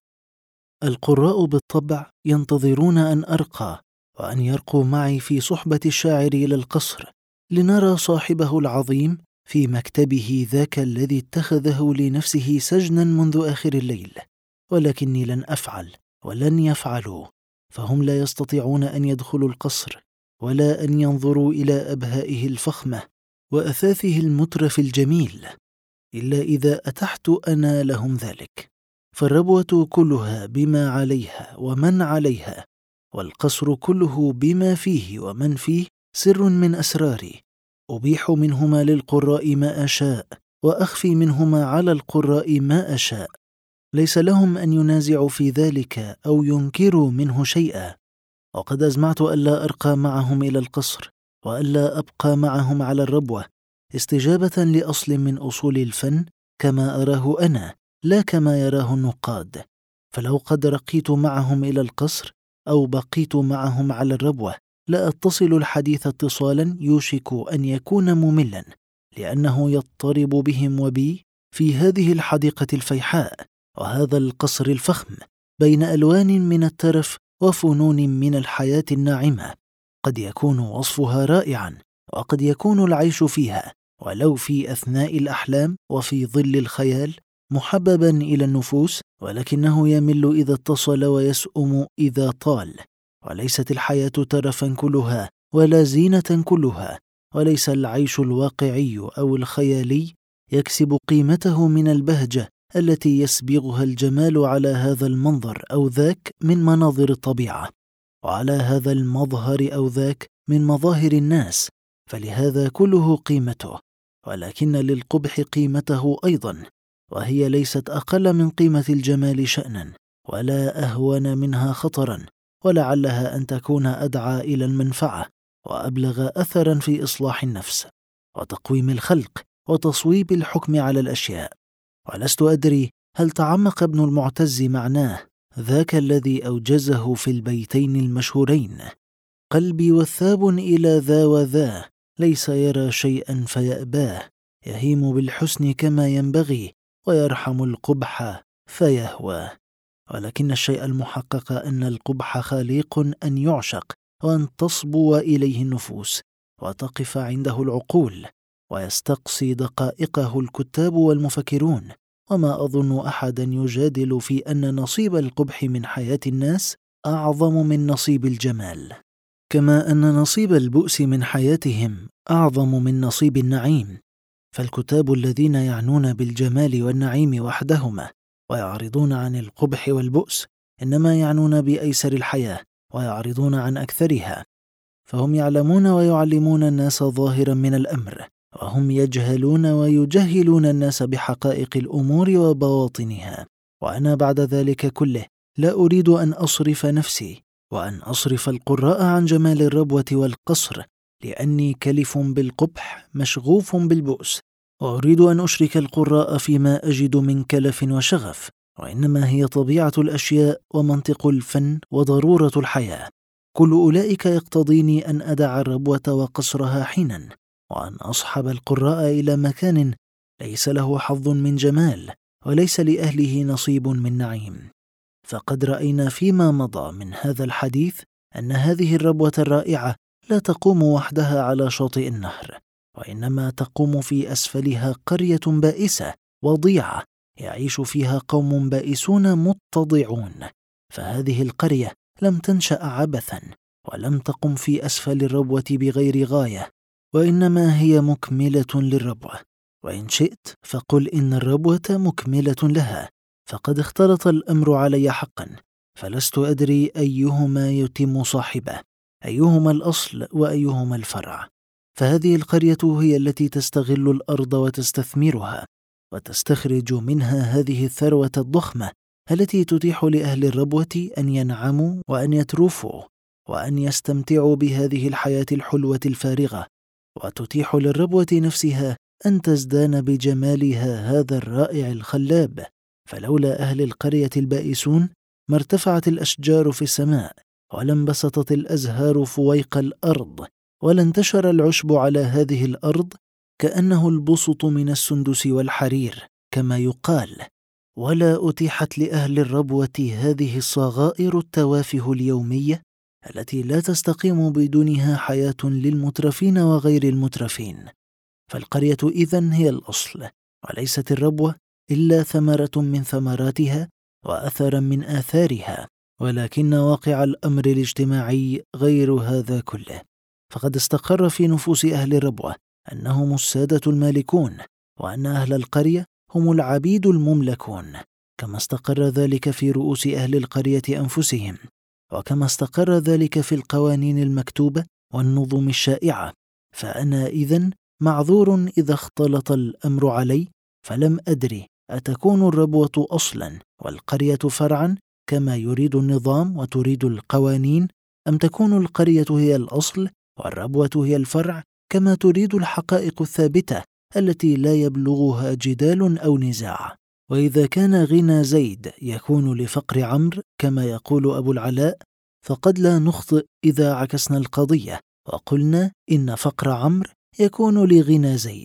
القراء بالطبع ينتظرون أن أرقى وأن يرقوا معي في صحبة الشاعر إلى القصر، لنرى صاحبه العظيم في مكتبه ذاك الذي اتخذه لنفسه سجنا منذ آخر الليل، ولكني لن أفعل ولن يفعلوا، فهم لا يستطيعون أن يدخلوا القصر ولا أن ينظروا إلى أبهائه الفخمة وأثاثه المترف الجميل إلا إذا أتحت أنا لهم ذلك، فالربوة كلها بما عليها ومن عليها، والقصر كله بما فيه ومن فيه سر من أسراري، أبيح منهما للقراء ما أشاء وأخفي منهما على القراء ما أشاء، ليس لهم أن ينازعوا في ذلك أو ينكروا منه شيئا. وقد أزمعت ألا أرقى معهم إلى القصر وألا أبقى معهم على الربوة، استجابة لأصل من أصول الفن كما أراه أنا لا كما يراه النقاد، فلو قد رقيت معهم إلى القصر أو بقيت معهم على الربوة لا أتصل الحديث اتصالا يوشك أن يكون مملا، لأنه يضطرب بهم وبي في هذه الحديقة الفيحاء وهذا القصر الفخم بين ألوان من الترف وفنون من الحياة الناعمة، قد يكون وصفها رائعا وقد يكون العيش فيها ولو في أثناء الأحلام وفي ظل الخيال محببا إلى النفوس، ولكنه يمل إذا اتصل ويسؤم إذا طال، وليست الحياة ترفا كلها ولا زينة كلها، وليس العيش الواقعي أو الخيالي يكسب قيمته من البهجة التي يسبغها الجمال على هذا المنظر أو ذاك من مناظر الطبيعة، وعلى هذا المظهر أو ذاك من مظاهر الناس، فلهذا كله قيمته، ولكن للقبح قيمته أيضا، وهي ليست أقل من قيمة الجمال شأنا ولا أهون منها خطرا، ولعلها أن تكون أدعى إلى المنفعة وأبلغ أثرا في إصلاح النفس وتقويم الخلق وتصويب الحكم على الأشياء. ولست أدري هل تعمق ابن المعتز معناه ذاك الذي أوجزه في البيتين المشهورين: قلبي وثاب إلى ذا وذا، ليس يرى شيئا فيأباه، يهيم بالحسن كما ينبغي ويرحم القبح فيهوى. ولكن الشيء المحقق أن القبح خليق أن يعشق، وأن تصبو إليه النفوس وتقف عنده العقول، ويستقصي دقائقه الكتاب والمفكرون. وما أظن أحدا يجادل في أن نصيب القبح من حياة الناس أعظم من نصيب الجمال، كما أن نصيب البؤس من حياتهم أعظم من نصيب النعيم. فالكتاب الذين يعنون بالجمال والنعيم وحدهما ويعرضون عن القبح والبؤس إنما يعنون بأيسر الحياة ويعرضون عن أكثرها، فهم يعلمون ويعلمون الناس ظاهرا من الأمر، وهم يجهلون ويجهلون الناس بحقائق الأمور وبواطنها. وأنا بعد ذلك كله لا أريد أن أصرف نفسي وأن أصرف القراء عن جمال الربوة والقصر، لأني كلف بالقبح مشغوف بالبؤس، وأريد أن أشرك القراء فيما أجد من كلف وشغف، وإنما هي طبيعة الأشياء ومنطق الفن وضرورة الحياة. كل أولئك يقتضيني أن أدع الربوة وقصرها حينا، وأن أصحب القراء إلى مكان ليس له حظ من جمال وليس لأهله نصيب من نعيم. فقد رأينا فيما مضى من هذا الحديث أن هذه الربوة الرائعة لا تقوم وحدها على شاطئ النهر، وإنما تقوم في أسفلها قرية بائسة وضيعة يعيش فيها قوم بائسون متضعون. فهذه القرية لم تنشأ عبثا، ولم تقم في أسفل الربوة بغير غاية، وإنما هي مكملة للربوة. وإن شئت فقل إن الربوة مكملة لها، فقد اختلط الأمر علي حقا، فلست أدري أيهما يتم صاحبه، أيهما الأصل وأيهما الفرع. فهذه القرية هي التي تستغل الأرض وتستثمرها، وتستخرج منها هذه الثروة الضخمة التي تتيح لأهل الربوة أن ينعموا وأن يترفوا وأن يستمتعوا بهذه الحياة الحلوة الفارغة، وتتيح للربوة نفسها أن تزدان بجمالها هذا الرائع الخلاب. فلولا أهل القرية البائسون ما ارتفعت الأشجار في السماء، ولا انبسطت الأزهار فويق الأرض، ولا انتشر العشب على هذه الأرض كأنه البسط من السندس والحرير كما يقال، ولا أتيحت لأهل الربوة هذه الصغائر التوافه اليومية التي لا تستقيم بدونها حياة للمترفين وغير المترفين. فالقرية إذن هي الأصل، وليست الربوة إلا ثمرة من ثمراتها وأثرا من آثارها، ولكن واقع الأمر الاجتماعي غير هذا كله. فقد استقر في نفوس أهل الربوة أنهم السادة المالكون، وأن أهل القرية هم العبيد المملكون، كما استقر ذلك في رؤوس أهل القرية أنفسهم، وكما استقر ذلك في القوانين المكتوبة والنظم الشائعة. فأنا إذن معذور إذا اختلط الأمر علي، فلم أدري أتكون الربوة أصلا والقرية فرعا كما يريد النظام وتريد القوانين، أم تكون القرية هي الأصل والربوة هي الفرع كما تريد الحقائق الثابتة التي لا يبلغها جدال أو نزاع. وإذا كان غنى زيد يكون لفقر عمرو كما يقول أبو العلاء، فقد لا نخطئ إذا عكسنا القضية وقلنا إن فقر عمرو يكون لغنى زيد.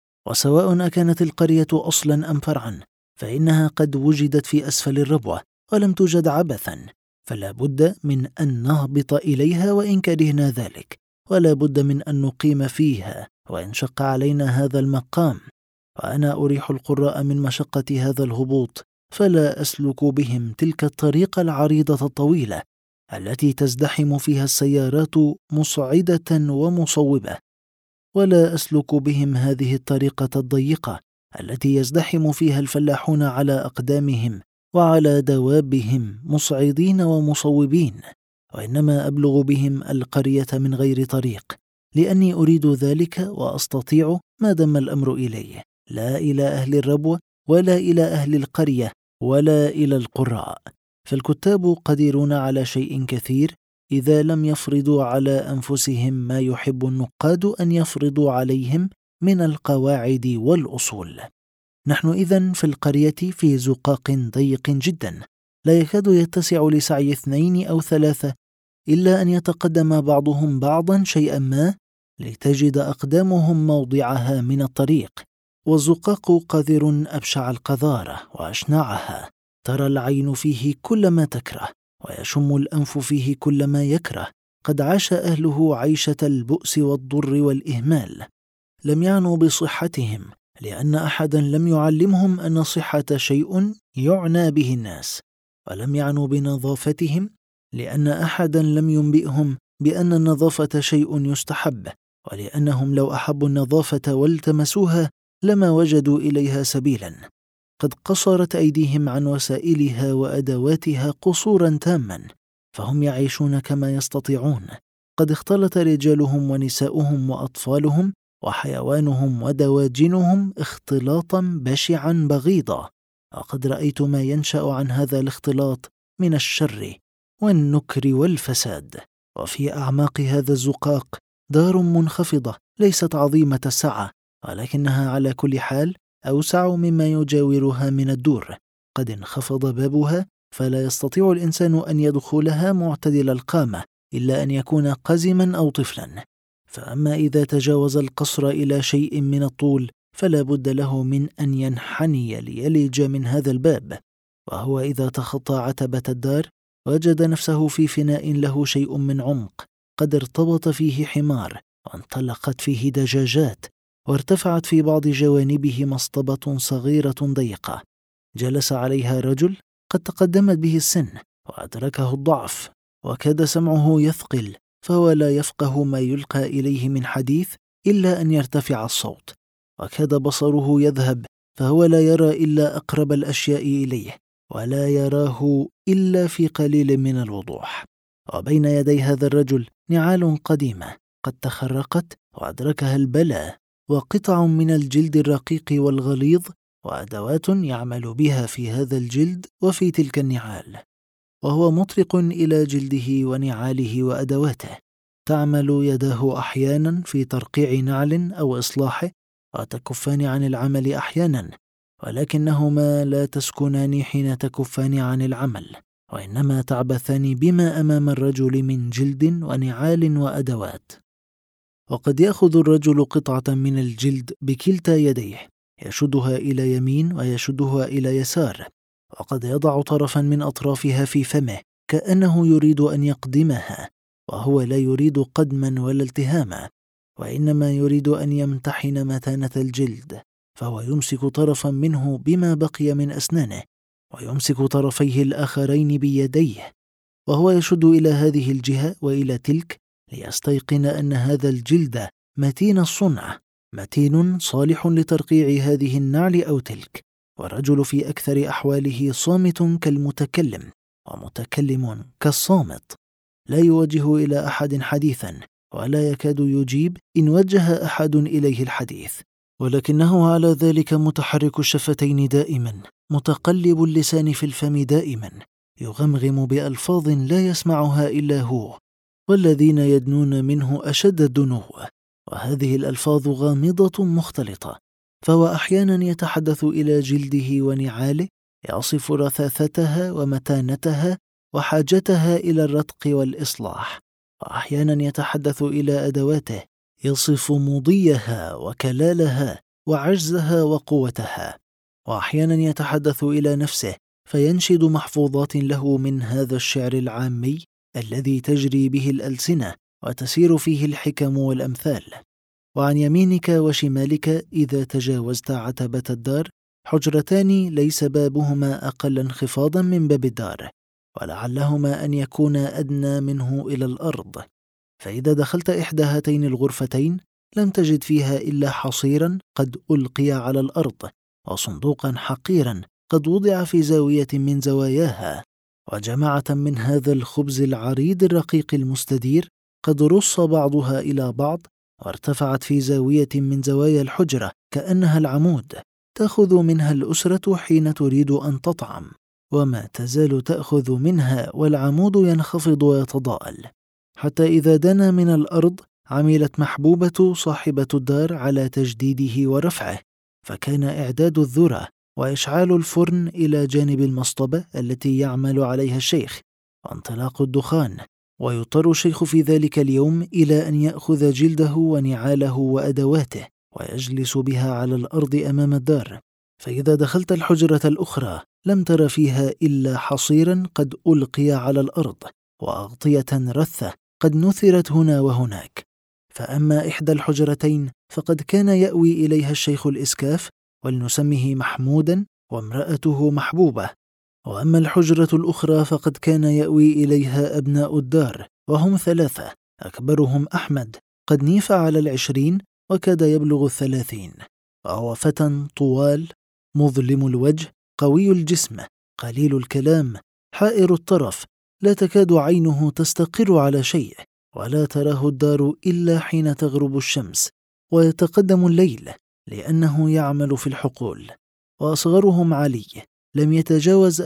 وسواء أكانت القرية أصلا أم فرعا، فإنها قد وجدت في أسفل الربوة ولم توجد عبثا، فلا بد من أن نهبط إليها وإن كرهنا ذلك، ولا بد من أن نقيم فيها وإن شق علينا هذا المقام. وأنا أريح القراء من مشقة هذا الهبوط، فلا أسلك بهم تلك الطريق العريضة الطويلة التي تزدحم فيها السيارات مصعدة ومصوبة، ولا أسلك بهم هذه الطريقة الضيقة التي يزدحم فيها الفلاحون على أقدامهم وعلى دوابهم مصعدين ومصوبين، وإنما أبلغ بهم القرية من غير طريق، لأني أريد ذلك وأستطيع ما دام الأمر إليه، لا إلى أهل الربوة ولا إلى أهل القرية ولا إلى القراء. فالكتاب قديرون على شيء كثير إذا لم يفرضوا على أنفسهم ما يحب النقاد أن يفرضوا عليهم من القواعد والأصول. نحن إذن في القرية في زقاق ضيق جدا، لا يكاد يتسع لسعي 2 أو 3، إلا أن يتقدم بعضهم بعضا شيئا ما لتجد أقدامهم موضعها من الطريق. والزقاق قذر أبشع القذارة وأشنعها، ترى العين فيه كل ما تكره، ويشم الأنف فيه كل ما يكره. قد عاش أهله عيشة البؤس والضر والإهمال. لم يعنوا بصحتهم، لأن أحدا لم يعلمهم أن الصحة شيء يعنى به الناس، ولم يعنوا بنظافتهم، لأن أحدا لم ينبئهم بأن النظافة شيء يستحب، ولأنهم لو أحبوا النظافة والتمسوها لما وجدوا إليها سبيلا. قد قصرت أيديهم عن وسائلها وأدواتها قصورا تاما، فهم يعيشون كما يستطيعون. قد اختلط رجالهم ونساؤهم وأطفالهم وحيوانهم ودواجنهم اختلاطا بشعا بغيضا، وقد رأيت ما ينشأ عن هذا الاختلاط من الشر والنكر والفساد. وفي أعماق هذا الزقاق دار منخفضة ليست عظيمة السعة، ولكنها على كل حال أوسع مما يجاورها من الدور. قد انخفض بابها، فلا يستطيع الإنسان أن يدخلها معتدل القامة إلا أن يكون قزما أو طفلا. فأما إذا تجاوز القصر إلى شيء من الطول فلا بد له من أن ينحني ليلج من هذا الباب. وهو إذا تخطى عتبة الدار وجد نفسه في فناء له شيء من عمق، قد ارتبط فيه حمار، وانطلقت فيه دجاجات، وارتفعت في بعض جوانبه مصطبة صغيرة ضيقة. جلس عليها رجل قد تقدمت به السن وأدركه الضعف، وكاد سمعه يثقل، فهو لا يفقه ما يلقى إليه من حديث إلا أن يرتفع الصوت، وكاد بصره يذهب، فهو لا يرى إلا أقرب الأشياء إليه، ولا يراه إلا في قليل من الوضوح. وبين يدي هذا الرجل نعال قديمة قد تخرقت وأدركها البلاء، وقطع من الجلد الرقيق والغليظ، وأدوات يعمل بها في هذا الجلد وفي تلك النعال. وهو مطرق إلى جلده ونعاله وأدواته. تعمل يداه أحيانا في ترقيع نعل أو إصلاحه، وتكفان عن العمل أحيانا، ولكنهما لا تسكنان حين تكفان عن العمل، وإنما تعبثان بما أمام الرجل من جلد ونعال وأدوات. وقد يأخذ الرجل قطعة من الجلد بكلتا يديه، يشدها إلى يمين ويشدها إلى يسار، وقد يضع طرفا من أطرافها في فمه كأنه يريد أن يقدمها، وهو لا يريد قدما ولا التهاما، وإنما يريد أن يمتحن متانة الجلد. فهو يمسك طرفا منه بما بقي من أسنانه، ويمسك طرفيه الآخرين بيديه، وهو يشد إلى هذه الجهة وإلى تلك ليستيقن أن هذا الجلد متين الصنع، متين صالح لترقيع هذه النعل أو تلك. والرجل في أكثر أحواله صامت كالمتكلم، ومتكلم كالصامت، لا يوجه إلى أحد حديثا، ولا يكاد يجيب إن وجه أحد إليه الحديث، ولكنه على ذلك متحرك الشفتين دائما، متقلب اللسان في الفم دائما، يغمغم بألفاظ لا يسمعها إلا هو، والذين يدنون منه أشد الدنو، وهذه الألفاظ غامضة مختلطة. فهو أحيانا يتحدث إلى جلده ونعاله، يصف رثاثتها ومتانتها وحاجتها إلى الرتق والإصلاح، وأحيانا يتحدث إلى أدواته، يصف مضيها وكلالها وعجزها وقوتها، وأحيانا يتحدث إلى نفسه فينشد محفوظات له من هذا الشعر العامي الذي تجري به الألسنة وتسير فيه الحكم والأمثال. وعن يمينك وشمالك إذا تجاوزت عتبة الدار حجرتان ليس بابهما أقل انخفاضا من باب الدار، ولعلهما أن يكونا أدنى منه إلى الأرض. فإذا دخلت إحدى هاتين الغرفتين لم تجد فيها إلا حصيرا قد ألقي على الأرض، وصندوقا حقيرا قد وضع في زاوية من زواياها، وجماعة من هذا الخبز العريض الرقيق المستدير قد رص بعضها إلى بعض، وارتفعت في زاوية من زوايا الحجرة كأنها العمود، تأخذ منها الأسرة حين تريد أن تطعم، وما تزال تأخذ منها والعمود ينخفض ويتضاءل، حتى إذا دنا من الأرض عملت محبوبة صاحبة الدار على تجديده ورفعه، فكان إعداد الذرة وإشعال الفرن إلى جانب المصطبة التي يعمل عليها الشيخ، وانطلاق الدخان، ويضطر الشيخ في ذلك اليوم إلى أن يأخذ جلده ونعاله وأدواته ويجلس بها على الأرض أمام الدار. فإذا دخلت الحجرة الأخرى لم تر فيها إلا حصيرا قد ألقي على الأرض وأغطية رثة قد نثرت هنا وهناك. فأما إحدى الحجرتين فقد كان يأوي إليها الشيخ الإسكاف، ولنسميه محمودا، وامرأته محبوبة. وأما الحجرة الأخرى فقد كان يأوي إليها أبناء الدار، وهم 3، أكبرهم أحمد قد نيف على 20 وكاد يبلغ 30، وهو فتى طوال مظلم الوجه قوي الجسم قليل الكلام حائر الطرف، لا تكاد عينه تستقر على شيء، ولا تراه الدار إلا حين تغرب الشمس ويتقدم الليل، لأنه يعمل في الحقول. وأصغرهم علي لم يتجاوز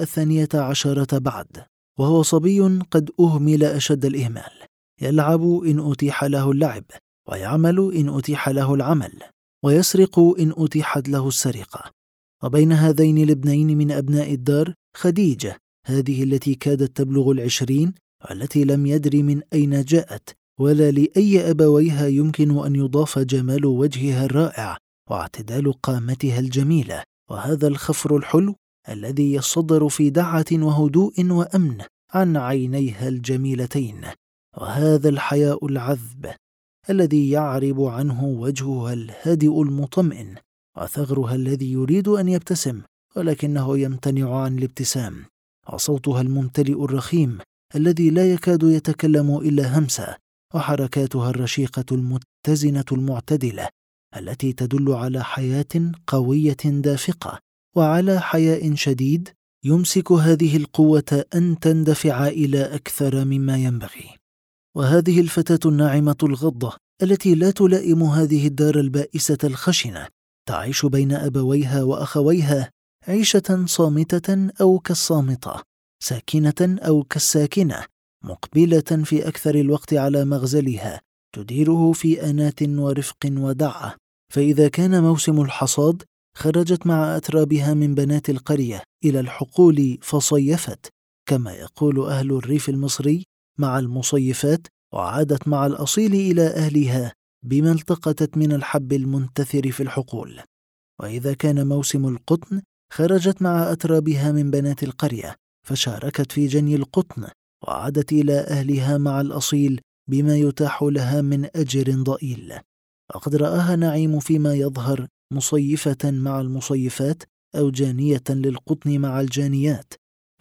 12 بعد، وهو صبي قد أهمل أشد الإهمال، يلعب إن أتيح له اللعب، ويعمل إن أتيح له العمل، ويسرق إن أتيحت له السرقة. وبين هذين الابنين من أبناء الدار خديجة، هذه التي كادت تبلغ 20، والتي لم يدر من أين جاءت، ولا لأي أبويها يمكن أن يضاف جمال وجهها الرائع واعتدال قامتها الجميلة، وهذا الخفر الحلو الذي يصدر في دعة وهدوء وأمن عن عينيها الجميلتين، وهذا الحياء العذب الذي يعرب عنه وجهها الهادئ المطمئن، وثغرها الذي يريد أن يبتسم ولكنه يمتنع عن الابتسام، وصوتها الممتلئ الرخيم الذي لا يكاد يتكلم إلا همسة، وحركاتها الرشيقة المتزنة المعتدلة التي تدل على حياة قوية دافقة، وعلى حياء شديد يمسك هذه القوة أن تندفع إلى أكثر مما ينبغي. وهذه الفتاة الناعمة الغضة التي لا تلائم هذه الدار البائسة الخشنة، تعيش بين أبويها وأخويها عيشة صامتة أو كالصامتة، ساكنة أو كالساكنة، مقبلة في أكثر الوقت على مغزلها، تديره في أنات ورفق ودعة. فإذا كان موسم الحصاد خرجت مع أترابها من بنات القرية إلى الحقول فصيفت، كما يقول أهل الريف المصري، مع المصيفات، وعادت مع الأصيل إلى أهلها بما التقطت من الحب المنتثر في الحقول. وإذا كان موسم القطن خرجت مع أترابها من بنات القرية فشاركت في جني القطن، وعادت إلى أهلها مع الأصيل بما يتاح لها من أجر ضئيل. وقد رآها نعيم فيما يظهر مصيفة مع المصيفات، أو جانية للقطن مع الجانيات،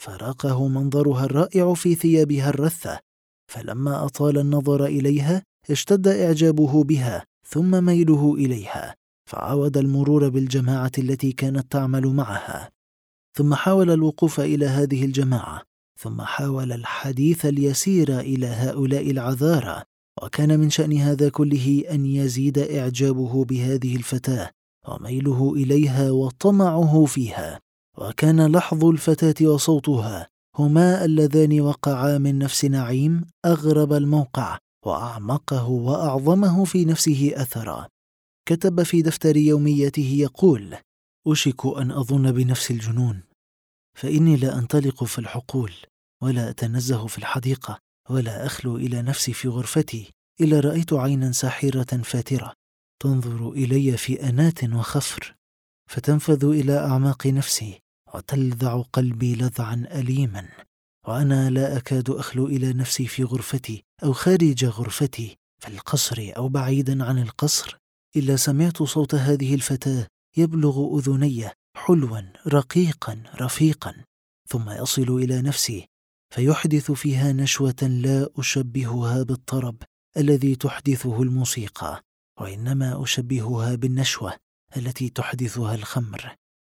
فراقه منظرها الرائع في ثيابها الرثة، فلما أطال النظر إليها اشتد إعجابه بها ثم ميله إليها، فعاود المرور بالجماعة التي كانت تعمل معها، ثم حاول الوقوف إلى هذه الجماعة، ثم حاول الحديث اليسير إلى هؤلاء العذارى. وكان من شأن هذا كله أن يزيد إعجابه بهذه الفتاة وميله إليها وطمعه فيها. وكان لحظ الفتاة وصوتها هما اللذان وقعا من نفس نعيم أغرب الموقع وأعمقه وأعظمه في نفسه أثرا. كتب في دفتر يوميته يقول: أشك أن أظن بنفس الجنون، فإني لا أنطلق في الحقول، ولا أتنزه في الحديقة، ولا أخلو إلى نفسي في غرفتي، إلا رأيت عينا ساحرة فاترة تنظر إلي في أنات وخفر، فتنفذ إلى أعماق نفسي وتلذع قلبي لذعا أليما، وأنا لا أكاد أخلو إلى نفسي في غرفتي أو خارج غرفتي، في القصر أو بعيدا عن القصر، إلا سمعت صوت هذه الفتاة يبلغ أذني حلوا رقيقا رفيقا، ثم يصل إلى نفسي فيحدث فيها نشوة لا أشبهها بالطرب الذي تحدثه الموسيقى، وإنما أشبهها بالنشوة التي تحدثها الخمر.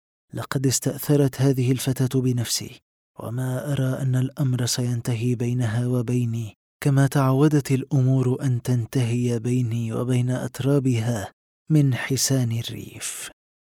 لقد استأثرت هذه الفتاة بنفسي، وما أرى أن الأمر سينتهي بينها وبيني كما تعودت الأمور أن تنتهي بيني وبين أترابها من حسان الريف.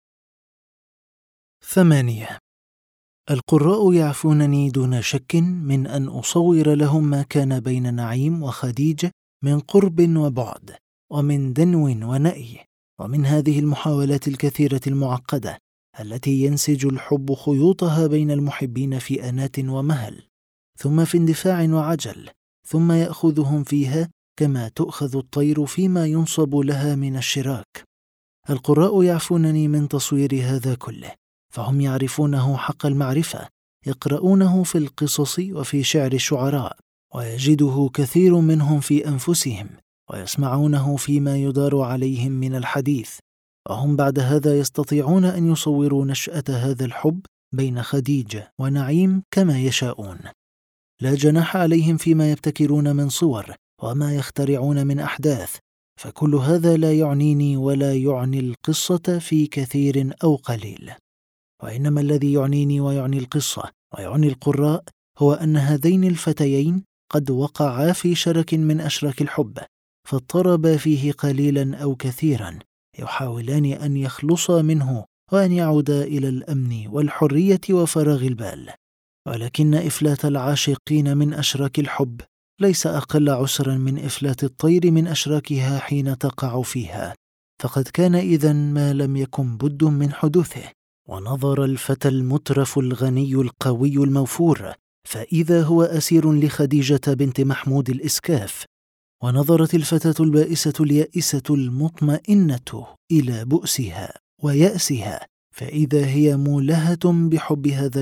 8. القراء يعفونني دون شك من أن أصور لهم ما كان بين نعيم وخديجة من قرب وبعد، ومن دنو ونأي، ومن هذه المحاولات الكثيرة المعقدة التي ينسج الحب خيوطها بين المحبين في أنات ومهل، ثم في اندفاع وعجل، ثم يأخذهم فيها كما تؤخذ الطير فيما ينصب لها من الشراك. القراء يعفونني من تصوير هذا كله، فهم يعرفونه حق المعرفة، يقرؤونه في القصص وفي شعر الشعراء، ويجده كثير منهم في أنفسهم، ويسمعونه فيما يدار عليهم من الحديث، وهم بعد هذا يستطيعون أن يصوروا نشأة هذا الحب بين خديجة ونعيم كما يشاءون. لا جناح عليهم فيما يبتكرون من صور وما يخترعون من أحداث، فكل هذا لا يعنيني ولا يعني القصة في كثير أو قليل. وإنما الذي يعنيني ويعني القصة ويعني القراء هو أن هذين الفتيين قد وقعا في شرك من أشراك الحب، فاضطربا فيه قليلا أو كثيرا، يحاولان أن يخلصا منه وأن يعودا إلى الأمن والحرية وفراغ البال. ولكن إفلات العاشقين من أشراك الحب ليس أقل عسرا من إفلات الطير من أشراكها حين تقع فيها، فقد كان إذن ما لم يكن بد من حدوثه. ونظر الفتى المترف الغني القوي الموفور، فإذا هو أسير لخديجة بنت محمود الإسكاف. ونظرت الفتاة البائسة اليائسة المطمئنة إلى بؤسها ويأسها، فإذا هي مولهة بحب هذا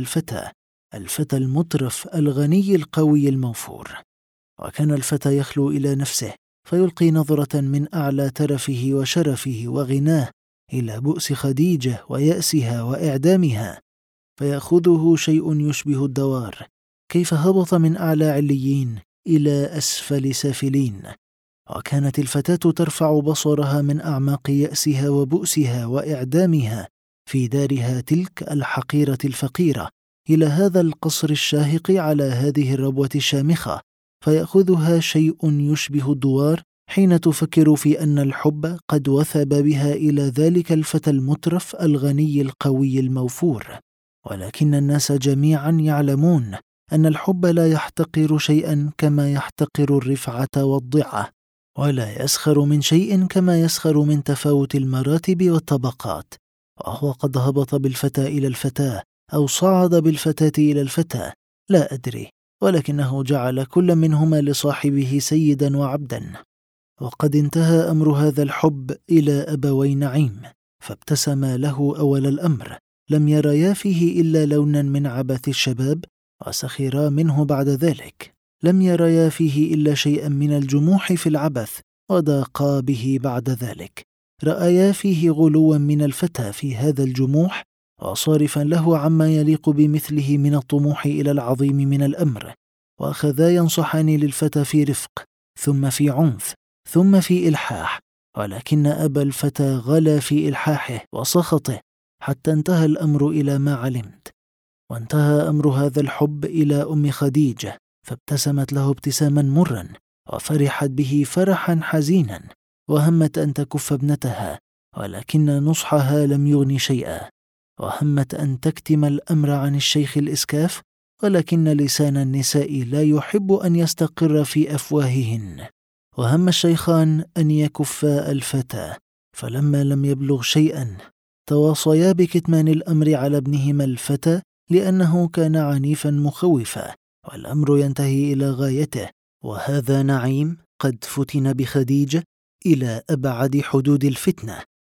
الفتى المترف الغني القوي الموفور. وكان الفتى يخلو إلى نفسه فيلقي نظرة من أعلى ترفه وشرفه وغناه إلى بؤس خديجة ويأسها وإعدامها، فيأخذه شيء يشبه الدوار، كيف هبط من أعلى عليين إلى أسفل سافلين. وكانت الفتاة ترفع بصرها من أعماق يأسها وبؤسها وإعدامها في دارها تلك الحقيرة الفقيرة إلى هذا القصر الشاهق على هذه الربوة الشامخة، فيأخذها شيء يشبه الدوار حين تفكر في أن الحب قد وثب بها إلى ذلك الفتى المترف الغني القوي الموفور. ولكن الناس جميعا يعلمون أن الحب لا يحتقر شيئا كما يحتقر الرفعة والضعة، ولا يسخر من شيء كما يسخر من تفاوت المراتب والطبقات. وهو قد هبط بالفتى إلى الفتاة أو صعد بالفتاة إلى الفتى، لا أدري، ولكنه جعل كل منهما لصاحبه سيدا وعبدا. وقد انتهى أمر هذا الحب إلى أبوي نعيم، فابتسما له أول الأمر، لم يريا فيه إلا لونا من عبث الشباب، وسخرا منه بعد ذلك، لم يريا فيه إلا شيئا من الجموح في العبث، وضاقا به بعد ذلك. رأيا فيه غلوا من الفتى في هذا الجموح، وصارفا له عما يليق بمثله من الطموح إلى العظيم من الأمر، وأخذا ينصحان للفتى في رفق، ثم في عنف، ثم في إلحاح. ولكن أبا الفتى غلا في إلحاحه وسخطه، حتى انتهى الأمر إلى ما علمت. وانتهى أمر هذا الحب إلى أم خديجة، فابتسمت له ابتساما مرا، وفرحت به فرحا حزينا، وهمت أن تكف ابنتها، ولكن نصحها لم يغني شيئا. وهمت أن تكتم الأمر عن الشيخ الإسكاف، ولكن لسان النساء لا يحب أن يستقر في أفواههن. وهم الشيخان أن يكفا الفتى، فلما لم يبلغ شيئا تواصيا بكتمان الأمر على ابنهما الفتى، لأنه كان عنيفا مخوفا، والأمر ينتهي إلى غايته. وهذا نعيم قد فتن بخديجة إلى أبعد حدود الفتنة،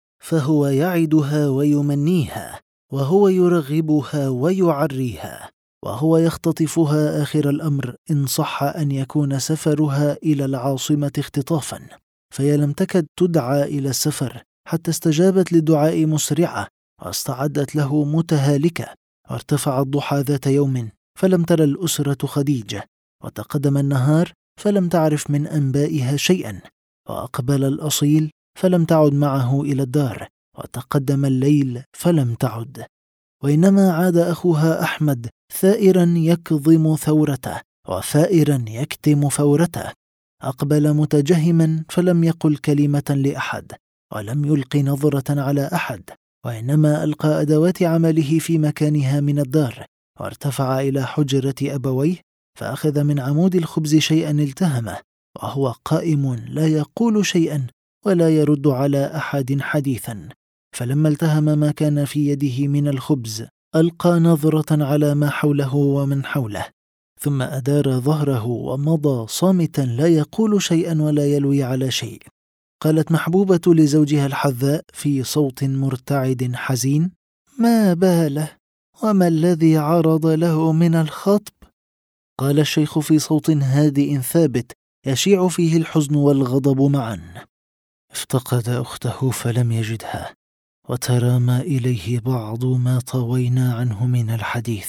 فهو يعدها ويمنيها، وهو يرغبها ويعريها، وهو يختطفها آخر الأمر إن صح أن يكون سفرها إلى العاصمة اختطافا. فهي لم تكد تدعى إلى السفر حتى استجابت للدعاء مسرعة، واستعدت له متهالكة. وارتفع الضحى ذات يوم فلم تر الأسرة خديجة، وتقدم النهار فلم تعرف من أنبائها شيئا، وأقبل الأصيل فلم تعد معه إلى الدار، وتقدم الليل فلم تعد. وإنما عاد أخوها أحمد ثائرا يكظم ثورته وثائرا يكتم فورته. أقبل متجهما فلم يقل كلمة لأحد، ولم يلقي نظرة على أحد، وإنما ألقى أدوات عمله في مكانها من الدار، وارتفع إلى حجرة أبويه، فأخذ من عمود الخبز شيئا التهمه، وهو قائم لا يقول شيئا ولا يرد على أحد حديثا. فلما التهم ما كان في يده من الخبز ألقى نظرة على ما حوله ومن حوله، ثم أدار ظهره ومضى صامتا لا يقول شيئا ولا يلوي على شيء. قالت محبوبة لزوجها الحذاء في صوت مرتعد حزين: ما باله؟ وما الذي عرض له من الخطب؟ قال الشيخ في صوت هادئ ثابت يشيع فيه الحزن والغضب معا. افتقد أخته فلم يجدها، وترامى إليه بعض ما طوينا عنه من الحديث.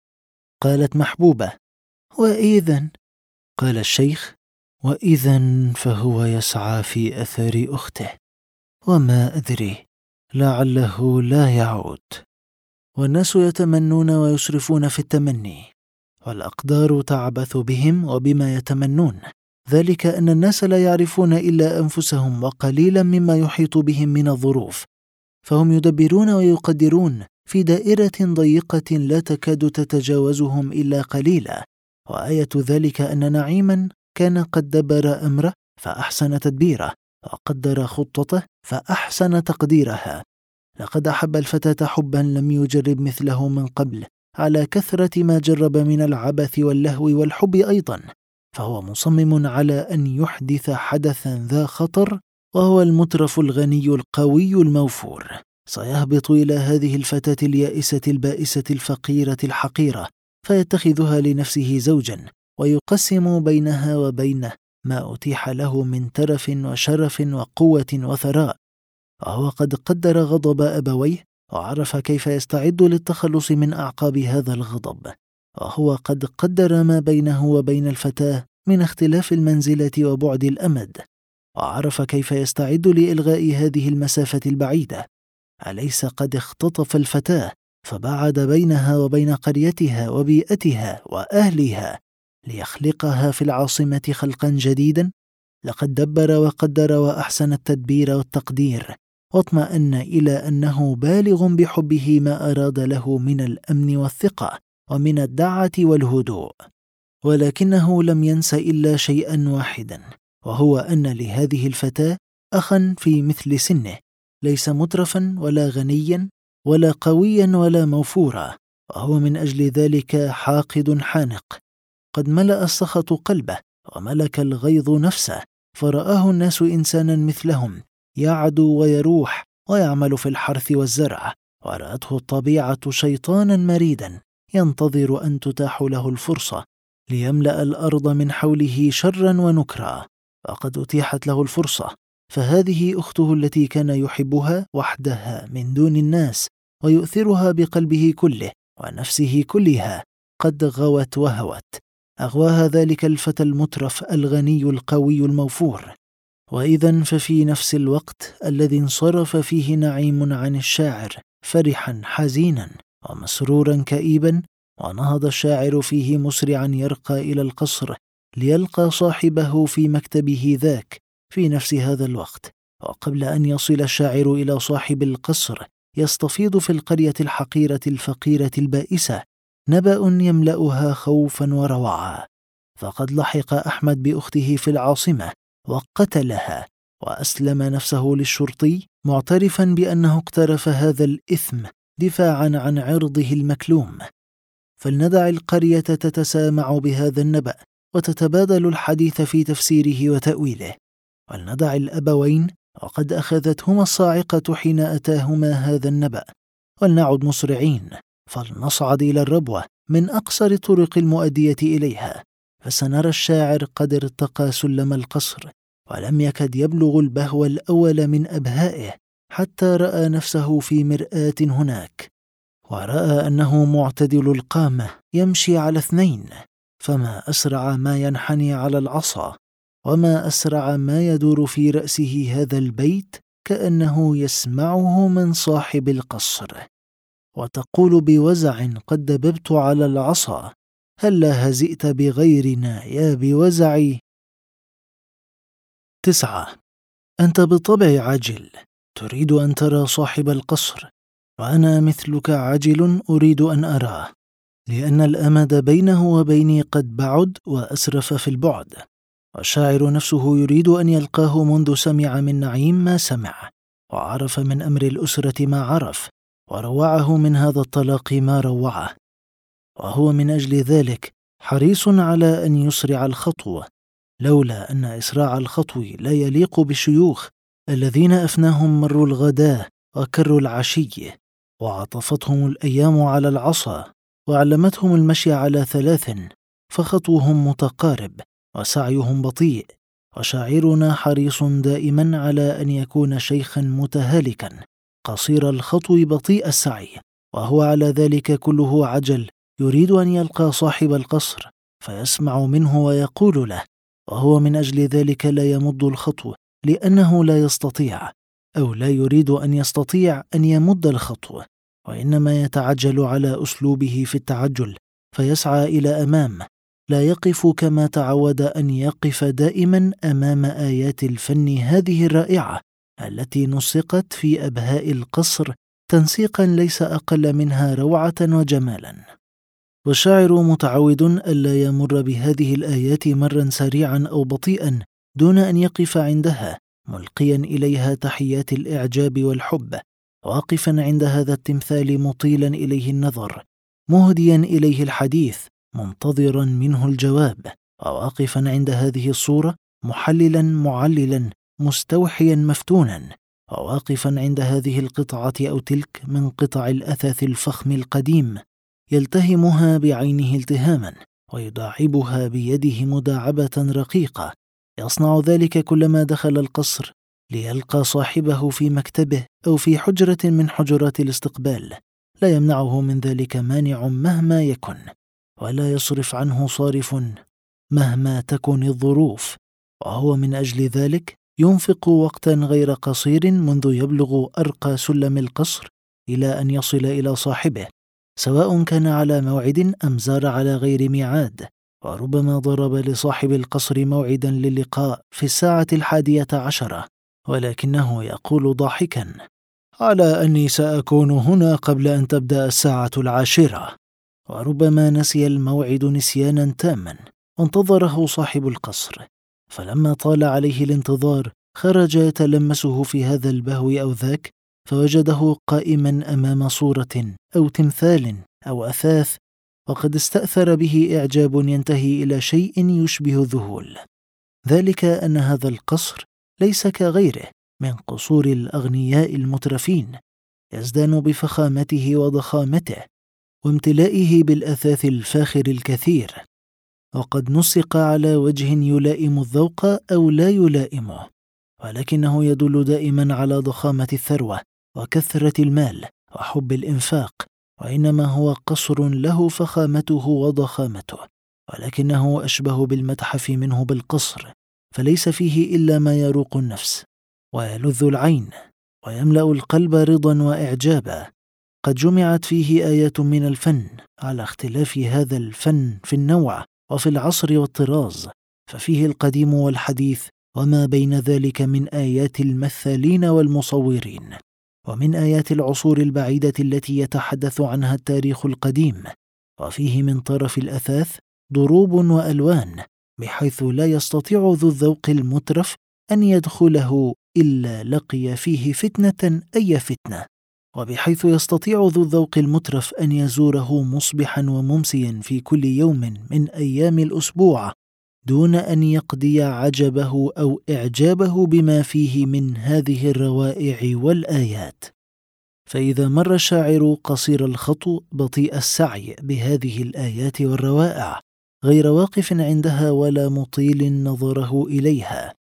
قالت محبوبة: وإذن؟ قال الشيخ: وإذن فهو يسعى في أثر أخته، وما أدري، لعله لا يعود. والناس يتمنون ويسرفون في التمني، والأقدار تعبث بهم وبما يتمنون، ذلك أن الناس لا يعرفون إلا أنفسهم وقليلا مما يحيط بهم من الظروف، فهم يدبرون ويقدرون في دائرة ضيقة لا تكاد تتجاوزهم إلا قليلا. وآية ذلك أن نعيما كان قد دبر أمره فأحسن تدبيره، وقدر خطته فأحسن تقديرها. لقد أحب الفتاة حبا لم يجرب مثله من قبل، على كثرة ما جرب من العبث واللهو والحب أيضا، فهو مصمم على أن يحدث حدثا ذا خطر، وهو المترف الغني القوي الموفور. سيهبط إلى هذه الفتاة اليائسة البائسة الفقيرة الحقيرة، فيتخذها لنفسه زوجا، ويقسم بينها وبينه ما أتيح له من ترف وشرف وقوة وثراء. وهو قد قدر غضب أبويه، وعرف كيف يستعد للتخلص من أعقاب هذا الغضب. وهو قد قدر ما بينه وبين الفتاة من اختلاف المنزلة وبعد الأمد، وعرف كيف يستعد لإلغاء هذه المسافة البعيدة. أليس قد اختطف الفتاة فبعد بينها وبين قريتها وبيئتها وأهلها ليخلقها في العاصمة خلقا جديدا؟ لقد دبر وقدر وأحسن التدبير والتقدير، واطمأن إلى أنه بالغ بحبه ما أراد له من الأمن والثقة ومن الدعة والهدوء. ولكنه لم ينس إلا شيئا واحدا، وهو أن لهذه الفتاة أخا في مثل سنه، ليس مترفا ولا غنيا ولا قويا ولا موفورا، وهو من أجل ذلك حاقد حانق. قد ملأ السخط قلبه وملك الغيظ نفسه، فرآه الناس إنسانا مثلهم، يعدو ويروح ويعمل في الحرث والزرع، ورأته الطبيعة شيطانا مريدا ينتظر أن تتاح له الفرصة ليملأ الأرض من حوله شرا ونكرا. وقد أتيحت له الفرصة، فهذه أخته التي كان يحبها وحدها من دون الناس ويؤثرها بقلبه كله ونفسه كلها قد غوت وهوت. أغواها ذلك الفتى المترف الغني القوي الموفور. وإذن ففي نفس الوقت الذي انصرف فيه نعيم عن الشاعر فرحا حزينا ومسرورا كئيبا، ونهض الشاعر فيه مسرعا يرقى إلى القصر ليلقى صاحبه في مكتبه ذاك في نفس هذا الوقت. وقبل أن يصل الشاعر إلى صاحب القصر يستفيض في القرية الحقيرة الفقيرة البائسة نبأ يملأها خوفا وروعا، فقد لحق أحمد بأخته في العاصمة وقتلها، وأسلم نفسه للشرطي معترفا بأنه اقترف هذا الإثم دفاعا عن عرضه المكلوم. فلندع القرية تتسامع بهذا النبأ وتتبادل الحديث في تفسيره وتأويله، ولندع الأبوين وقد أخذتهما الصاعقة حين أتاهما هذا النبأ، ولنعد مسرعين فلنصعد إلى الربوة من أقصر طرق المؤدية إليها، فسنرى الشاعر قد ارتقى سلم القصر، ولم يكد يبلغ البهو الأول من أبهائه حتى رأى نفسه في مرآة هناك، ورأى أنه معتدل القامة يمشي على اثنين، فما أسرع ما ينحني على العصا، وما أسرع ما يدور في رأسه هذا البيت كأنه يسمعه من صاحب القصر. وتقول بوزع قد دببت على العصا، هلا هزئت بغيرنا يا بوزعي. 9. أنت بالطبع عجل، تريد أن ترى صاحب القصر، وأنا مثلك عجل أريد أن أراه، لأن الأمد بينه وبيني قد بعد وأسرف في البعد. والشاعر نفسه يريد أن يلقاه منذ سمع من نعيم ما سمع، وعرف من أمر الأسرة ما عرف، وروعه من هذا الطلاق ما روعه، وهو من أجل ذلك حريص على أن يسرع الخطوة، لولا أن إسراع الخطو لا يليق بالشيوخ الذين أفناهم مر الغداء وكر العشي، وعطفتهم الأيام على العصا، وعلمتهم المشي على 3، فخطوهم متقارب وسعيهم بطيء. وشاعرنا حريص دائما على أن يكون شيخا متهالكا قصير الخطو بطيء السعي، وهو على ذلك كله عجل، يريد أن يلقى صاحب القصر فيسمع منه ويقول له، وهو من أجل ذلك لا يمد الخطو لأنه لا يستطيع أو لا يريد أن يستطيع أن يمد الخطو، وإنما يتعجل على أسلوبه في التعجل، فيسعى إلى أمام، لا يقف كما تعود أن يقف دائما أمام آيات الفن هذه الرائعة التي نسقت في أبهاء القصر تنسيقا ليس أقل منها روعة وجمالا. والشاعر متعود ألا يمر بهذه الآيات مرا سريعا أو بطيئا دون أن يقف عندها ملقيا إليها تحيات الإعجاب والحب، واقفا عند هذا التمثال مطيلا إليه النظر، مهديا إليه الحديث، منتظرا منه الجواب، وواقفا عند هذه الصورة محللا معللا مستوحيا مفتونا، وواقفا عند هذه القطعة أو تلك من قطع الأثاث الفخم القديم، يلتهمها بعينه التهاما ويداعبها بيده مداعبة رقيقة. يصنع ذلك كلما دخل القصر ليلقى صاحبه في مكتبه أو في حجرة من حجرات الاستقبال، لا يمنعه من ذلك مانع مهما يكن، ولا يصرف عنه صارف مهما تكن الظروف، وهو من أجل ذلك ينفق وقتا غير قصير منذ يبلغ أرقى سلم القصر إلى أن يصل إلى صاحبه، سواء كان على موعد أم زار على غير ميعاد، وربما ضرب لصاحب القصر موعدا للقاء في 11:10، ولكنه يقول ضاحكا: على أني سأكون هنا قبل أن تبدأ 10:10. وربما نسي الموعد نسيانا تاما، وانتظره صاحب القصر، فلما طال عليه الانتظار خرج يتلمسه في هذا البهو أو ذاك، فوجده قائما أمام صورة أو تمثال أو أثاث، وقد استأثر به إعجاب ينتهي إلى شيء يشبه ذهول. ذلك أن هذا القصر ليس كغيره من قصور الأغنياء المترفين، يزدان بفخامته وضخامته وامتلائه بالأثاث الفاخر الكثير، وقد نسق على وجه يلائم الذوق أو لا يلائمه، ولكنه يدل دائما على ضخامة الثروة وكثرة المال وحب الإنفاق، وإنما هو قصر له فخامته وضخامته، ولكنه أشبه بالمتحف منه بالقصر، فليس فيه إلا ما يروق النفس ويلذ العين ويملأ القلب رضا وإعجابا. قد جمعت فيه آيات من الفن على اختلاف هذا الفن في النوع وفي العصر والطراز، ففيه القديم والحديث وما بين ذلك من آيات المثالين والمصورين، ومن آيات العصور البعيدة التي يتحدث عنها التاريخ القديم، وفيه من طرف الأثاث ضروب وألوان، بحيث لا يستطيع ذو الذوق المترف أن يدخله إلا لقي فيه فتنة أي فتنة، وبحيث يستطيع ذو الذوق المترف أن يزوره مصبحا وممسيا في كل يوم من أيام الأسبوع دون أن يقضي عجبه أو إعجابه بما فيه من هذه الروائع والآيات. فإذا مر الشاعر قصير الخطو بطيء السعي بهذه الآيات والروائع غير واقف عندها ولا مطيل نظره إليها،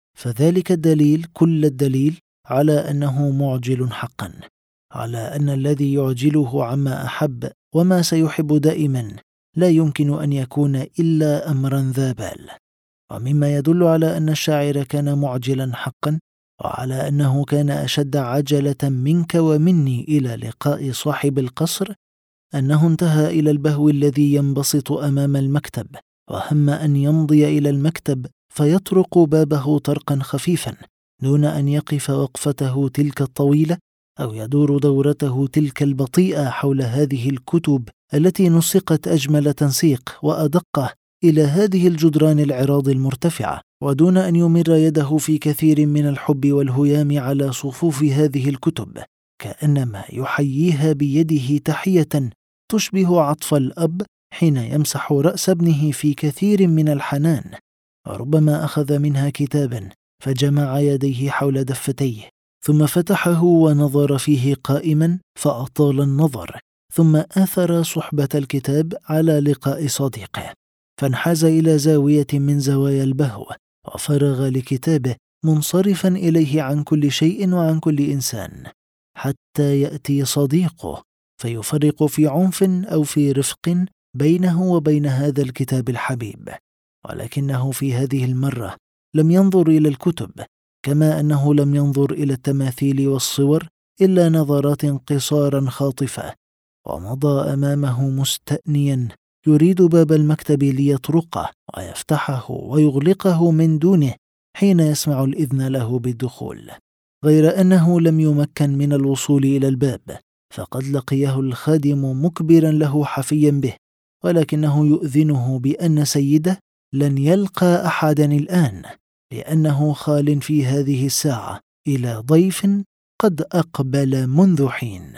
فذلك الدليل كل الدليل على أنه معجل حقا، على أن الذي يعجله عما أحب وما سيحب دائما لا يمكن أن يكون إلا أمرا ذا بال. ومما يدل على أن الشاعر كان معجلا حقا، وعلى أنه كان أشد عجلة منك ومني إلى لقاء صاحب القصر، أنه انتهى إلى البهو الذي ينبسط أمام المكتب، وهم أن يمضي إلى المكتب فيطرق بابه طرقا خفيفا دون أن يقف وقفته تلك الطويلة أو يدور دورته تلك البطيئة حول هذه الكتب التي نسقت أجمل تنسيق وأدقه إلى هذه الجدران العراض المرتفعة، ودون أن يمر يده في كثير من الحب والهيام على صفوف هذه الكتب، كأنما يحييها بيده تحية تشبه عطف الأب حين يمسح رأس ابنه في كثير من الحنان. وربما أخذ منها كتابا فجمع يديه حول دفتيه ثم فتحه ونظر فيه قائما فأطال النظر، ثم آثر صحبة الكتاب على لقاء صديقه، فانحاز إلى زاوية من زوايا البهو وفرغ لكتابه منصرفا إليه عن كل شيء وعن كل إنسان، حتى يأتي صديقه فيفرق في عنف أو في رفق بينه وبين هذا الكتاب الحبيب. ولكنه في هذه المرة لم ينظر إلى الكتب، كما أنه لم ينظر إلى التماثيل والصور إلا نظرات قصارا خاطفة، ومضى أمامه مستأنيا يريد باب المكتب ليطرقه ويفتحه ويغلقه من دونه حين يسمع الإذن له بالدخول، غير أنه لم يمكن من الوصول إلى الباب، فقد لقيه الخادم مكبرا له حفيا به، ولكنه يؤذنه بأن سيده لن يلقى أحدا الآن، لأنه خال في هذه الساعة إلى ضيف قد أقبل منذ حين.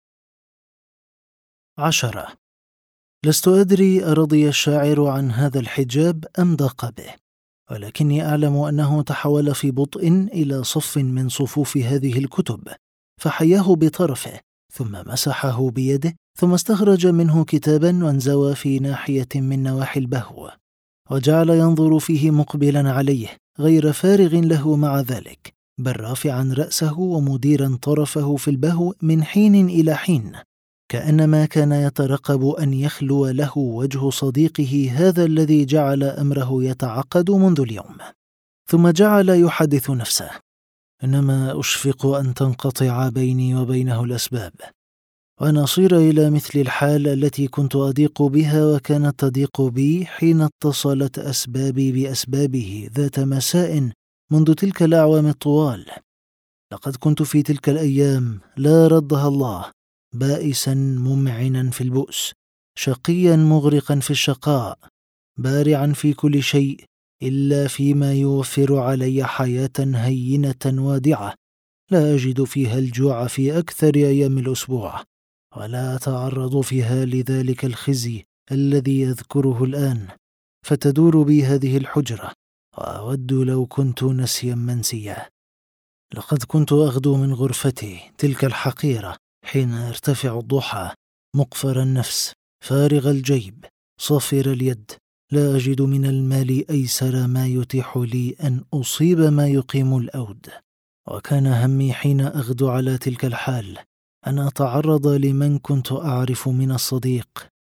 10. لست أدري أرضي الشاعر عن هذا الحجاب أم ضاق به، ولكني أعلم أنه تحول في بطء إلى صف من صفوف هذه الكتب، فحياه بطرفه ثم مسحه بيده، ثم استخرج منه كتابا وانزوى في ناحية من نواحي البهو، وجعل ينظر فيه مقبلا عليه غير فارغ له مع ذلك، بل رافعا رأسه ومديرا طرفه في البهو من حين إلى حين، كأنما كان يترقب أن يخلو له وجه صديقه هذا الذي جعل أمره يتعقد منذ اليوم. ثم جعل يحدث نفسه: إنما أشفق أن تنقطع بيني وبينه الأسباب، ونصير إلى مثل الحال التي كنت أضيق بها وكانت تضيق بي حين اتصلت أسبابي بأسبابه ذات مساء منذ تلك الأعوام الطوال. لقد كنت في تلك الأيام لا ردها الله بائسا ممعنا في البؤس، شقيا مغرقا في الشقاء، بارعا في كل شيء إلا فيما يوفر علي حياة هينة وادعة لا أجد فيها الجوع في أكثر أيام الأسبوع، ولا أتعرض فيها لذلك الخزي الذي يذكره الآن، فتدور بي هذه الحجرة، وأود لو كنت نسيا منسيا. لقد كنت أغدو من غرفتي تلك الحقيرة حين ارتفع الضحى، مقفر النفس، فارغ الجيب، صافر اليد، لا أجد من المال أيسر ما يتيح لي أن أصيب ما يقيم الأود. وكان همي حين أغدو على تلك الحال أن أتعرض لمن كنت أعرف من الصديق،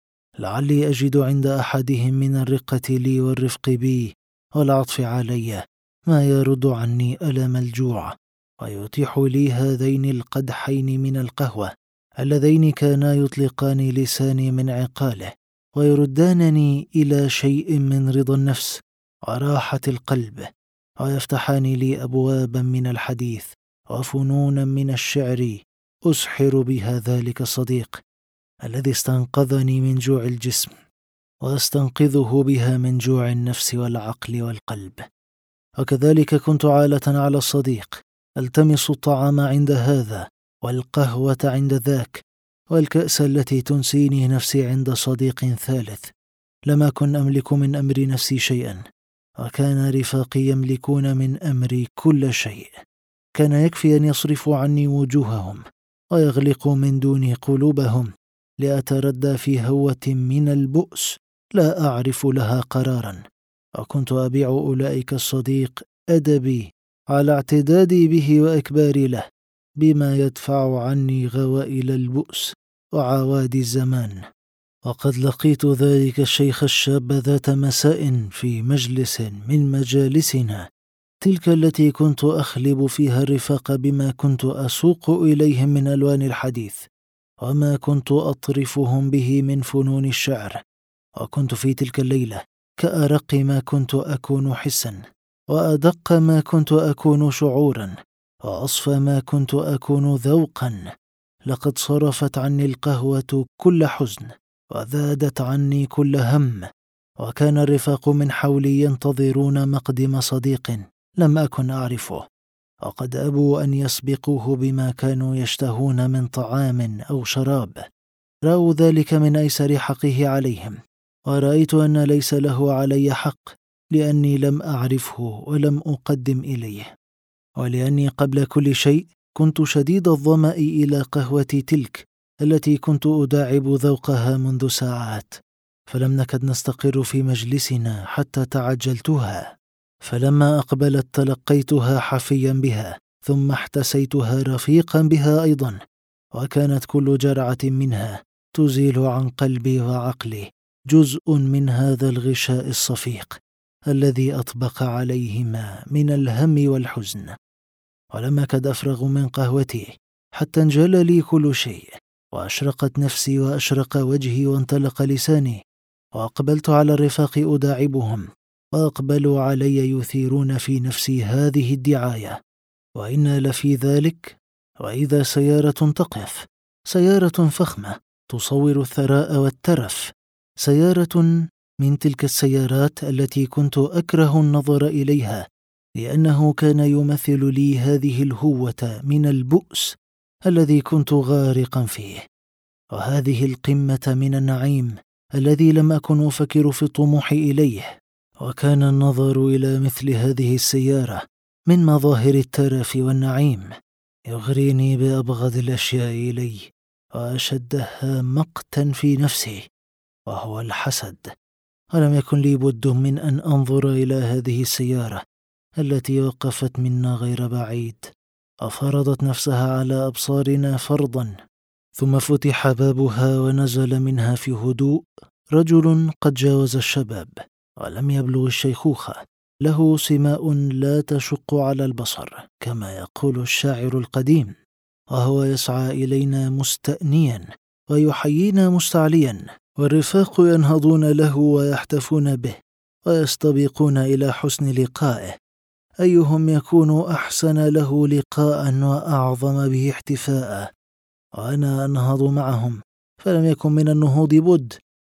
لعلي أجد عند أحدهم من الرقة لي والرفق بي والعطف علي ما يرد عني ألم الجوع، ويتيح لي هذين القدحين من القهوة اللذين كانا يطلقان لساني من عقاله، ويردانني إلى شيء من رضا النفس وراحة القلب، ويفتحان لي أبوابا من الحديث وفنونا من الشعر أسحر بها ذلك الصديق الذي استنقذني من جوع الجسم، وأستنقذه بها من جوع النفس والعقل والقلب. وكذلك كنت عالة على الصديق، التمس الطعام عند هذا والقهوة عند ذاك والكأس التي تنسيني نفسي عند صديق ثالث. لم أكن أملك من أمر نفسي شيئا، وكان رفاقي يملكون من أمري كل شيء. كان يكفي أن يصرفوا عني وجوههم ويغلقوا من دوني قلوبهم لأتردى في هوة من البؤس لا أعرف لها قرارا، وكنت أبيع أولئك الصديق أدبي على اعتدادي به وإكباري له بما يدفع عني غوائل البؤس وعوادي الزمان. وقد لقيت ذلك الشيخ الشاب ذات مساء في مجلس من مجالسنا، تلك التي كنت أخلب فيها الرفاق بما كنت أسوق إليهم من ألوان الحديث، وما كنت أطرفهم به من فنون الشعر. وكنت في تلك الليلة كأرق ما كنت أكون حسا، وأدق ما كنت أكون شعورا، وأصفى ما كنت أكون ذوقا. لقد صرفت عني القهوة كل حزن، وذادت عني كل هم، وكان الرفاق من حولي ينتظرون مقدم صديق لم أكن أعرفه، وقد أبوا أن يسبقوه بما كانوا يشتهون من طعام أو شراب. رأوا ذلك من أيسر حقه عليهم، ورأيت أن ليس له علي حق، لأني لم أعرفه ولم أقدم إليه، ولأني قبل كل شيء كنت شديد الظمأ إلى قهوتي تلك التي كنت أداعب ذوقها منذ ساعات، فلم نكد نستقر في مجلسنا حتى تعجلتها. فلما أقبلت تلقيتها حفيا بها، ثم احتسيتها رفيقا بها أيضا، وكانت كل جرعة منها تزيل عن قلبي وعقلي جزء من هذا الغشاء الصفيق الذي أطبق عليهما من الهم والحزن. ولم أكد أفرغ من قهوتي حتى انجلى لي كل شيء، وأشرقت نفسي وأشرق وجهي وانطلق لساني، وأقبلت على الرفاق أداعبهم، وأقبلوا علي يثيرون في نفسي هذه الدعاية. وإنا لفي ذلك، وإذا سيارة تقف، سيارة فخمة تصور الثراء والترف، سيارة من تلك السيارات التي كنت أكره النظر إليها، لأنه كان يمثل لي هذه الهوة من البؤس الذي كنت غارقا فيه، وهذه القمة من النعيم الذي لم أكن أفكر في الطموح إليه. وكان النظر إلى مثل هذه السيارة من مظاهر الترف والنعيم يغريني بأبغض الأشياء إلي وأشدها مقتا في نفسي، وهو الحسد. ولم يكن لي بد من أن أنظر إلى هذه السيارة التي وقفت منا غير بعيد وفرضت نفسها على أبصارنا فرضا، ثم فتح بابها ونزل منها في هدوء رجل قد جاوز الشباب ولم يبلغ الشيخوخة، له سماء لا تشق على البصر كما يقول الشاعر القديم، وهو يسعى إلينا مستأنيا ويحيينا مستعليا، والرفاق ينهضون له ويحتفون به ويستبقون إلى حسن لقائه، أيهم يكون أحسن له لقاء وأعظم به احتفاء. وأنا أنهض معهم، فلم يكن من النهوض بد،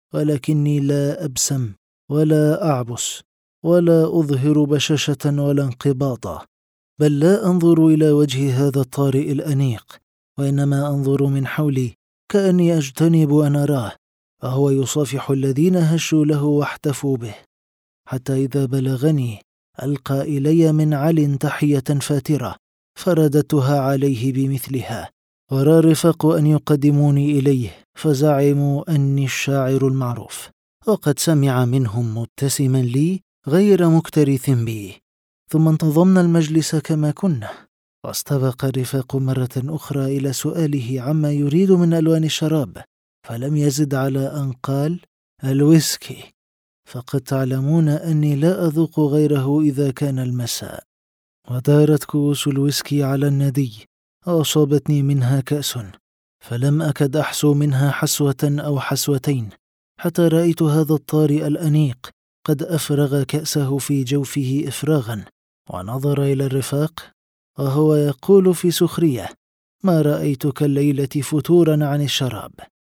ولكني لا أبسم ولا أعبس ولا أظهر بشاشة ولا انقباضا، بل لا أنظر إلى وجه هذا الطارئ الأنيق، وإنما أنظر من حولي كأني أجتنب أن أراه، وهو يصافح الذين هشوا له واحتفوا به، حتى إذا بلغني ألقى إلي من عل تحية فاترة فرددتها عليه بمثلها، ورى الرفاق أن يقدموني إليه، فزعموا أني الشاعر المعروف، وقد سمع منهم مبتسما لي غير مكترث بي. ثم انتظمنا المجلس كما كنا، واستبق الرفاق مرة أخرى إلى سؤاله عما يريد من ألوان الشراب، فلم يزد على أن قال الويسكي، فقد تعلمون أني لا أذوق غيره إذا كان المساء. ودارت كؤوس الويسكي على الندي، وأصابتني منها كأس، فلم أكد أحسو منها حسوة أو حسوتين، حتى رأيت هذا الطارئ الأنيق قد أفرغ كأسه في جوفه إفراغا، ونظر إلى الرفاق وهو يقول في سخرية: ما رأيتك الليلة فتورا عن الشراب.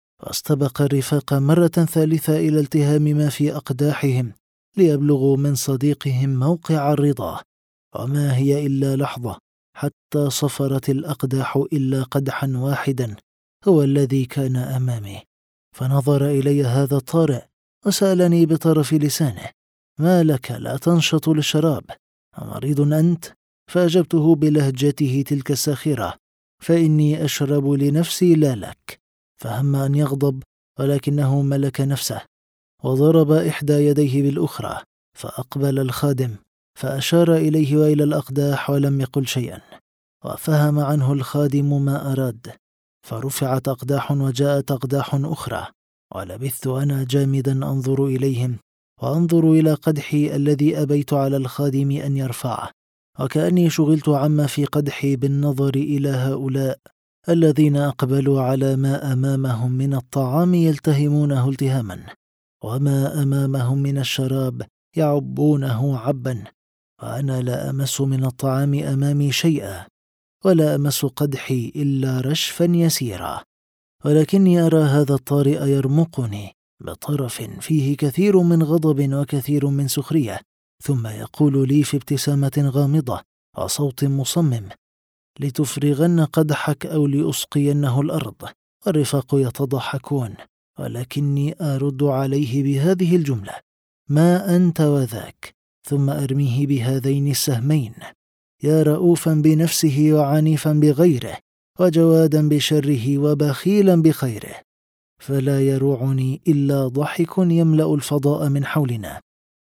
واستبق الرفاق مرة ثالثة إلى التهام ما في أقداحهم ليبلغوا من صديقهم موقع الرضا، وما هي إلا لحظة حتى صفرت الأقداح إلا قدحا واحدا هو الذي كان أمامي. فنظر إلي هذا الطارئ وسألني بطرف لسانه: ما لك لا تنشط للشراب؟ أمريض أنت؟ فأجبته بلهجته تلك الساخرة: فإني أشرب لنفسي لا لك. فهم أن يغضب، ولكنه ملك نفسه وضرب إحدى يديه بالأخرى، فأقبل الخادم فأشار إليه وإلى الأقداح ولم يقل شيئا، وفهم عنه الخادم ما أراد، فرفعت أقداح وجاءت أقداح أخرى، ولبثت أنا جامدا أنظر إليهم وأنظر إلى قدحي الذي أبيت على الخادم أن يرفعه، وكأني شغلت عما في قدحي بالنظر إلى هؤلاء الذين أقبلوا على ما أمامهم من الطعام يلتهمونه التهاما، وما أمامهم من الشراب يعبونه عبا، وأنا لا أمس من الطعام أمامي شيئا، ولا أمس قدحي إلا رشفا يسيرا، ولكني أرى هذا الطارئ يرمقني بطرف فيه كثير من غضب وكثير من سخرية، ثم يقول لي في ابتسامة غامضة وصوت مصمم: لتفرغن قدحك أو لأسقينه الأرض. والرفاق يتضحكون، ولكني أرد عليه بهذه الجملة: ما أنت وذاك، ثم أرميه بهذين السهمين. يا رؤوفا بنفسه وعنيفا بغيره، وجوادا بشره وبخيلا بخيره. فلا يروعني إلا ضحك يملأ الفضاء من حولنا،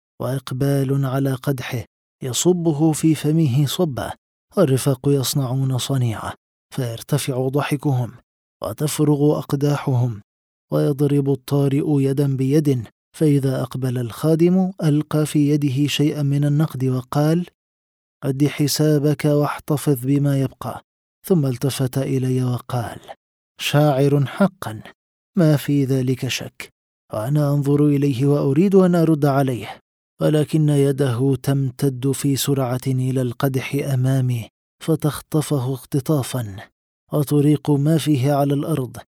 وإقبال على قدحه يصبه في فمه صبه، والرفاق يصنعون صنيعه، فيرتفع ضحكهم وتفرغ أقداحهم، ويضرب الطارئ يدا بيد، فإذا أقبل الخادم ألقى في يده شيئا من النقد وقال: أد حسابك واحتفظ بما يبقى. ثم التفت إلي وقال: شاعر حقا، ما في ذلك شك. وأنا أنظر إليه وأريد أن أرد عليه، ولكن يده تمتد في سرعة إلى القدح أمامي فتخطفه اختطافا، وتريق ما فيه على الأرض،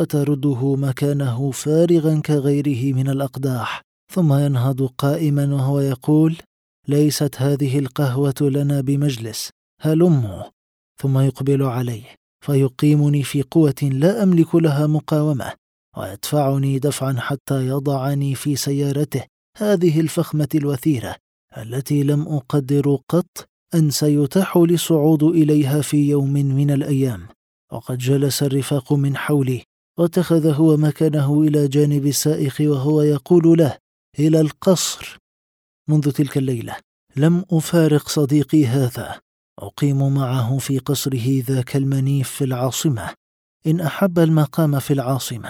وترده مكانه فارغا كغيره من الأقداح، ثم ينهض قائما وهو يقول: ليست هذه القهوة لنا بمجلس، هلموا. ثم يقبل عليه فيقيمني في قوة لا أملك لها مقاومة، ويدفعني دفعا حتى يضعني في سيارته هذه الفخمة الوثيرة، التي لم أقدر قط أن سيتاح لي الصعود إليها في يوم من الأيام. وقد جلس الرفاق من حولي، واتخذ هو مكانه إلى جانب السائق وهو يقول له: إلى القصر. منذ تلك الليلة لم أفارق صديقي هذا، أقيم معه في قصره ذاك المنيف في العاصمة إن أحب المقام في العاصمة،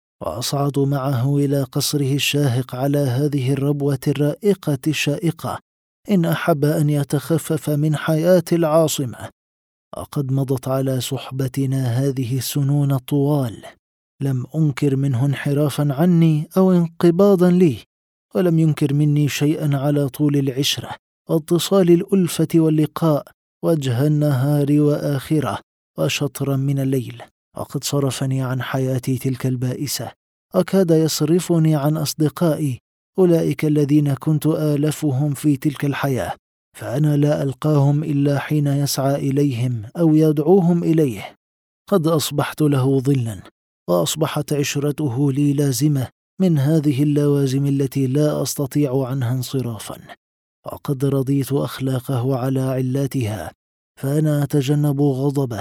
وأصعد معه إلى قصره الشاهق على هذه الربوة الرائقة الشائقة إن أحب أن يتخفف من حياة العاصمة. وقد مضت على صحبتنا هذه السنون الطوال، لم أنكر منه انحرافا عني أو انقباضا لي، ولم ينكر مني شيئا على طول العشرة واتصال الألفة واللقاء، وجه النهار وآخرة وشطرا من الليل. وقد صرفني عن حياتي تلك البائسة، وكاد يصرفني عن أصدقائي أولئك الذين كنت آلفهم في تلك الحياة، فأنا لا ألقاهم إلا حين يسعى إليهم أو يدعوهم إليه. قد أصبحت له ظلا، وأصبحت عشرته لي لازمة من هذه اللوازم التي لا أستطيع عنها انصرافا. وقد رضيت أخلاقه على علاتها، فأنا أتجنب غضبه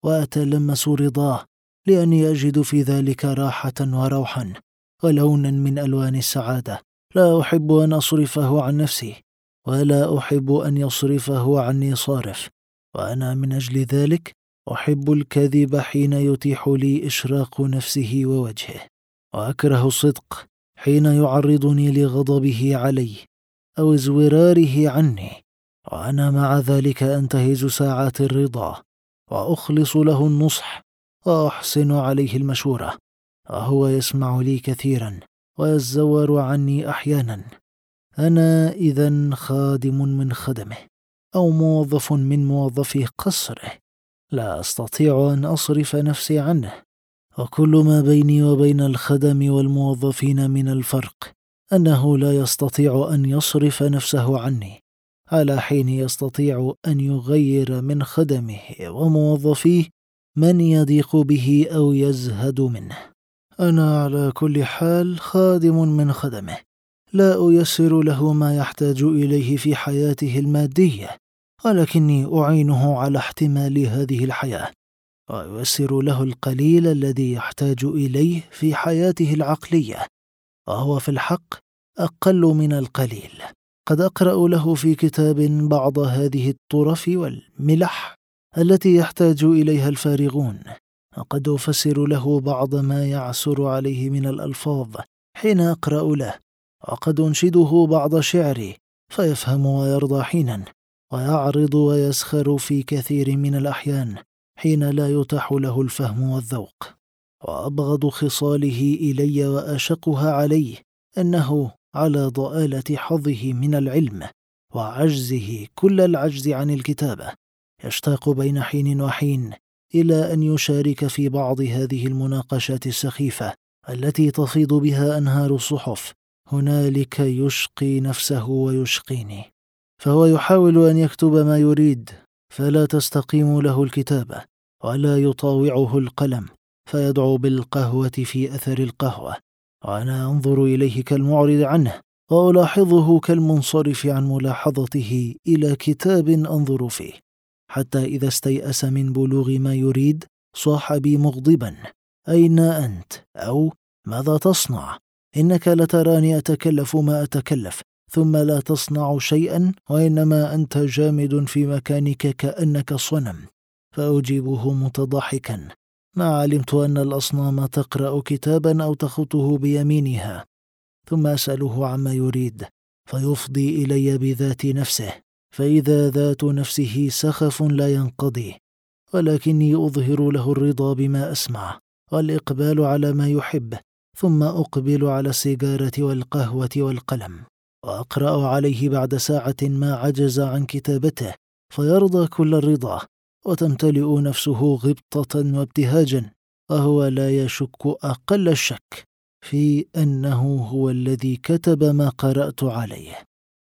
وأتلمس رضاه، لأني أجد في ذلك راحة وروحا ولونا من ألوان السعادة. لا أحب أن أصرفه عن نفسي، ولا أحب أن يصرفه عني صارف، وأنا من أجل ذلك أحب الكذب حين يتيح لي إشراق نفسه ووجهه، وأكره الصدق حين يعرضني لغضبه علي أو ازوراره عني، وأنا مع ذلك أنتهز ساعات الرضا وأخلص له النصح وأحسن عليه المشورة، وهو يسمع لي كثيرا ويزور عني أحيانا. أنا إذن خادم من خدمه، أو موظف من موظفي قصره، لا أستطيع أن أصرف نفسي عنه. وكل ما بيني وبين الخدم والموظفين من الفرق أنه لا يستطيع أن يصرف نفسه عني، على حين يستطيع أن يغير من خدمه وموظفيه من يضيق به أو يزهد منه. أنا على كل حال خادم من خدمه، لا أيسر له ما يحتاج إليه في حياته المادية، ولكني أعينه على احتمال هذه الحياة، وأيسر له القليل الذي يحتاج إليه في حياته العقلية، وهو في الحق أقل من القليل. قد أقرأ له في كتاب بعض هذه الطرف والملح التي يحتاج إليها الفارغون، وقد أفسر له بعض ما يعسر عليه من الألفاظ حين أقرأ له، وقد أنشده بعض شعري فيفهم ويرضى حينا، ويعرض ويسخر في كثير من الأحيان حين لا يتاح له الفهم والذوق. وأبغض خصاله إلي وأشقها عليه أنه على ضآلة حظه من العلم وعجزه كل العجز عن الكتابة، يشتاق بين حين وحين إلى أن يشارك في بعض هذه المناقشات السخيفة التي تفيض بها أنهار الصحف. هنالك يشقي نفسه ويشقيني، فهو يحاول أن يكتب ما يريد فلا تستقيم له الكتابة، ولا يطاوعه القلم فيدعو بالقهوة في أثر القهوة، وأنا أنظر إليه كالمعرض عنه، وألاحظه كالمنصرف عن ملاحظته إلى كتاب أنظر فيه. حتى إذا استيأس من بلوغ ما يريد صاح بي مغضبا: أين أنت؟ أو ماذا تصنع؟ إنك لتراني أتكلف ما أتكلف، ثم لا تصنع شيئا، وإنما أنت جامد في مكانك كأنك صنم. فأجيبه متضحكا: ما علمت أن الأصنام تقرأ كتابا أو تخطه بيمينها. ثم أسأله عما يريد، فيفضي إلي بذات نفسه، فإذا ذات نفسه سخف لا ينقضي، ولكني أظهر له الرضا بما أسمع والإقبال على ما يحب، ثم أقبل على السيجارة والقهوة والقلم، وأقرأ عليه بعد ساعة ما عجز عن كتابته، فيرضى كل الرضا، وتمتلئ نفسه غبطة وابتهاجا، وهو لا يشك أقل الشك في أنه هو الذي كتب ما قرأت عليه.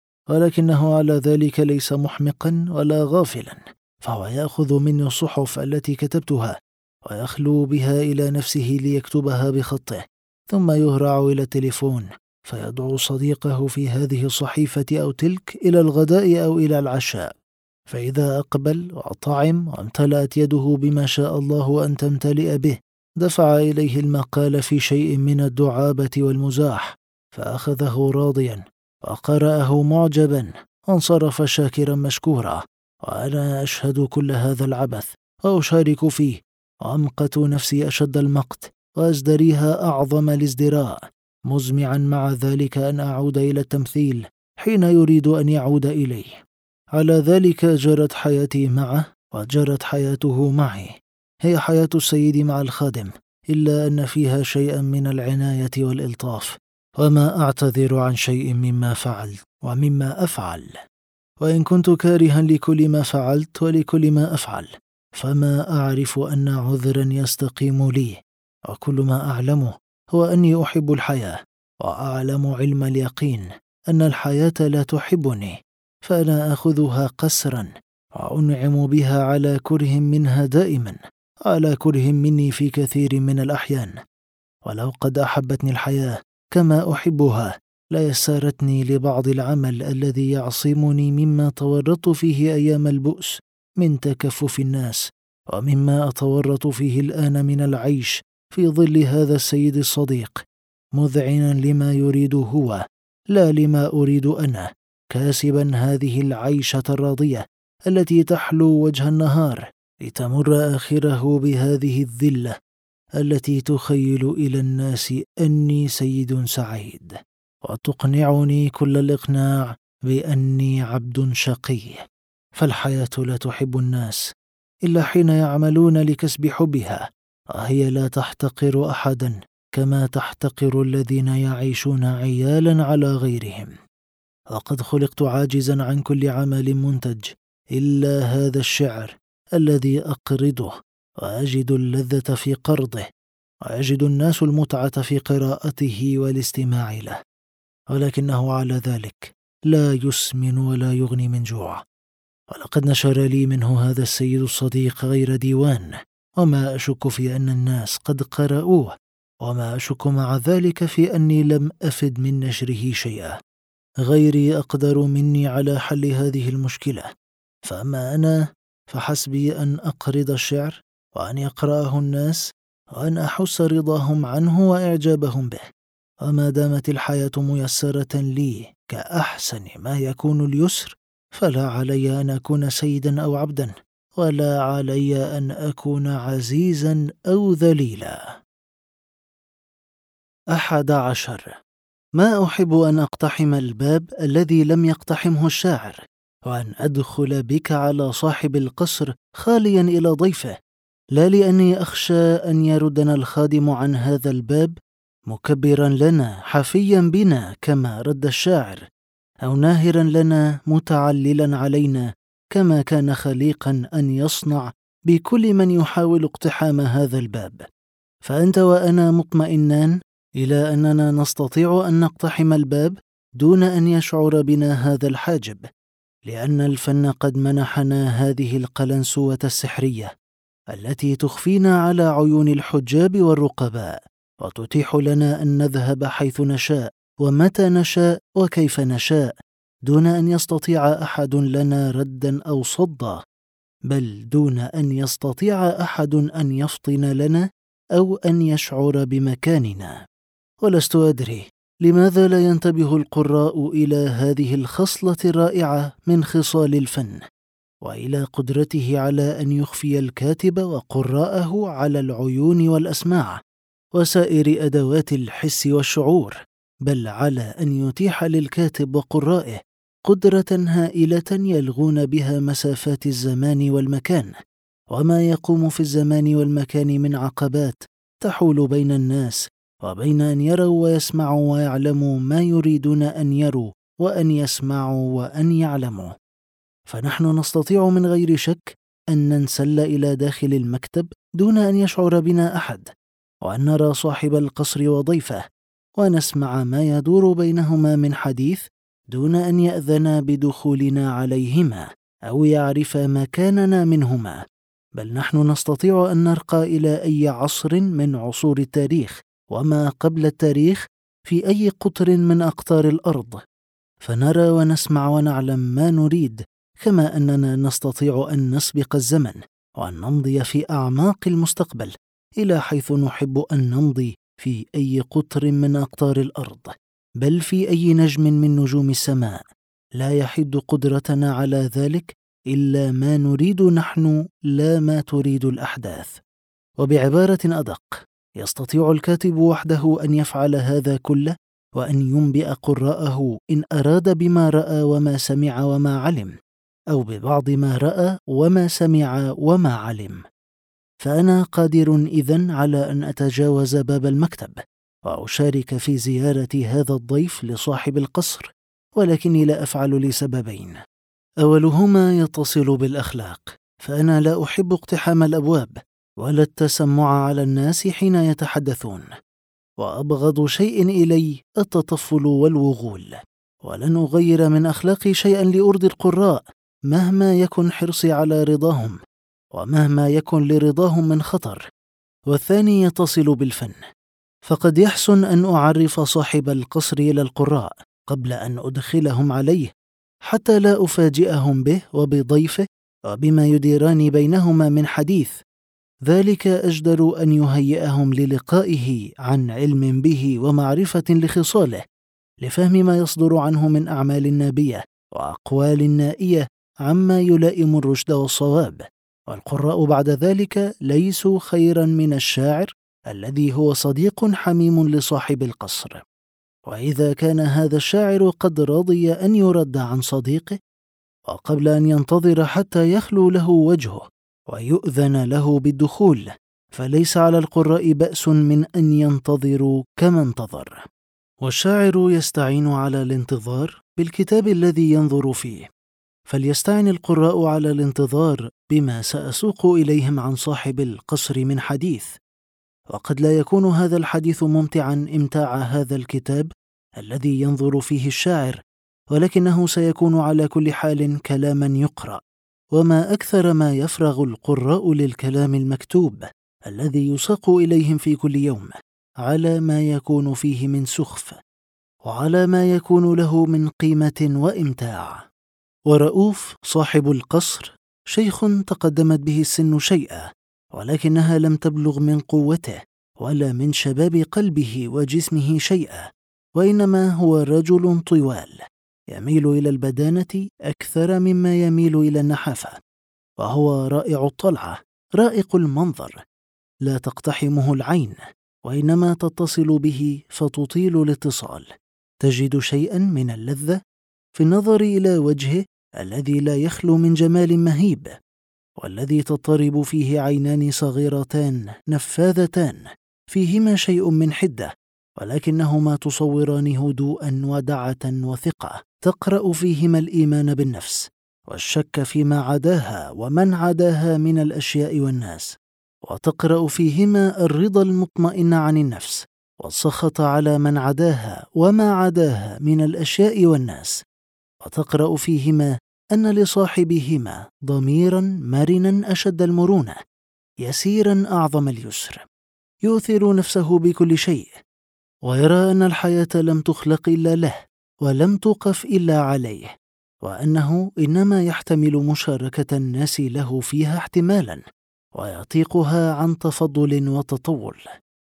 ولكنه على ذلك ليس محمقا ولا غافلا، فهو يأخذ مني الصحف التي كتبتها ويخلو بها إلى نفسه ليكتبها بخطه، ثم يهرع إلى التليفون فيدعو صديقه في هذه الصحيفة أو تلك إلى الغداء أو إلى العشاء، فإذا أقبل وطعم وامتلأت يده بما شاء الله أن تمتلئ به، دفع إليه المقال في شيء من الدعابة والمزاح، فأخذه راضيا وقرأه معجبا، وانصرف شاكرا مشكورا. وأنا أشهد كل هذا العبث وأشارك فيه، وأمقت نفسي أشد المقت وأزدريها أعظم الازدراء، مزمعا مع ذلك أن أعود إلى التمثيل حين يريد أن يعود إليه. على ذلك جرت حياتي معه وجرت حياته معي. هي حياة السيد مع الخادم، إلا أن فيها شيئا من العناية والإلطاف، وما أعتذر عن شيء مما فعلت ومما أفعل، وإن كنت كارها لكل ما فعلت ولكل ما أفعل، فما أعرف أن عذرا يستقيم لي، وكل ما أعلمه هو أني أحب الحياة، وأعلم علم اليقين أن الحياة لا تحبني، فأنا أخذها قسرا وأنعم بها على كره منها دائما، على كره مني في كثير من الأحيان. ولو قد أحبتني الحياة كما أحبها ليسارتني لبعض العمل الذي يعصمني مما تورطت فيه أيام البؤس من تكفف الناس، ومما أتورط فيه الآن من العيش في ظل هذا السيد الصديق، مذعنا لما يريد هو لا لما أريد أنا، كاسبا هذه العيشة الراضية التي تحلو وجه النهار لتمر آخره بهذه الذلة التي تخيل إلى الناس أني سيد سعيد، وتقنعني كل الإقناع بأني عبد شقي. فالحياة لا تحب الناس إلا حين يعملون لكسب حبها، وهي لا تحتقر أحدا كما تحتقر الذين يعيشون عيالا على غيرهم. وقد خلقت عاجزا عن كل عمل منتج إلا هذا الشعر الذي أقرضه، وأجد اللذة في قرضه، ويجد الناس المتعة في قراءته والاستماع له، ولكنه على ذلك لا يسمن ولا يغني من جوع. ولقد نشر لي منه هذا السيد الصديق غير ديوان، وما أشك في أن الناس قد قرأوه، وما أشك مع ذلك في أني لم أفد من نشره شيئا. غيري أقدر مني على حل هذه المشكلة، فأما أنا فحسبي أن أقرض الشعر، وأن يقرأه الناس، وأن أحس رضاهم عنه وإعجابهم به. وما دامت الحياة ميسرة لي كأحسن ما يكون اليسر، فلا علي أن أكون سيدا أو عبدا، ولا علي أن أكون عزيزا أو ذليلا. 11. ما أحب أن أقتحم الباب الذي لم يقتحمه الشاعر، وأن أدخل بك على صاحب القصر خاليا إلى ضيفه، لا لأني أخشى أن يردنا الخادم عن هذا الباب مكبرا لنا حفيا بنا كما رد الشاعر، أو ناهرا لنا متعللا علينا كما كان خليقا أن يصنع بكل من يحاول اقتحام هذا الباب، فأنت وأنا مطمئنان إلى أننا نستطيع أن نقتحم الباب دون أن يشعر بنا هذا الحاجب، لأن الفن قد منحنا هذه القلنسوة السحرية التي تخفينا على عيون الحجاب والرقباء، وتتيح لنا أن نذهب حيث نشاء ومتى نشاء وكيف نشاء، دون أن يستطيع أحد لنا ردا أو صدا. بل دون أن يستطيع أحد أن يفطن لنا أو أن يشعر بمكاننا. ولست أدري لماذا لا ينتبه القراء إلى هذه الخصلة الرائعة من خصال الفن، وإلى قدرته على أن يخفي الكاتب وقراءه على العيون والأسماع وسائر أدوات الحس والشعور، بل على أن يتيح للكاتب وقرائه قدرة هائلة يلغون بها مسافات الزمان والمكان، وما يقوم في الزمان والمكان من عقبات تحول بين الناس وبين أن يروا ويسمعوا ويعلموا ما يريدون أن يروا وأن يسمعوا وأن يعلموا. فنحن نستطيع من غير شك أن ننسل إلى داخل المكتب دون أن يشعر بنا أحد، وأن نرى صاحب القصر وضيفه، ونسمع ما يدور بينهما من حديث دون أن يأذن بدخولنا عليهما أو يعرف مكاننا منهما. بل نحن نستطيع أن نرقى إلى أي عصر من عصور التاريخ وما قبل التاريخ في أي قطر من أقطار الأرض، فنرى ونسمع ونعلم ما نريد، كما أننا نستطيع أن نسبق الزمن وأن نمضي في أعماق المستقبل إلى حيث نحب أن نمضي في أي قطر من أقطار الأرض، بل في أي نجم من نجوم السماء. لا يحد قدرتنا على ذلك إلا ما نريد نحن، لا ما تريد الأحداث. وبعبارة أدق، يستطيع الكاتب وحده أن يفعل هذا كله، وأن ينبئ قراءه إن أراد بما رأى وما سمع وما علم، أو ببعض ما رأى وما سمع وما علم. فأنا قادر إذن على أن أتجاوز باب المكتب وأشارك في زيارة هذا الضيف لصاحب القصر، ولكني لا أفعل لسببين. أولهما يتصل بالأخلاق، فأنا لا أحب اقتحام الأبواب ولا التسمع على الناس حين يتحدثون، وأبغض شيء إلي التطفل والوغول، ولن أغير من أخلاقي شيئا لأرضي القراء مهما يكن حرصي على رضاهم ومهما يكن لرضاهم من خطر. والثاني يتصل بالفن، فقد يحسن أن أعرف صاحب القصر إلى القراء قبل أن أدخلهم عليه، حتى لا أفاجئهم به وبضيفه وبما يديران بينهما من حديث. ذلك أجدر أن يهيئهم للقائه عن علم به ومعرفة لخصاله، لفهم ما يصدر عنه من أعمال نابية وأقوال نائية عما يلائم الرشد والصواب. والقراء بعد ذلك ليسوا خيرا من الشاعر الذي هو صديق حميم لصاحب القصر. وإذا كان هذا الشاعر قد رضي أن يرد عن صديقه، وقبل أن ينتظر حتى يخلو له وجهه ويؤذن له بالدخول، فليس على القراء بأس من أن ينتظروا كما انتظر. والشاعر يستعين على الانتظار بالكتاب الذي ينظر فيه، فليستعن القراء على الانتظار بما سأسوق إليهم عن صاحب القصر من حديث. وقد لا يكون هذا الحديث ممتعا امتاع هذا الكتاب الذي ينظر فيه الشاعر، ولكنه سيكون على كل حال كلاما يقرأ، وما أكثر ما يفرغ القراء للكلام المكتوب الذي يساق إليهم في كل يوم، على ما يكون فيه من سخف وعلى ما يكون له من قيمة وإمتاع. ورؤوف صاحب القصر شيخ تقدمت به السن شيئا، ولكنها لم تبلغ من قوته ولا من شباب قلبه وجسمه شيئا، وإنما هو رجل طوال يميل إلى البدانة أكثر مما يميل إلى النحافة، وهو رائع الطلعة رائق المنظر، لا تقتحمه العين وإنما تتصل به فتطيل الاتصال. تجد شيئا من اللذة في النظر إلى وجهه الذي لا يخلو من جمال مهيب، والذي تضطرب فيه عينان صغيرتان نفاذتان فيهما شيء من حدة، ولكنهما تصوران هدوءا ودعة وثقة، تقرأ فيهما الإيمان بالنفس والشك فيما عداها ومن عداها من الأشياء والناس، وتقرأ فيهما الرضا المطمئن عن النفس والسخط على من عداها وما عداها من الأشياء والناس، وتقرأ فيهما أن لصاحبهما ضميرا مرنا أشد المرونة، يسيرا أعظم اليسر، يؤثر نفسه بكل شيء، ويرى أن الحياة لم تخلق إلا له ولم توقف إلا عليه، وأنه إنما يحتمل مشاركة الناس له فيها احتمالاً، ويطيقها عن تفضل وتطول.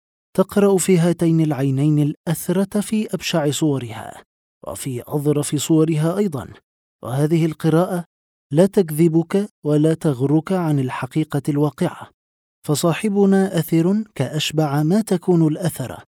تقرأ في هاتين العينين الأثرة في أبشع صورها وفي أظرف صورها أيضاً، وهذه القراءة لا تكذبك ولا تغرك عن الحقيقة الواقعة، فصاحبنا أثر كأشبع ما تكون الأثر،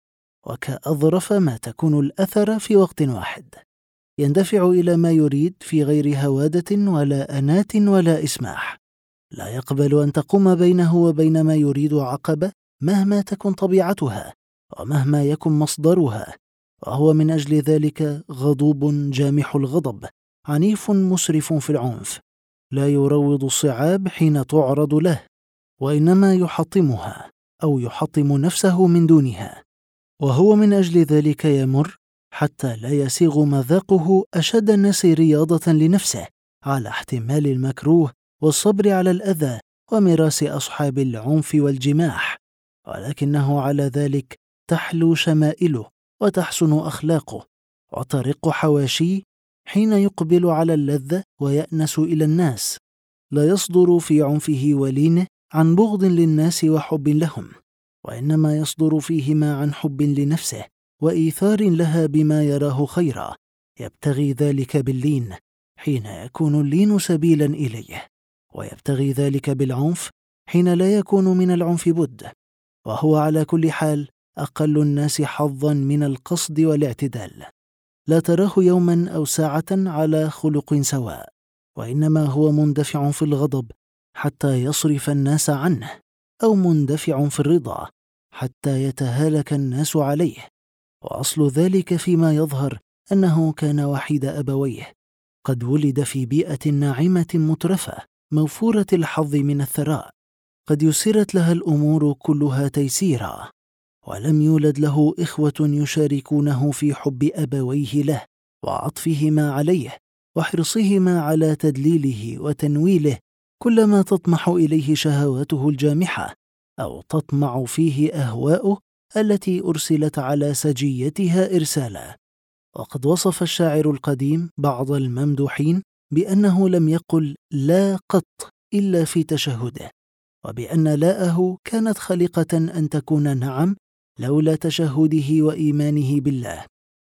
وكأظرف ما تكون الأثر في وقت واحد. يندفع إلى ما يريد في غير هوادة ولا أنات ولا إسماح، لا يقبل أن تقوم بينه وبين ما يريد عقبة مهما تكن طبيعتها ومهما يكن مصدرها، وهو من أجل ذلك غضوب جامح الغضب، عنيف مسرف في العنف، لا يروض الصعاب حين تعرض له، وإنما يحطمها أو يحطم نفسه من دونها، وهو من أجل ذلك يمر حتى لا يسيغ مذاقه أشد الناس رياضة لنفسه على احتمال المكروه والصبر على الأذى ومراس أصحاب العنف والجماح، ولكنه على ذلك تحلو شمائله وتحسن أخلاقه وترق حواشيه حين يقبل على اللذة ويأنس إلى الناس، لا يصدر في عنفه ولينه عن بغض للناس وحب لهم، وإنما يصدر فيهما عن حب لنفسه وإيثار لها بما يراه خيرا، يبتغي ذلك باللين حين يكون اللين سبيلا إليه، ويبتغي ذلك بالعنف حين لا يكون من العنف بد، وهو على كل حال أقل الناس حظا من القصد والاعتدال. لا تراه يوما أو ساعة على خلق سواء، وإنما هو مندفع في الغضب حتى يصرف الناس عنه، أو مندفع في الرضا حتى يتهالك الناس عليه، وأصل ذلك فيما يظهر أنه كان وحيد أبويه، قد ولد في بيئة ناعمة مترفة موفورة الحظ من الثراء، قد يسرت لها الأمور كلها تيسيرا، ولم يولد له إخوة يشاركونه في حب أبويه له وعطفهما عليه وحرصهما على تدليله وتنويله كلما تطمح إليه شهواته الجامحة أو تطمع فيه أهواؤه التي أرسلت على سجيتها إرسالا. وقد وصف الشاعر القديم بعض الممدوحين بأنه لم يقل لا قط إلا في تشهده، وبأن لاءه كانت خلقة أن تكون نعم لولا تشهده وإيمانه بالله.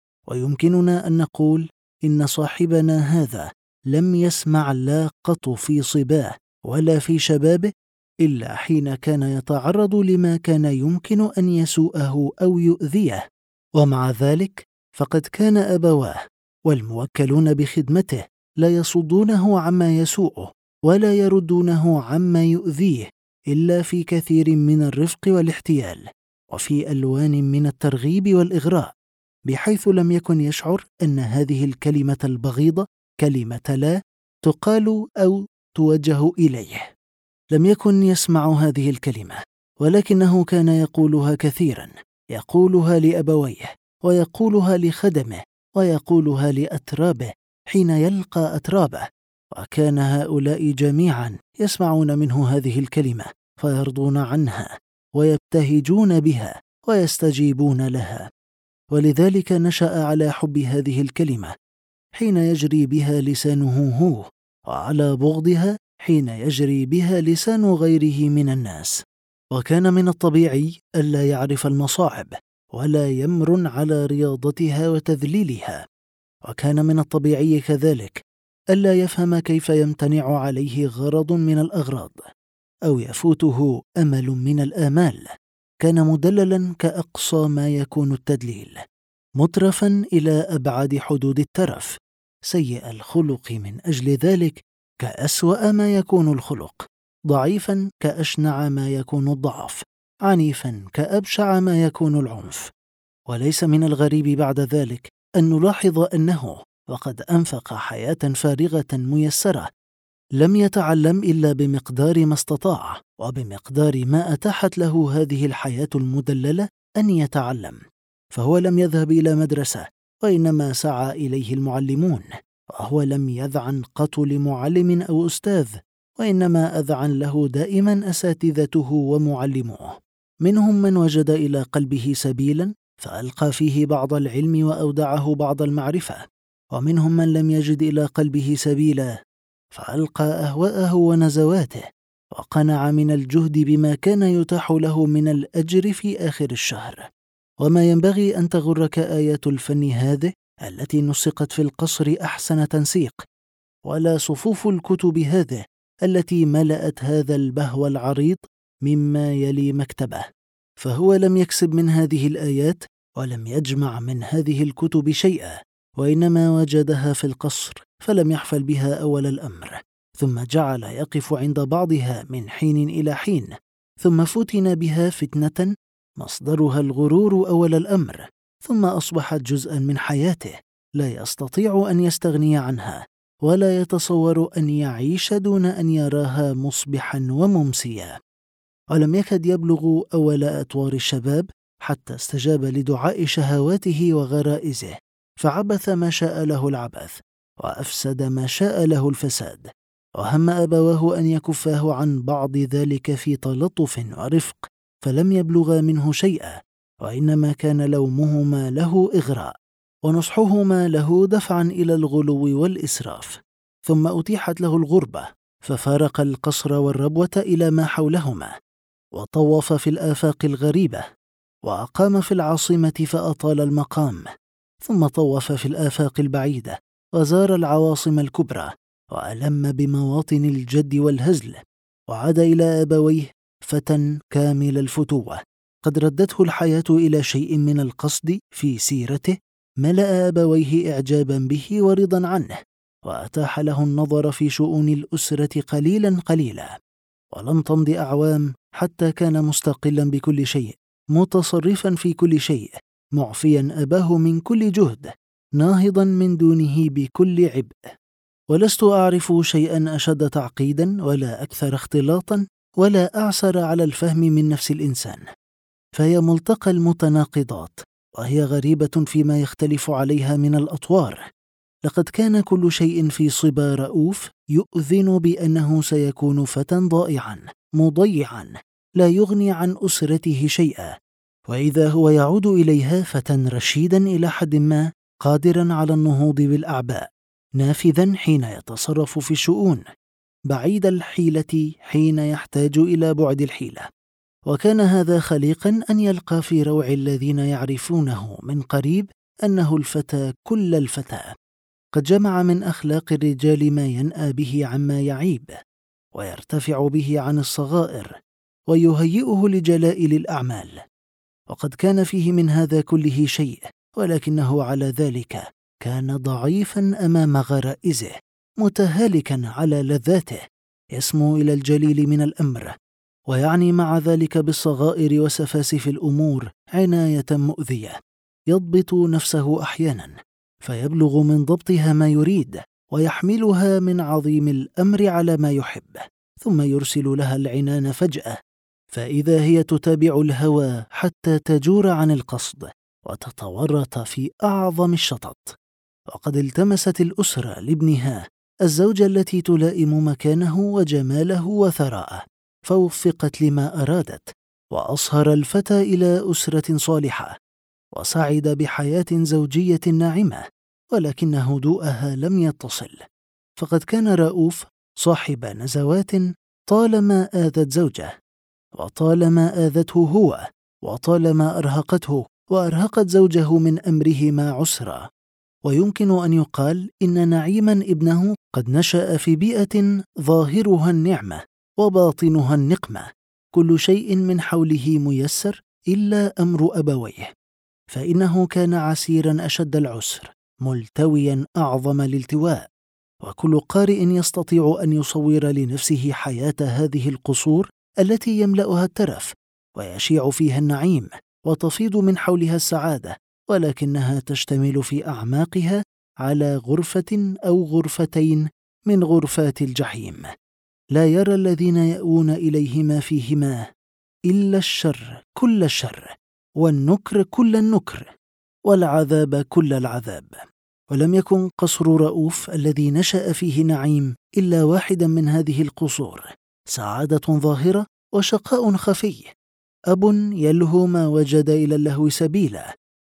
ويمكننا أن نقول إن صاحبنا هذا لم يسمع لا قط في صباه ولا في شبابه إلا حين كان يتعرض لما كان يمكن أن يسوءه أو يؤذيه، ومع ذلك فقد كان أبواه والموكلون بخدمته لا يصدونه عما يسوءه ولا يردونه عما يؤذيه إلا في كثير من الرفق والاحتيال، وفي ألوان من الترغيب والإغراء، بحيث لم يكن يشعر أن هذه الكلمة البغيضة كلمة لا تقال أو توجه إليه. لم يكن يسمع هذه الكلمة، ولكنه كان يقولها كثيرا، يقولها لأبويه ويقولها لخدمه ويقولها لأترابه حين يلقى أترابه، وكان هؤلاء جميعا يسمعون منه هذه الكلمة فيرضون عنها ويبتهجون بها ويستجيبون لها، ولذلك نشأ على حب هذه الكلمة حين يجري بها لسانه هو، وعلى بغضها حين يجري بها لسان غيره من الناس. وكان من الطبيعي ألا يعرف المصاعب ولا يمر على رياضتها وتذليلها، وكان من الطبيعي كذلك ألا يفهم كيف يمتنع عليه غرض من الأغراض أو يفوته أمل من الآمال. كان مدللا كأقصى ما يكون التدليل، مترفا إلى أبعد حدود الترف، سيء الخلق من أجل ذلك كأسوأ ما يكون الخلق، ضعيفا كأشنع ما يكون الضعف، عنيفا كأبشع ما يكون العنف. وليس من الغريب بعد ذلك أن نلاحظ أنه وقد أنفق حياة فارغة ميسرة لم يتعلم إلا بمقدار ما استطاع وبمقدار ما أتاحت له هذه الحياة المدللة أن يتعلم، فهو لم يذهب إلى مدرسة وإنما سعى إليه المعلمون، وهو لم يذعن قط لمعلم أو أستاذ، وإنما أذعن له دائما أساتذته ومعلموه، منهم من وجد إلى قلبه سبيلا فألقى فيه بعض العلم وأودعه بعض المعرفة، ومنهم من لم يجد إلى قلبه سبيلا، فألقى أهواءه ونزواته، وقنع من الجهد بما كان يتاح له من الأجر في آخر الشهر. وما ينبغي أن تغرك آيات الفن هذه التي نسقت في القصر أحسن تنسيق، ولا صفوف الكتب هذه التي ملأت هذا البهو العريض مما يلي مكتبه. فهو لم يكسب من هذه الآيات ولم يجمع من هذه الكتب شيئا، وإنما وجدها في القصر فلم يحفل بها أول الأمر، ثم جعل يقف عند بعضها من حين إلى حين، ثم فتن بها فتنة مصدرها الغرور أول الأمر، ثم أصبحت جزءا من حياته لا يستطيع أن يستغني عنها، ولا يتصور أن يعيش دون أن يراها مصبحا وممسيا. ولم يكد يبلغ أول أطوار الشباب حتى استجاب لدعاء شهواته وغرائزه، فعبث ما شاء له العبث، وأفسد ما شاء له الفساد، وهم أبواه أن يكفاه عن بعض ذلك في تلطف ورفق، فلم يبلغ منه شيئا، وإنما كان لومهما له إغراء، ونصحهما له دفعا إلى الغلو والإسراف. ثم أتيحت له الغربة، ففارق القصر والربوة إلى ما حولهما، وطوف في الآفاق الغريبة، وأقام في العاصمة فأطال المقام، ثم طوف في الآفاق البعيدة، وزار العواصم الكبرى، وألم بمواطن الجد والهزل، وعاد إلى أبويه فتى كامل الفتوة، قد ردته الحياة إلى شيء من القصد في سيرته ملأ أبويه إعجابا به ورضا عنه، وأتاح له النظر في شؤون الأسرة قليلا قليلا. ولم تمض أعوام حتى كان مستقلا بكل شيء، متصرفا في كل شيء، معفيا أباه من كل جهد، ناهضا من دونه بكل عبء. ولست أعرف شيئا أشد تعقيدا ولا أكثر اختلاطا ولا أعسر على الفهم من نفس الإنسان، فهي ملتقى المتناقضات، وهي غريبة فيما يختلف عليها من الأطوار. لقد كان كل شيء في صبا رؤوف يؤذن بأنه سيكون فتى ضائعا مضيعا لا يغني عن أسرته شيئا، وإذا هو يعود إليها فتى رشيدا إلى حد ما، قادرا على النهوض بالأعباء، نافذا حين يتصرف في الشؤون، بعيد الحيلة حين يحتاج إلى بعد الحيلة. وكان هذا خليقا أن يلقى في روع الذين يعرفونه من قريب أنه الفتى كل الفتى، قد جمع من أخلاق الرجال ما ينأى به عما يعيب، ويرتفع به عن الصغائر، ويهيئه لجلائل الأعمال. وقد كان فيه من هذا كله شيء، ولكنه على ذلك كان ضعيفا أمام غرائزه، متهالكا على لذاته، يسمو إلى الجليل من الأمر، ويعني مع ذلك بالصغائر وسفاسف الأمور عناية مؤذية، يضبط نفسه أحيانا فيبلغ من ضبطها ما يريد، ويحملها من عظيم الأمر على ما يحب، ثم يرسل لها العنان فجأة، فإذا هي تتابع الهوى حتى تجور عن القصد وتتورط في أعظم الشطط. وقد التمست الأسرة لابنها الزوجة التي تلائم مكانه وجماله وثراءه، فوفقت لما أرادت، وأصهر الفتى إلى أسرة صالحة، وسعد بحياة زوجية ناعمة، ولكن هدوءها لم يتصل. فقد كان رؤوف صاحب نزوات طالما آذت زوجه، وطالما آذته هو، وطالما أرهقته وأرهقت زوجه من أمرهما عسرا. ويمكن أن يقال إن نعيما ابنه قد نشأ في بيئة ظاهرها النعمة وباطنها النقمة، كل شيء من حوله ميسر إلا أمر أبويه، فإنه كان عسيرا أشد العسر، ملتويا أعظم الالتواء. وكل قارئ يستطيع أن يصور لنفسه حياة هذه القصور التي يملأها الترف ويشيع فيها النعيم وتفيض من حولها السعادة، ولكنها تشتمل في أعماقها على غرفة أو غرفتين من غرفات الجحيم، لا يرى الذين يأوون إليهما فيهما إلا الشر كل الشر، والنكر كل النكر، والعذاب كل العذاب. ولم يكن قصر رؤوف الذي نشأ فيه نعيم إلا واحدا من هذه القصور، سعادة ظاهرة وشقاء خفي، أب يلهو ما وجد إلى اللهو سبيلا،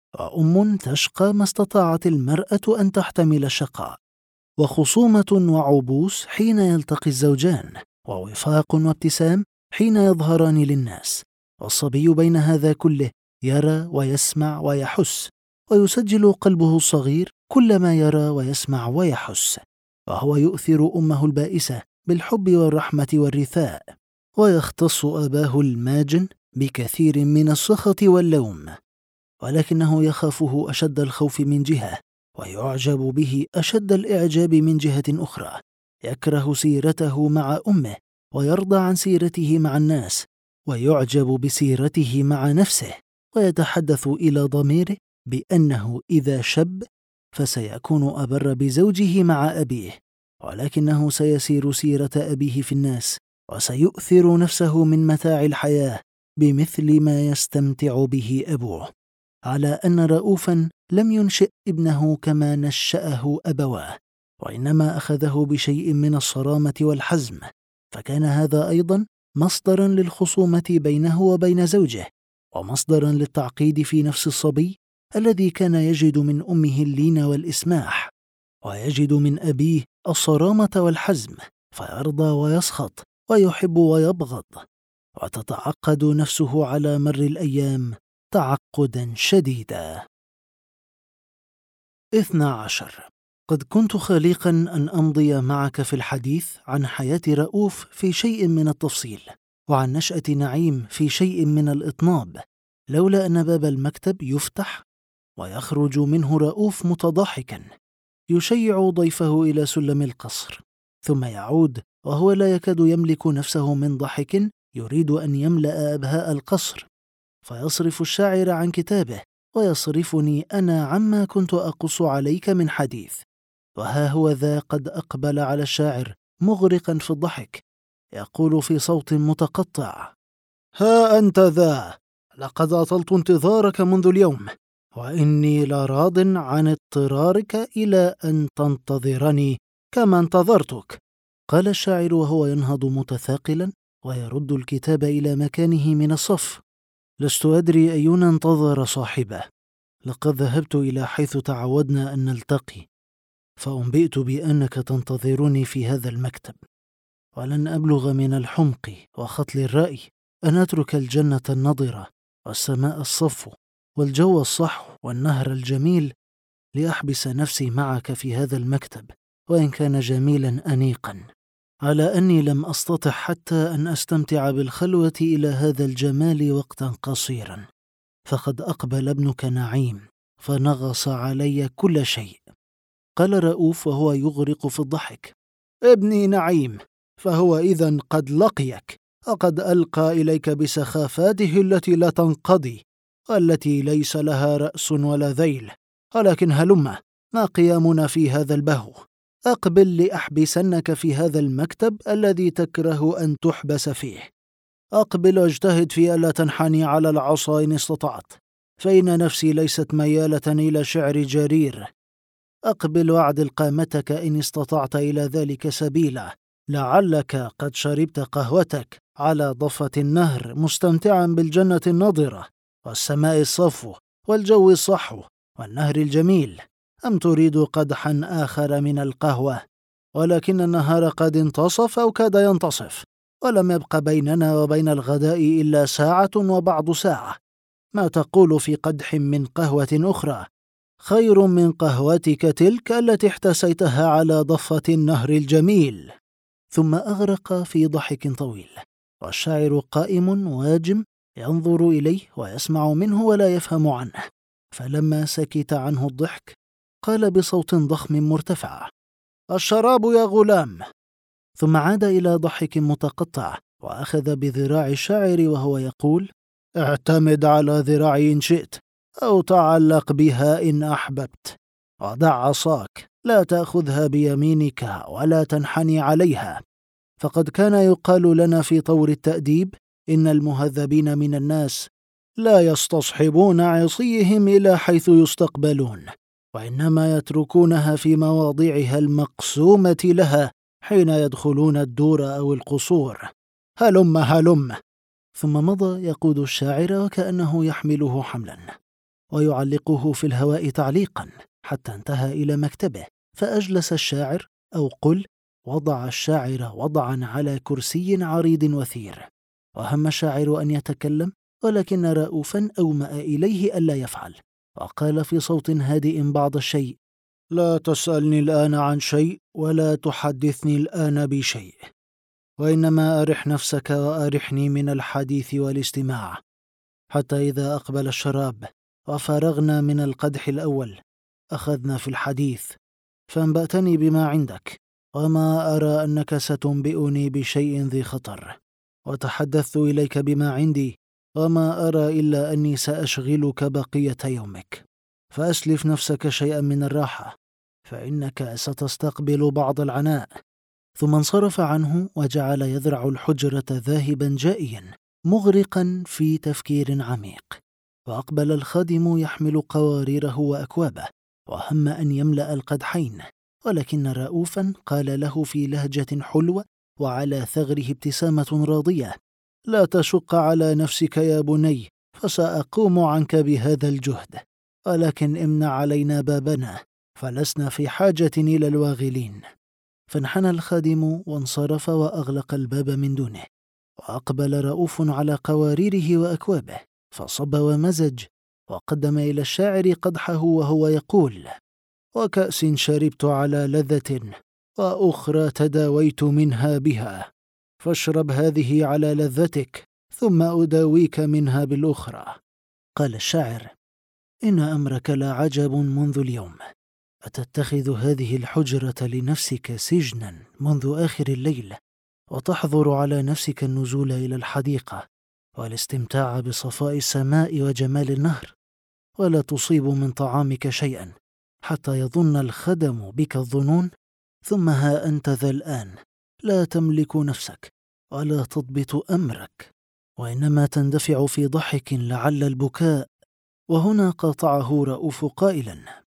وأم تشقى ما استطاعت المرأة أن تحتمل الشقاء، وخصومة وعبوس حين يلتقي الزوجان، ووفاق وابتسام حين يظهران للناس. والصبي بين هذا كله يرى ويسمع ويحس، ويسجل قلبه الصغير كل ما يرى ويسمع ويحس، وهو يؤثر أمه البائسة بالحب والرحمة والرثاء، ويختص أباه الماجن بكثير من السخط واللوم، ولكنه يخافه أشد الخوف من جهة، ويعجب به أشد الإعجاب من جهة أخرى. يكره سيرته مع أمه، ويرضى عن سيرته مع الناس، ويعجب بسيرته مع نفسه، ويتحدث إلى ضميره بأنه إذا شب فسيكون أبر بزوجه مع أبيه، ولكنه سيسير سيرة أبيه في الناس، وسيؤثر نفسه من متاع الحياة بمثل ما يستمتع به أبوه، على أن رؤوفا لم ينشئ ابنه كما نشأه أبواه، وإنما أخذه بشيء من الصرامة والحزم، فكان هذا أيضا مصدرا للخصومة بينه وبين زوجه، ومصدرا للتعقيد في نفس الصبي الذي كان يجد من أمه اللين والإسماح، ويجد من أبيه الصرامة والحزم، فيرضى ويسخط ويحب ويبغض، وتتعقد نفسه على مر الأيام تعقدا شديدا. 12. قد كنت خليقا أن أمضي معك في الحديث عن حياة رؤوف في شيء من التفصيل، وعن نشأة نعيم في شيء من الإطناب، لولا أن باب المكتب يفتح ويخرج منه رؤوف متضاحكا يشيع ضيفه إلى سلم القصر، ثم يعود وهو لا يكاد يملك نفسه من ضحك يريد أن يملأ أبهاء القصر، فيصرف الشاعر عن كتابه، ويصرفني أنا عما كنت أقص عليك من حديث. وها هو ذا قد أقبل على الشاعر مغرقا في الضحك، يقول في صوت متقطع: ها أنت ذا، لقد أطلت انتظارك منذ اليوم، وإني لراض عن اضطرارك إلى أن تنتظرني كما انتظرتك. قال الشاعر وهو ينهض متثاقلا ويرد الكتاب إلى مكانه من الصف: لست أدري أينا انتظر صاحبه، لقد ذهبت إلى حيث تعودنا أن نلتقي، فأنبئت بأنك تنتظرني في هذا المكتب، ولن أبلغ من الحمق وخطل الرأي أن أترك الجنة النضرة والسماء الصفو والجو الصحو والنهر الجميل لأحبس نفسي معك في هذا المكتب، وإن كان جميلا أنيقا، على أني لم أستطع حتى أن أستمتع بالخلوة إلى هذا الجمال وقتا قصيرا، فقد أقبل ابنك نعيم فنغص علي كل شيء. قال رؤوف وهو يغرق في الضحك: ابني نعيم، فهو إذن قد لقيك، وقد ألقى إليك بسخافاته التي لا تنقضي، والتي ليس لها رأس ولا ذيل، ولكن هلم، ما قيامنا في هذا البهو؟ أقبل لأحبسنك في هذا المكتب الذي تكره أن تحبس فيه. أقبل واجتهد في ألا تنحني على العصا إن استطعت، فإن نفسي ليست ميالة إلى شعر جرير. أقبل واعدل قامتك إن استطعت إلى ذلك سبيلا، لعلك قد شربت قهوتك على ضفة النهر مستمتعا بالجنة النضرة والسماء الصفو والجو الصحو والنهر الجميل، أم تريد قدحا آخر من القهوة؟ ولكن النهار قد انتصف أو كاد ينتصف، ولم يبق بيننا وبين الغداء إلا ساعة وبعض ساعة. ما تقول في قدح من قهوة أخرى خير من قهوتك تلك التي احتسيتها على ضفة النهر الجميل؟ ثم أغرق في ضحك طويل، والشاعر قائم واجم ينظر إليه ويسمع منه ولا يفهم عنه. فلما سكت عنه الضحك قال بصوت ضخم مرتفع: الشراب يا غلام. ثم عاد إلى ضحك متقطع، وأخذ بذراع الشاعر وهو يقول: اعتمد على ذراعي إن شئت، أو تعلق بها إن أحببت، وضع عصاك، لا تأخذها بيمينك ولا تنحني عليها، فقد كان يقال لنا في طور التأديب إن المهذبين من الناس لا يستصحبون عصيهم إلى حيث يستقبلون، وإنما يتركونها في مواضعها المقسومة لها حين يدخلون الدور أو القصور. هلم هلم. ثم مضى يقود الشاعر وكأنه يحمله حملا، ويعلقه في الهواء تعليقا حتى انتهى إلى مكتبه، فأجلس الشاعر، أو قل وضع الشاعر وضعا على كرسي عريض وثير. وهم الشاعر أن يتكلم، ولكن رؤوفا أومأ إليه ألا يفعل، وقال في صوت هادئ بعض الشيء: لا تسألني الآن عن شيء، ولا تحدثني الآن بشيء، وإنما أرح نفسك وأرحني من الحديث والاستماع، حتى إذا أقبل الشراب وفرغنا من القدح الأول أخذنا في الحديث، فأنبأتني بما عندك، وما أرى أنك ستنبئني بشيء ذي خطر، وتحدثت إليك بما عندي، وما أرى إلا أني سأشغلك بقية يومك، فأسلف نفسك شيئا من الراحة، فإنك ستستقبل بعض العناء. ثم انصرف عنه وجعل يذرع الحجرة ذاهبا جائيا مغرقا في تفكير عميق. وأقبل الخادم يحمل قواريره وأكوابه، وهم أن يملأ القدحين، ولكن رؤوفا قال له في لهجة حلوة وعلى ثغره ابتسامة راضية: لا تشق على نفسك يا بني، فسأقوم عنك بهذا الجهد، ولكن امنع علينا بابنا، فلسنا في حاجة إلى الواغلين. فانحنى الخادم وانصرف وأغلق الباب من دونه، وأقبل رؤوف على قواريره وأكوابه، فصب ومزج، وقدم إلى الشاعر قدحه وهو يقول: وكأس شربت على لذة، وأخرى تداويت منها بها، فاشرب هذه على لذتك، ثم أداويك منها بالأخرى. قال الشاعر: إن أمرك لعجب منذ اليوم، أتتخذ هذه الحجرة لنفسك سجنا منذ آخر الليل، وتحظر على نفسك النزول إلى الحديقة والاستمتاع بصفاء السماء وجمال النهر، ولا تصيب من طعامك شيئا حتى يظن الخدم بك الظنون، ثم ها أنت ذا الآن لا تملك نفسك ولا تضبط أمرك، وإنما تندفع في ضحك لعل البكاء. وهنا قاطعه رؤوف قائلا: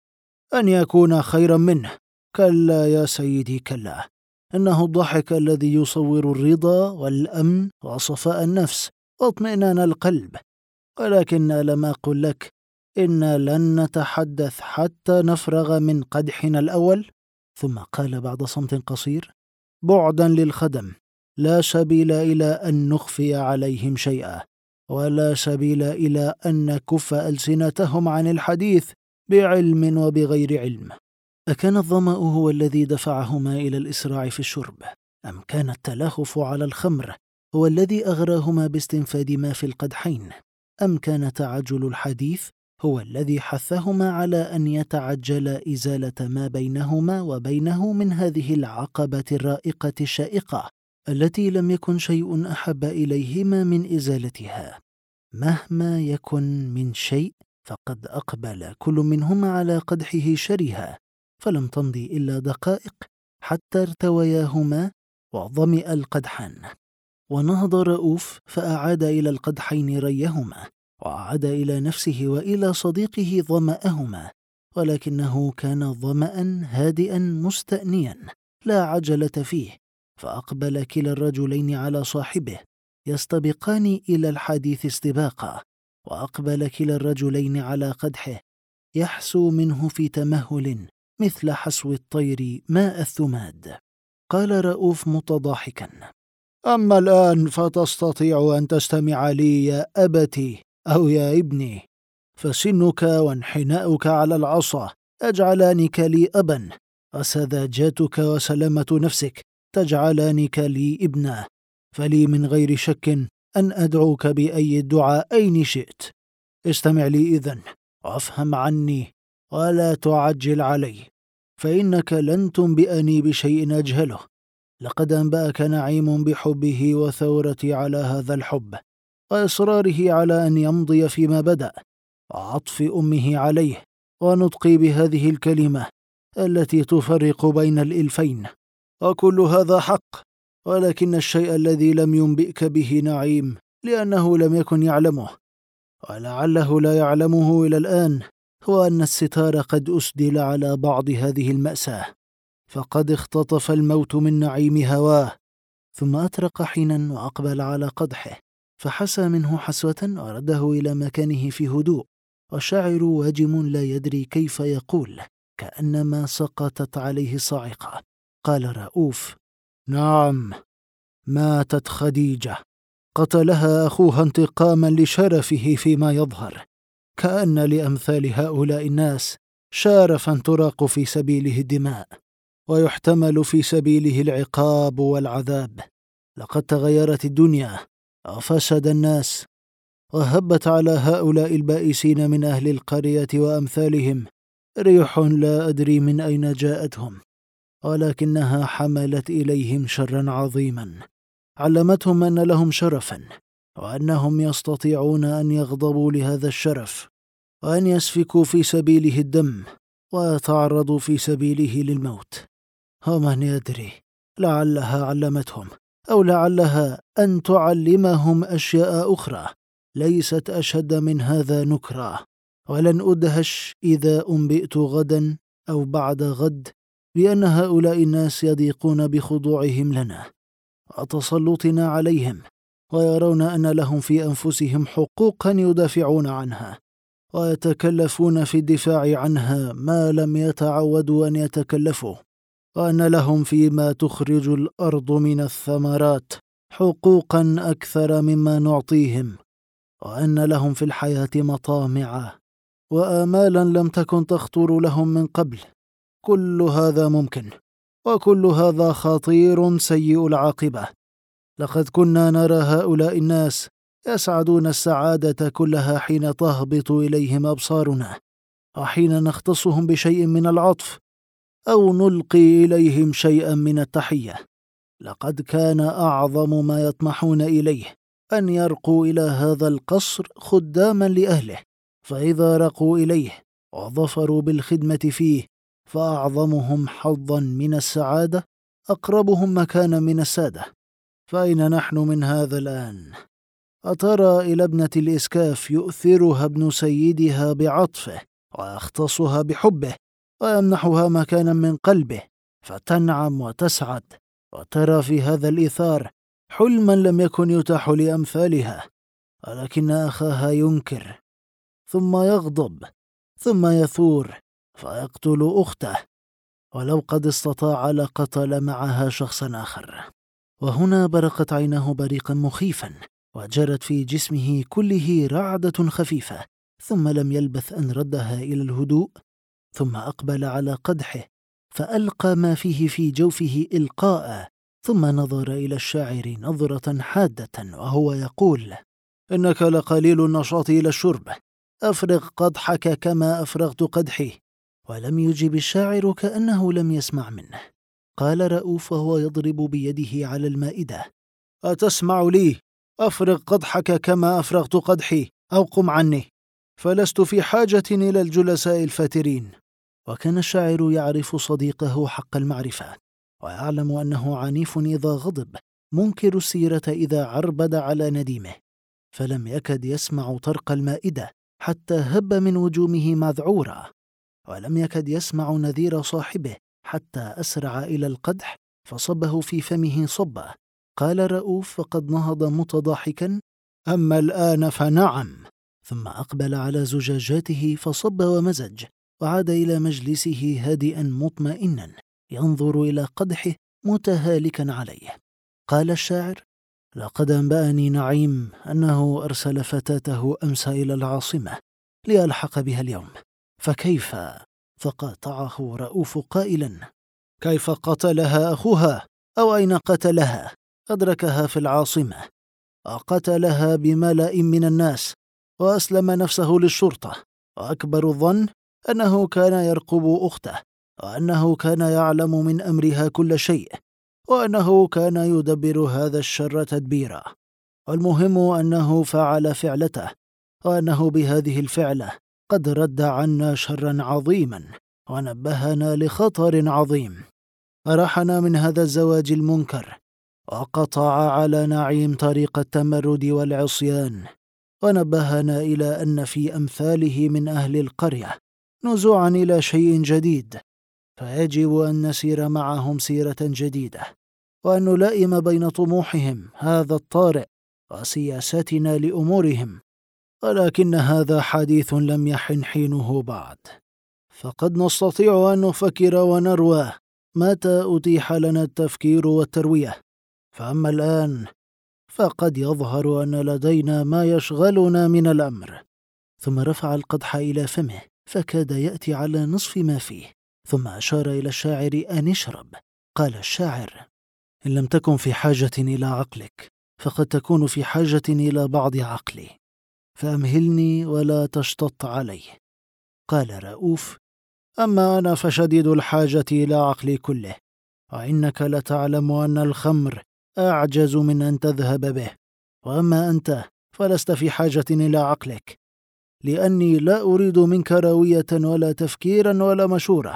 أن يكون خيرا منه، كلا يا سيدي كلا، إنه الضحك الذي يصور الرضا والأمن وصفاء النفس واطمئنان القلب، ولكن لم أقل لك إن لن نتحدث حتى نفرغ من قدحنا الأول؟ ثم قال بعد صمت قصير: بعدا للخدم، لا سبيل إلى أن نخفي عليهم شيئا، ولا سبيل إلى أن نكف ألسنتهم عن الحديث بعلم وبغير علم. أكان الظمأ هو الذي دفعهما إلى الإسراع في الشرب، أم كان التلهف على الخمر هو الذي أغراهما باستنفاد ما في القدحين، أم كان تعجل الحديث هو الذي حثهما على أن يتعجل إزالة ما بينهما وبينه من هذه العقبة الرائقة الشائقة التي لم يكن شيء أحب إليهما من إزالتها. مهما يكن من شيء فقد أقبل كل منهما على قدحه شرها، فلم تمضي إلا دقائق حتى ارتوياهما وظمئ القدحان. ونهض رؤوف فأعاد إلى القدحين ريهما، وأعاد إلى نفسه وإلى صديقه ظمأهما، ولكنه كان ظمأ هادئا مستأنيا لا عجلة فيه. فأقبل كلا الرجلين على صاحبه يستبقان إلى الحديث استباقا، وأقبل كلا الرجلين على قدحه يحسو منه في تمهل مثل حسو الطير ماء الثماد. قال رؤوف متضاحكا: أما الآن فتستطيع أن تستمع لي يا أبتي أو يا ابني، فسنك وانحناؤك على العصا يجعلانك لي أبا، وسذاجتك وسلامة نفسك تجعلانك لي ابنا، فلي من غير شك أن أدعوك بأي الدعاءين شئت. استمع لي إذن وافهم عني ولا تعجل علي، فإنك لن تنبئني بشيء أجهله. لقد أنبأك نعيم بحبه وثورتي على هذا الحب، وإصراره على أن يمضي فيما بدأ، وعطف أمه عليه، ونطقي بهذه الكلمة التي تفرق بين الإلفين، وكل هذا حق. ولكن الشيء الذي لم ينبئك به نعيم لأنه لم يكن يعلمه، ولعله لا يعلمه إلى الآن، هو أن الستار قد أسدل على بعض هذه المأساة، فقد اختطف الموت من نعيم هواه. ثم أطرق حينا وأقبل على قدحه، فحسى منه حسوة ورده إلى مكانه في هدوء، والشاعر واجم لا يدري كيف يقول، كأنما سقطت عليه صاعقة. قال رؤوف: نعم، ماتت خديجة، قتلها أخوها انتقاما لشرفه فيما يظهر. كأن لأمثال هؤلاء الناس شارفا تراق في سبيله الدماء ويحتمل في سبيله العقاب والعذاب. لقد تغيرت الدنيا وفسد الناس، وهبت على هؤلاء البائسين من أهل القرية وأمثالهم ريح لا أدري من أين جاءتهم، ولكنها حملت إليهم شرا عظيما، علمتهم أن لهم شرفا، وأنهم يستطيعون أن يغضبوا لهذا الشرف، وأن يسفكوا في سبيله الدم، ويتعرضوا في سبيله للموت. ومن يدري، لعلها علمتهم، أو لعلها أن تعلمهم أشياء أخرى ليست أشد من هذا نكرا. ولن أدهش إذا أنبئت غدا أو بعد غد بأن هؤلاء الناس يضيقون بخضوعهم لنا وتسلطنا عليهم، ويرون أن لهم في أنفسهم حقوقا يدافعون عنها، ويتكلفون في الدفاع عنها ما لم يتعودوا أن يتكلفوا، وأن لهم فيما تخرج الأرض من الثمرات حقوقا أكثر مما نعطيهم، وأن لهم في الحياة مطامع وآمالا لم تكن تخطر لهم من قبل. كل هذا ممكن، وكل هذا خطير سيء العاقبة. لقد كنا نرى هؤلاء الناس يسعدون السعادة كلها حين تهبط إليهم أبصارنا، وحين نختصهم بشيء من العطف أو نلقي إليهم شيئا من التحية. لقد كان أعظم ما يطمحون إليه أن يرقوا إلى هذا القصر خداما لأهله، فإذا رقوا إليه وظفروا بالخدمة فيه فأعظمهم حظا من السعادة أقربهم مكانا من السادة. فأين نحن من هذا الآن؟ أترى إلى ابنة الإسكاف يؤثرها ابن سيدها بعطفه ويختصها بحبه ويمنحها مكانا من قلبه فتنعم وتسعد، وترى في هذا الإيثار حلما لم يكن يتاح لأمثالها، ولكن أخاها ينكر ثم يغضب ثم يثور فيقتل أخته، ولو قد استطاع لقتل معها شخصا آخر. وهنا برقت عيناه بريقا مخيفا، وجرت في جسمه كله رعدة خفيفة، ثم لم يلبث أن ردها إلى الهدوء، ثم أقبل على قدحه فألقى ما فيه في جوفه إلقاء، ثم نظر إلى الشاعر نظرة حادة وهو يقول: إنك لقليل النشاط إلى الشرب، أفرغ قدحك كما أفرغت قدحي. ولم يجب الشاعر كأنه لم يسمع منه. قال رؤوف وهو يضرب بيده على المائدة: أتسمع لي؟ أفرغ قدحك كما أفرغت قدحي، أو قم عني، فلست في حاجة إلى الجلساء الفاترين. وكان الشاعر يعرف صديقه حق المعرفة، ويعلم أنه عنيف إذا غضب، منكر السيرة إذا عربد على نديمه، فلم يكد يسمع طرق المائدة حتى هب من وجومه مذعورا، ولم يكد يسمع نذير صاحبه حتى أسرع إلى القدح فصبه في فمه صبا. قال رؤوف وقد نهض متضاحكا: أما الآن فنعم. ثم أقبل على زجاجاته فصب ومزج، وعاد إلى مجلسه هادئا مطمئنا ينظر إلى قدحه متهالكا عليه. قال الشاعر: لقد أنبأني نعيم أنه أرسل فتاته أمس إلى العاصمة ليلحق بها اليوم، فكيف؟ فقاطعه رؤوف قائلا: كيف قتلها أخوها؟ أو أين قتلها؟ أدركها في العاصمة وقتلها بملأ من الناس، وأسلم نفسه للشرطة، وأكبر الظن أنه كان يرقب أخته، وأنه كان يعلم من أمرها كل شيء، وأنه كان يدبر هذا الشر تدبيرا. والمهم أنه فعل فعلته، وأنه بهذه الفعلة قد رد عنا شرا عظيما ونبهنا لخطر عظيم، أراحنا من هذا الزواج المنكر، وقطع على نعيم طريق التمرد والعصيان، ونبهنا إلى أن في أمثاله من أهل القرية نزوعا إلى شيء جديد، فيجب أن نسير معهم سيرة جديدة، وأن نلائم بين طموحهم هذا الطارئ وسياستنا لأمورهم، ولكن هذا حديث لم يحن حينه بعد، فقد نستطيع أن نفكر ونروى متى أتيح لنا التفكير والتروية، فأما الآن فقد يظهر أن لدينا ما يشغلنا من الأمر. ثم رفع القدح إلى فمه فكاد يأتي على نصف ما فيه، ثم أشار إلى الشاعر أن اشرب. قال الشاعر: إن لم تكن في حاجة إلى عقلك فقد تكون في حاجة إلى بعض عقلي، فأمهلني ولا تشتط علي. قال رؤوف: أما أنا فشديد الحاجة إلى عقلي كله، وإنك لتعلم أن الخمر أعجز من أن تذهب به، وأما أنت فلست في حاجة إلى عقلك، لأني لا أريد منك روية ولا تفكيرا ولا مشورة،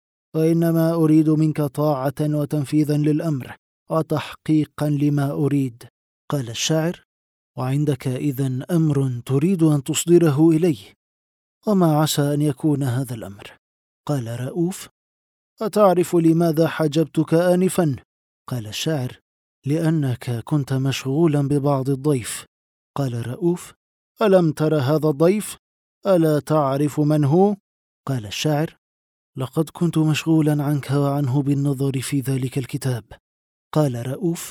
وإنما أريد منك طاعة وتنفيذا للأمر وتحقيقا لما أريد. قال الشاعر: وعندك إذن أمر تريد أن تصدره إلي، وما عسى أن يكون هذا الأمر؟ قال رؤوف: أتعرف لماذا حجبتك آنفا؟ قال الشاعر: لأنك كنت مشغولا ببعض الضيف. قال رؤوف: ألم تر هذا الضيف؟ ألا تعرف من هو؟ قال الشاعر: لقد كنت مشغولا عنك وعنه بالنظر في ذلك الكتاب. قال رؤوف: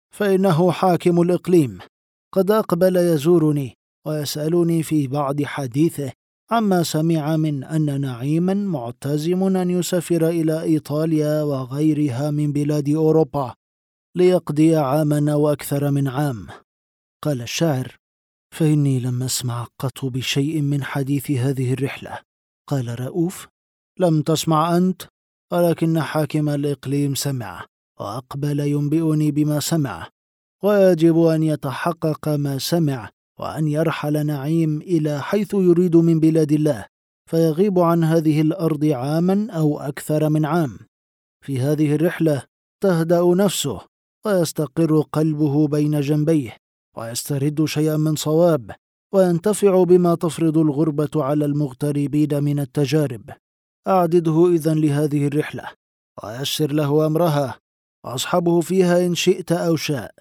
فإنه حاكم الإقليم، قد أقبل يزورني ويسألني في بعض حديثه عما سمع من أن نعيما معتزم أن يسافر إلى إيطاليا وغيرها من بلاد أوروبا ليقضي عاما أو أكثر من عام. قال الشاعر: فإني لم أسمع قط بشيء من حديث هذه الرحلة. قال رؤوف: لم تسمع أنت، ولكن حاكم الإقليم سمع وأقبل ينبئني بما سمع، ويجب أن يتحقق ما سمع، وأن يرحل نعيم إلى حيث يريد من بلاد الله، فيغيب عن هذه الأرض عاما أو أكثر من عام. في هذه الرحلة تهدأ نفسه ويستقر قلبه بين جنبيه، ويسترد شيئا من صواب، وينتفع بما تفرض الغربة على المغتربين من التجارب. أعدده إذن لهذه الرحلة، ويسر له أمرها، وأصحبه فيها إن شئت أو شاء.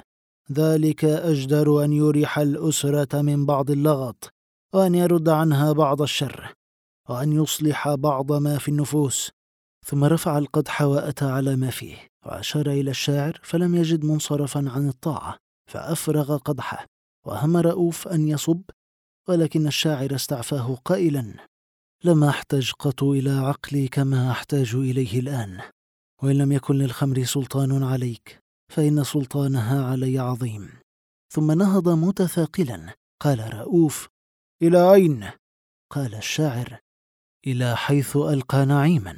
ذلك أجدر أن يريح الأسرة من بعض اللغط، وأن يرد عنها بعض الشر، وأن يصلح بعض ما في النفوس. ثم رفع القدح وأتى على ما فيه، وأشار إلى الشاعر فلم يجد منصرفا عن الطاعة، فأفرغ قدحه، وهم رؤوف أن يصب، ولكن الشاعر استعفاه قائلا: لم أحتج قط إلى عقلي كما أحتاج إليه الآن، وإن لم يكن للخمر سلطان عليك فإن سلطانها علي عظيم. ثم نهض متثاقلا. قال رؤوف: إلى أين؟ قال الشاعر: إلى حيث ألقى نعيما،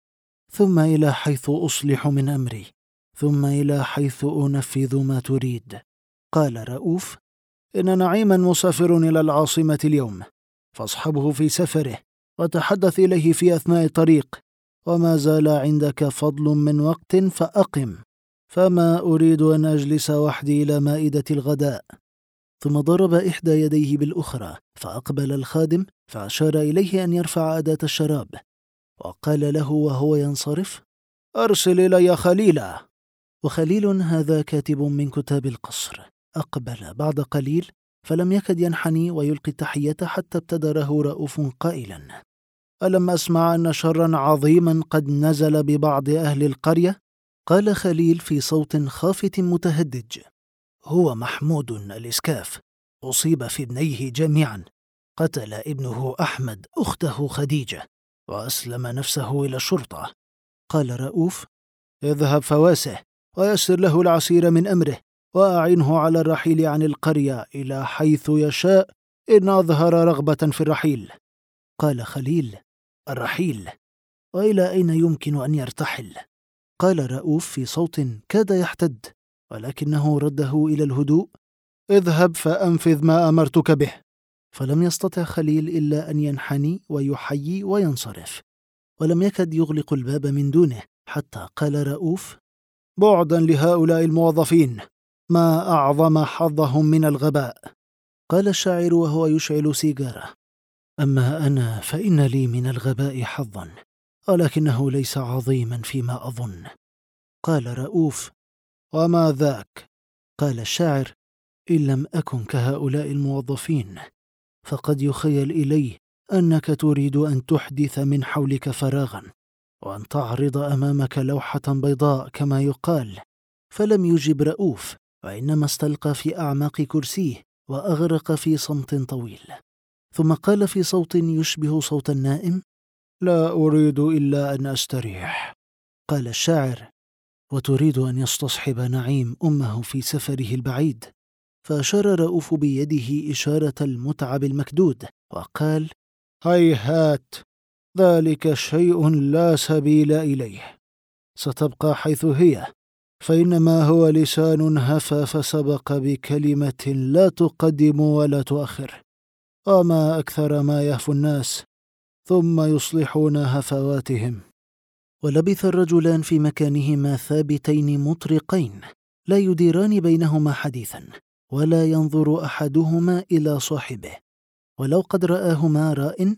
ثم إلى حيث أصلح من أمري، ثم إلى حيث أنفذ ما تريد. قال رؤوف: إن نعيما مسافر إلى العاصمة اليوم، فاصحبه في سفره وتحدث إليه في أثناء الطريق، وما زال عندك فضل من وقت فأقم، فما أريد أن أجلس وحدي إلى مائدة الغداء. ثم ضرب إحدى يديه بالأخرى، فأقبل الخادم فأشار إليه أن يرفع أداة الشراب، وقال له وهو ينصرف: أرسل إلي خليلا. وخليل هذا كاتب من كتاب القصر. أقبل بعد قليل فلم يكد ينحني ويلقي التحية حتى ابتدره رؤوف قائلا: ألم أسمع أن شرا عظيما قد نزل ببعض أهل القرية؟ قال خليل في صوت خافت متهدج: هو محمود الإسكاف، أصيب في ابنيه جميعا، قتل ابنه أحمد أخته خديجة، وأسلم نفسه إلى الشرطة. قال رؤوف: اذهب فواسه، ويسر له العسير من أمره، وأعنه على الرحيل عن القرية إلى حيث يشاء إن أظهر رغبة في الرحيل. قال خليل: الرحيل؟ وإلى أين يمكن أن يرتحل؟ قال رؤوف في صوت كاد يحتد، ولكنه رده إلى الهدوء: اذهب فأنفذ ما أمرتك به. فلم يستطع خليل إلا أن ينحني ويحيي وينصرف، ولم يكد يغلق الباب من دونه، حتى قال رؤوف: بعدا لهؤلاء الموظفين، ما أعظم حظهم من الغباء. قال الشاعر وهو يشعل سيجارة: أما أنا فإن لي من الغباء حظا، ولكنه ليس عظيما فيما أظن. قال رؤوف: وما ذاك؟ قال الشاعر: إن لم أكن كهؤلاء الموظفين فقد يخيل إليه أنك تريد أن تحدث من حولك فراغا وأن تعرض أمامك لوحة بيضاء كما يقال. فلم يجب رؤوف، وإنما استلقى في أعماق كرسيه وأغرق في صمت طويل. ثم قال في صوت يشبه صوت النائم: لا أريد إلا أن أستريح. قال الشاعر: وتريد أن يستصحب نعيم أمه في سفره البعيد؟ فأشار رؤوف بيده إشارة المتعب المكدود وقال: هيهات، ذلك شيء لا سبيل إليه، ستبقى حيث هي، فإنما هو لسان هفى فسبق بكلمة لا تقدم ولا تؤخر، وما أكثر ما يهفو الناس ثم يصلحون هفواتهم. ولبث الرجلان في مكانهما ثابتين مطرقين، لا يديران بينهما حديثا، ولا ينظر أحدهما إلى صاحبه، ولو قد رآهما راء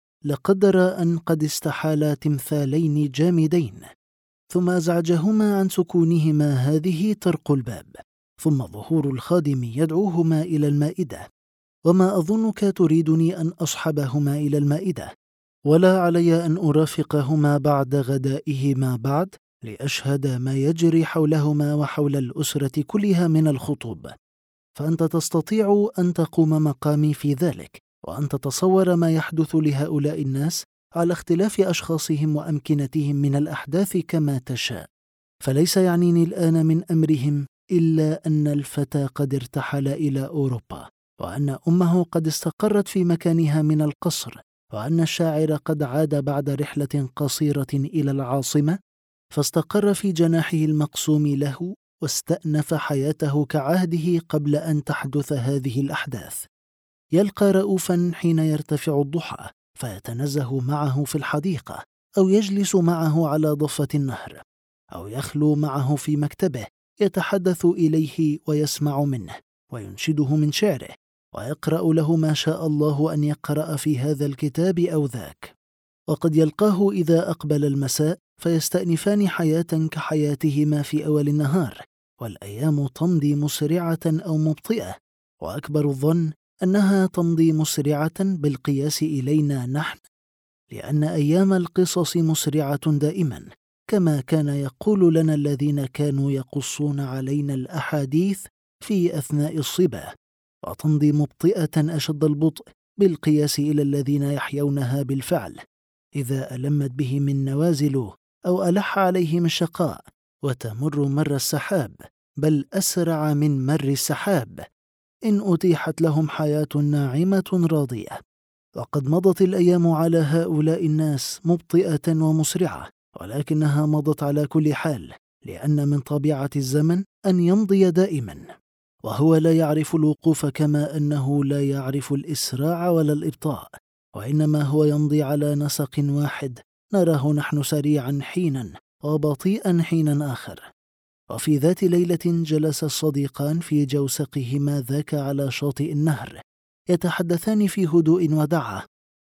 لقدر أن قد استحالا تمثالين جامدين. ثم أزعجهما عن سكونهما هذه طرق الباب، ثم ظهور الخادم يدعوهما إلى المائدة. وما أظنك تريدني أن أصحبهما إلى المائدة، ولا علي أن أرافقهما بعد غدائهما بعد لأشهد ما يجري حولهما وحول الأسرة كلها من الخطوب. فأنت تستطيع أن تقوم مقامي في ذلك، وأن تتصور ما يحدث لهؤلاء الناس على اختلاف أشخاصهم وأمكنتهم من الأحداث كما تشاء. فليس يعنيني الآن من أمرهم إلا أن الفتى قد ارتحل إلى أوروبا، وأن أمه قد استقرت في مكانها من القصر، وأن الشاعر قد عاد بعد رحلة قصيرة إلى العاصمة فاستقر في جناحه المقسوم له، واستأنف حياته كعهده قبل أن تحدث هذه الأحداث. يلقى رؤوفا حين يرتفع الضحى فيتنزه معه في الحديقة، أو يجلس معه على ضفة النهر، أو يخلو معه في مكتبه يتحدث إليه ويسمع منه وينشده من شعره، ويقرأ له ما شاء الله أن يقرأ في هذا الكتاب أو ذاك. وقد يلقاه إذا أقبل المساء فيستأنفان حياة كحياتهما في أول النهار، والأيام تمضي مسرعة أو مبطئة، وأكبر الظن أنها تمضي مسرعة بالقياس إلينا نحن، لأن أيام القصص مسرعة دائما، كما كان يقول لنا الذين كانوا يقصون علينا الأحاديث في أثناء الصبا، وتمضي مبطئة أشد البطء بالقياس إلى الذين يحيونها بالفعل، إذا ألمت بهم النوازل أو ألح عليهم الشقاء، وتمر مر السحاب، بل أسرع من مر السحاب، إن أتيحت لهم حياة ناعمة راضية. وقد مضت الأيام على هؤلاء الناس مبطئة ومسرعة، ولكنها مضت على كل حال، لأن من طبيعة الزمن أن يمضي دائما، وهو لا يعرف الوقوف كما أنه لا يعرف الإسراع ولا الإبطاء، وإنما هو يمضي على نسق واحد، نراه نحن سريعا حينا وبطيئا حينا آخر. وفي ذات ليلة جلس الصديقان في جوسقهما ذاك على شاطئ النهر يتحدثان في هدوء ودعة،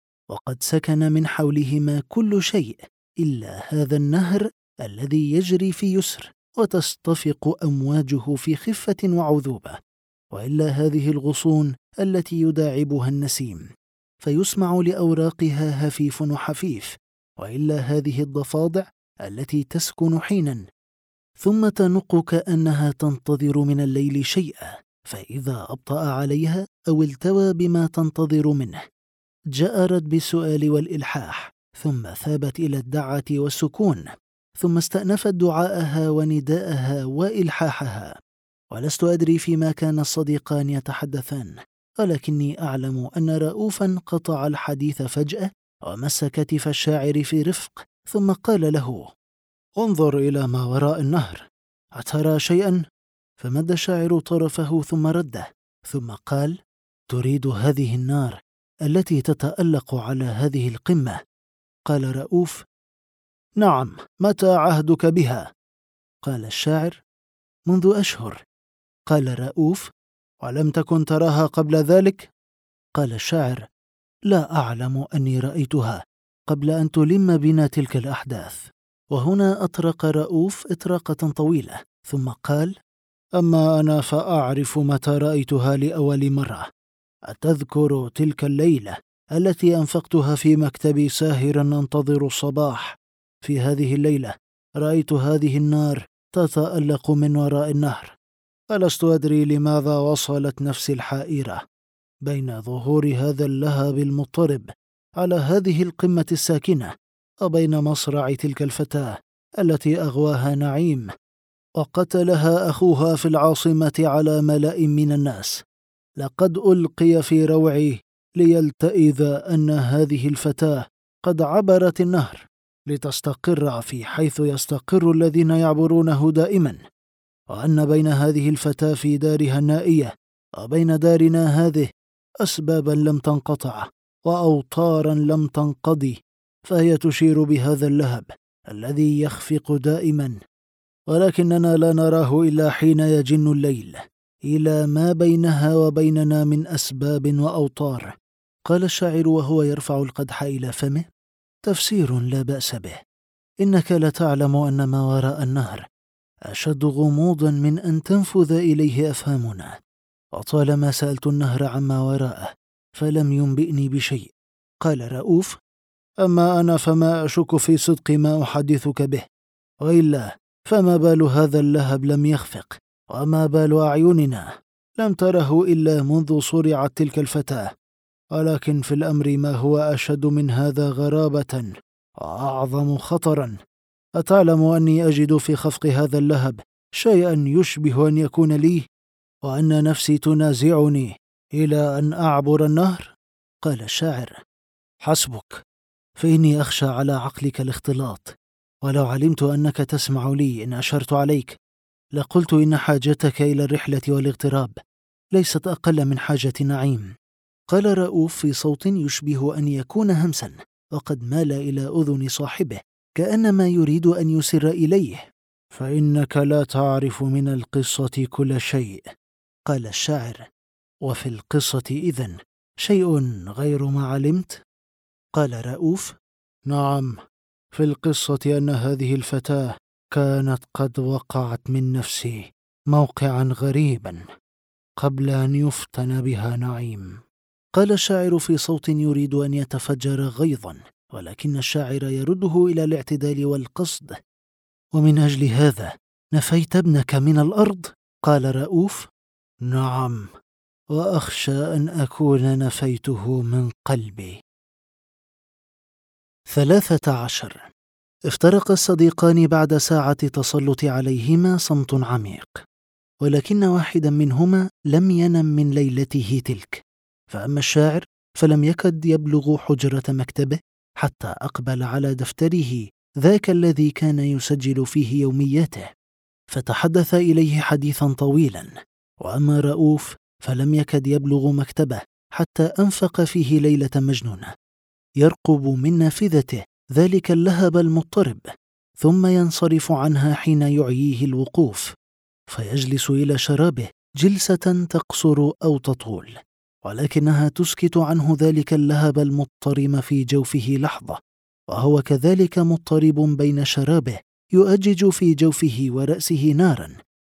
وقد سكن من حولهما كل شيء إلا هذا النهر الذي يجري في يسر وتصطفق أمواجه في خفة وعذوبة، وإلا هذه الغصون التي يداعبها النسيم فيسمع لأوراقها هفيف وحفيف، وإلا هذه الضفادع التي تسكن حينا ثم تنق كأنها تنتظر من الليل شيئا، فإذا أبطأ عليها أو التوى بما تنتظر منه جأرت بالسؤال والإلحاح، ثم ثابت إلى الدعة والسكون، ثم استأنفت دعاءها ونداءها وإلحاحها. ولست أدري فيما كان الصديقان يتحدثان، ولكني أعلم أن رؤوفا قطع الحديث فجأة ومس كتف الشاعر في رفق، ثم قال له: انظر إلى ما وراء النهر، أترى شيئا؟ فمد الشاعر طرفه ثم رده، ثم قال: تريد هذه النار التي تتألق على هذه القمة؟ قال رؤوف: نعم، متى عهدك بها؟ قال الشاعر: منذ أشهر. قال رؤوف: ولم تكن تراها قبل ذلك؟ قال الشاعر: لا أعلم أني رأيتها قبل أن تلم بنا تلك الأحداث. وهنا أطرق رؤوف إطراقة طويلة، ثم قال: أما أنا فأعرف متى رأيتها لأول مرة، أتذكر تلك الليلة التي أنفقتها في مكتبي ساهرا أنتظر الصباح؟ في هذه الليلة رأيت هذه النار تتألق من وراء النهر، فلست أدري لماذا وصلت نفسي الحائرة بين ظهور هذا اللهب المضطرب على هذه القمة الساكنة وبين مصرع تلك الفتاة التي أغواها نعيم وقتلها أخوها في العاصمة على ملأ من الناس. لقد ألقي في روعي ليلتئذ أن هذه الفتاة قد عبرت النهر لتستقر في حيث يستقر الذين يعبرونه دائما، وأن بين هذه الفتاة في دارها النائية وبين دارنا هذه أسبابا لم تنقطع وأوطارا لم تنقضي، فهي تشير بهذا اللهب الذي يخفق دائما، ولكننا لا نراه إلا حين يجن الليل إلى ما بينها وبيننا من أسباب وأوطار. قال الشاعر وهو يرفع القدح إلى فمه: تفسير لا بأس به. إنك لتعلم أن ما وراء النهر أشد غموضا من أن تنفذ إليه أفهامنا، وطالما سألت النهر عما وراءه فلم ينبئني بشيء. قال رؤوف: أما أنا فما أشك في صدق ما أحدثك به، وإلا فما بال هذا اللهب لم يخفق، وما بال أعيننا لم تره إلا منذ صرعت تلك الفتاة. ولكن في الأمر ما هو أشد من هذا غرابة وأعظم خطرا. أتعلم أني أجد في خفق هذا اللهب شيئا يشبه أن يكون لي، وأن نفسي تنازعني إلى أن أعبر النهر؟ قال الشاعر: حسبك، فإني أخشى على عقلك الاختلاط، ولو علمت أنك تسمع لي إن أشرت عليك لقلت إن حاجتك إلى الرحلة والاغتراب ليست أقل من حاجة نعيم. قال رؤوف في صوت يشبه أن يكون همسا، وقد مال إلى أذن صاحبه كأنما يريد أن يسر إليه: فإنك لا تعرف من القصة كل شيء. قال الشاعر: وفي القصة إذن شيء غير ما علمت؟ قال رؤوف: نعم، في القصة أن هذه الفتاة كانت قد وقعت من نفسي موقعا غريبا قبل أن يفتن بها نعيم. قال الشاعر في صوت يريد أن يتفجر غيظا، ولكن الشاعر يرده إلى الاعتدال والقصد: ومن أجل هذا نفيت ابنك من الأرض؟ قال رؤوف: نعم، وأخشى أن أكون نفيته من قلبي. 13. افترق الصديقان بعد ساعة تسلط عليهما صمت عميق، ولكن واحدا منهما لم ينم من ليلته تلك. فأما الشاعر فلم يكد يبلغ حجرة مكتبه حتى أقبل على دفتره ذاك الذي كان يسجل فيه يومياته، فتحدث إليه حديثا طويلا. وأما رؤوف فلم يكد يبلغ مكتبه حتى أنفق فيه ليلة مجنونة، يرقب من نافذته ذلك اللهب المضطرب، ثم ينصرف عنها حين يعييه الوقوف، فيجلس إلى شرابه جلسة تقصر أو تطول، ولكنها تسكت عنه ذلك اللهب المضطرم في جوفه لحظة، وهو كذلك مضطرب بين شرابه يؤجج في جوفه ورأسه نارا،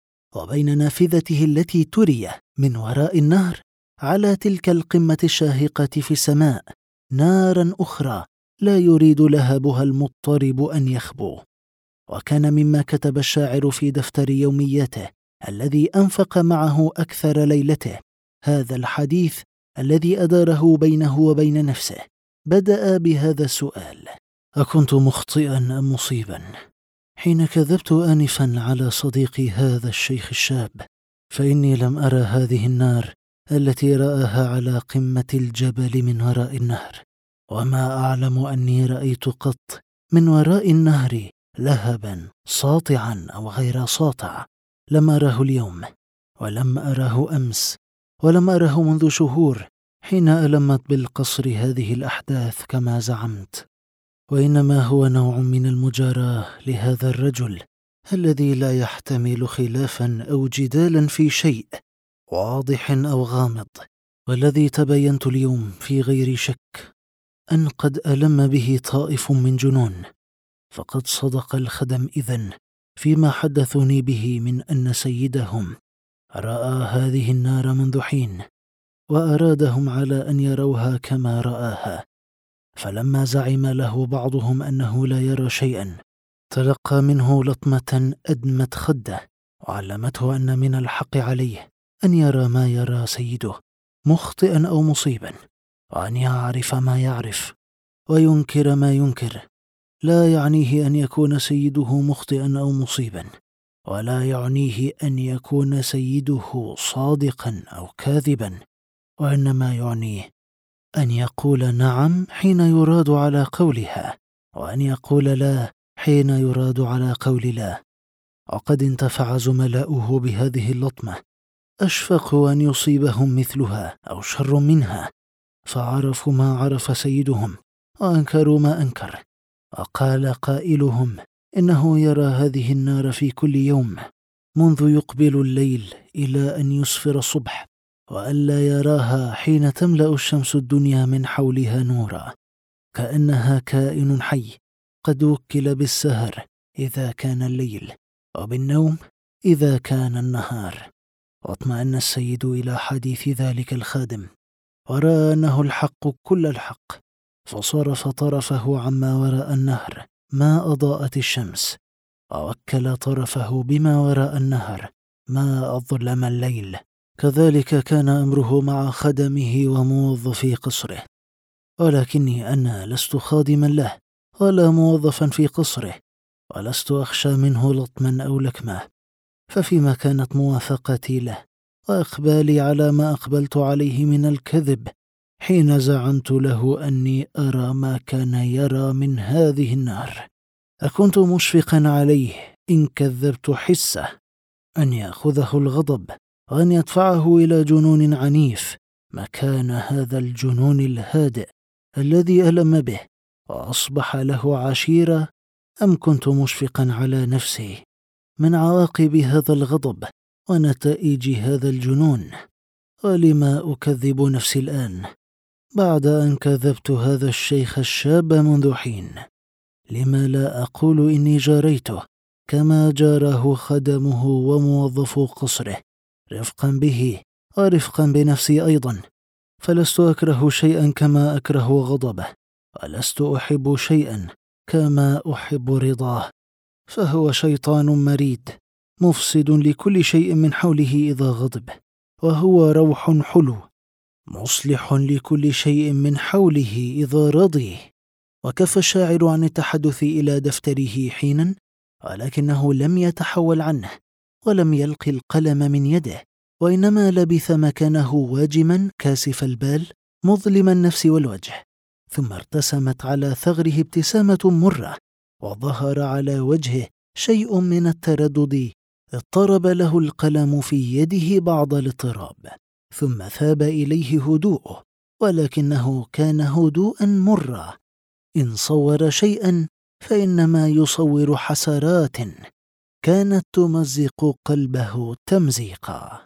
وبين نافذته التي تري من وراء النهر على تلك القمة الشاهقة في السماء نارا أخرى لا يريد لهبها المضطرب أن يخبو. وكان مما كتب الشاعر في دفتر يومياته الذي أنفق معه أكثر ليلته هذا الحديث الذي أداره بينه وبين نفسه. بدأ بهذا السؤال: أكنت مخطئا أم مصيبا حين كذبت آنفا على صديقي هذا الشيخ الشاب؟ فإني لم أرى هذه النار التي رآها على قمة الجبل من وراء النهر، وما أعلم أني رأيت قط من وراء النهر لهبا ساطعا أو غير ساطع. لم أراه اليوم، ولم أراه أمس، ولم أراه منذ شهور حين ألمت بالقصر هذه الأحداث كما زعمت، وإنما هو نوع من المجاراة لهذا الرجل الذي لا يحتمل خلافا أو جدالا في شيء واضح أو غامض، والذي تبينت اليوم في غير شك أن قد ألم به طائف من جنون. فقد صدق الخدم إذن فيما حدثوني به من أن سيدهم رأى هذه النار منذ حين، وأرادهم على أن يروها كما رآها. فلما زعم له بعضهم أنه لا يرى شيئا، تلقى منه لطمة أدمت خده، وعلمته أن من الحق عليه أن يرى ما يرى سيده مخطئا أو مصيبا، وأن يعرف ما يعرف وينكر ما ينكر. لا يعنيه أن يكون سيده مخطئا أو مصيبا، ولا يعنيه أن يكون سيده صادقا أو كاذبا، وإنما يعنيه أن يقول نعم حين يراد على قولها، وأن يقول لا حين يراد على قول لا. وقد انتفع زملاؤه بهذه اللطمة، أشفقوا أن يصيبهم مثلها أو شر منها، فعرفوا ما عرف سيدهم وأنكروا ما أنكر. وقال قائلهم إنه يرى هذه النار في كل يوم منذ يقبل الليل إلى أن يسفر الصبح، وألا يراها حين تملأ الشمس الدنيا من حولها نورا، كأنها كائن حي قد وكل بالسهر إذا كان الليل، وبالنوم إذا كان النهار. واطمأن السيد إلى حديث ذلك الخادم، ورأى أنه الحق كل الحق، فصرف طرفه عما وراء النهر ما أضاءت الشمس، ووكل طرفه بما وراء النهر ما أظلم الليل. كذلك كان أمره مع خدمه وموظفي قصره، ولكني أنا لست خادما له ولا موظفا في قصره، ولست أخشى منه لطما أو لكمة. ففيما كانت موافقتي له وإقبالي على ما أقبلت عليه من الكذب حين زعمت له أني أرى ما كان يرى من هذه النار، أكنت مشفقا عليه إن كذبت حسه أن يأخذه الغضب وأن يدفعه إلى جنون عنيف مكان هذا الجنون الهادئ الذي ألم به وأصبح له عشيرة، أم كنت مشفقا على نفسي من عواقب هذا الغضب ونتائج هذا الجنون؟ ولما أكذب نفسي الآن بعد أن كذبت هذا الشيخ الشاب منذ حين؟ لما لا أقول إني جاريته كما جاره خدمه وموظفو قصره، رفقا به ورفقا بنفسي أيضا؟ فلست أكره شيئا كما أكره غضبه، ولست أحب شيئا كما أحب رضاه، فهو شيطان مريد مفسد لكل شيء من حوله إذا غضب، وهو روح حلو مصلح لكل شيء من حوله إذا رضي. وكف الشاعر عن التحدث إلى دفتره حينا، ولكنه لم يتحول عنه ولم يلق القلم من يده، وإنما لبث مكانه واجما كاسف البال مظلم النفس والوجه. ثم ارتسمت على ثغره ابتسامة مرة، وظهر على وجهه شيء من التردد اضطرب له القلم في يده بعض الاضطراب، ثم ثاب إليه هدوءه، ولكنه كان هدوءا مرا. إن صور شيئا فإنما يصور حسرات كانت تمزق قلبه تمزيقا.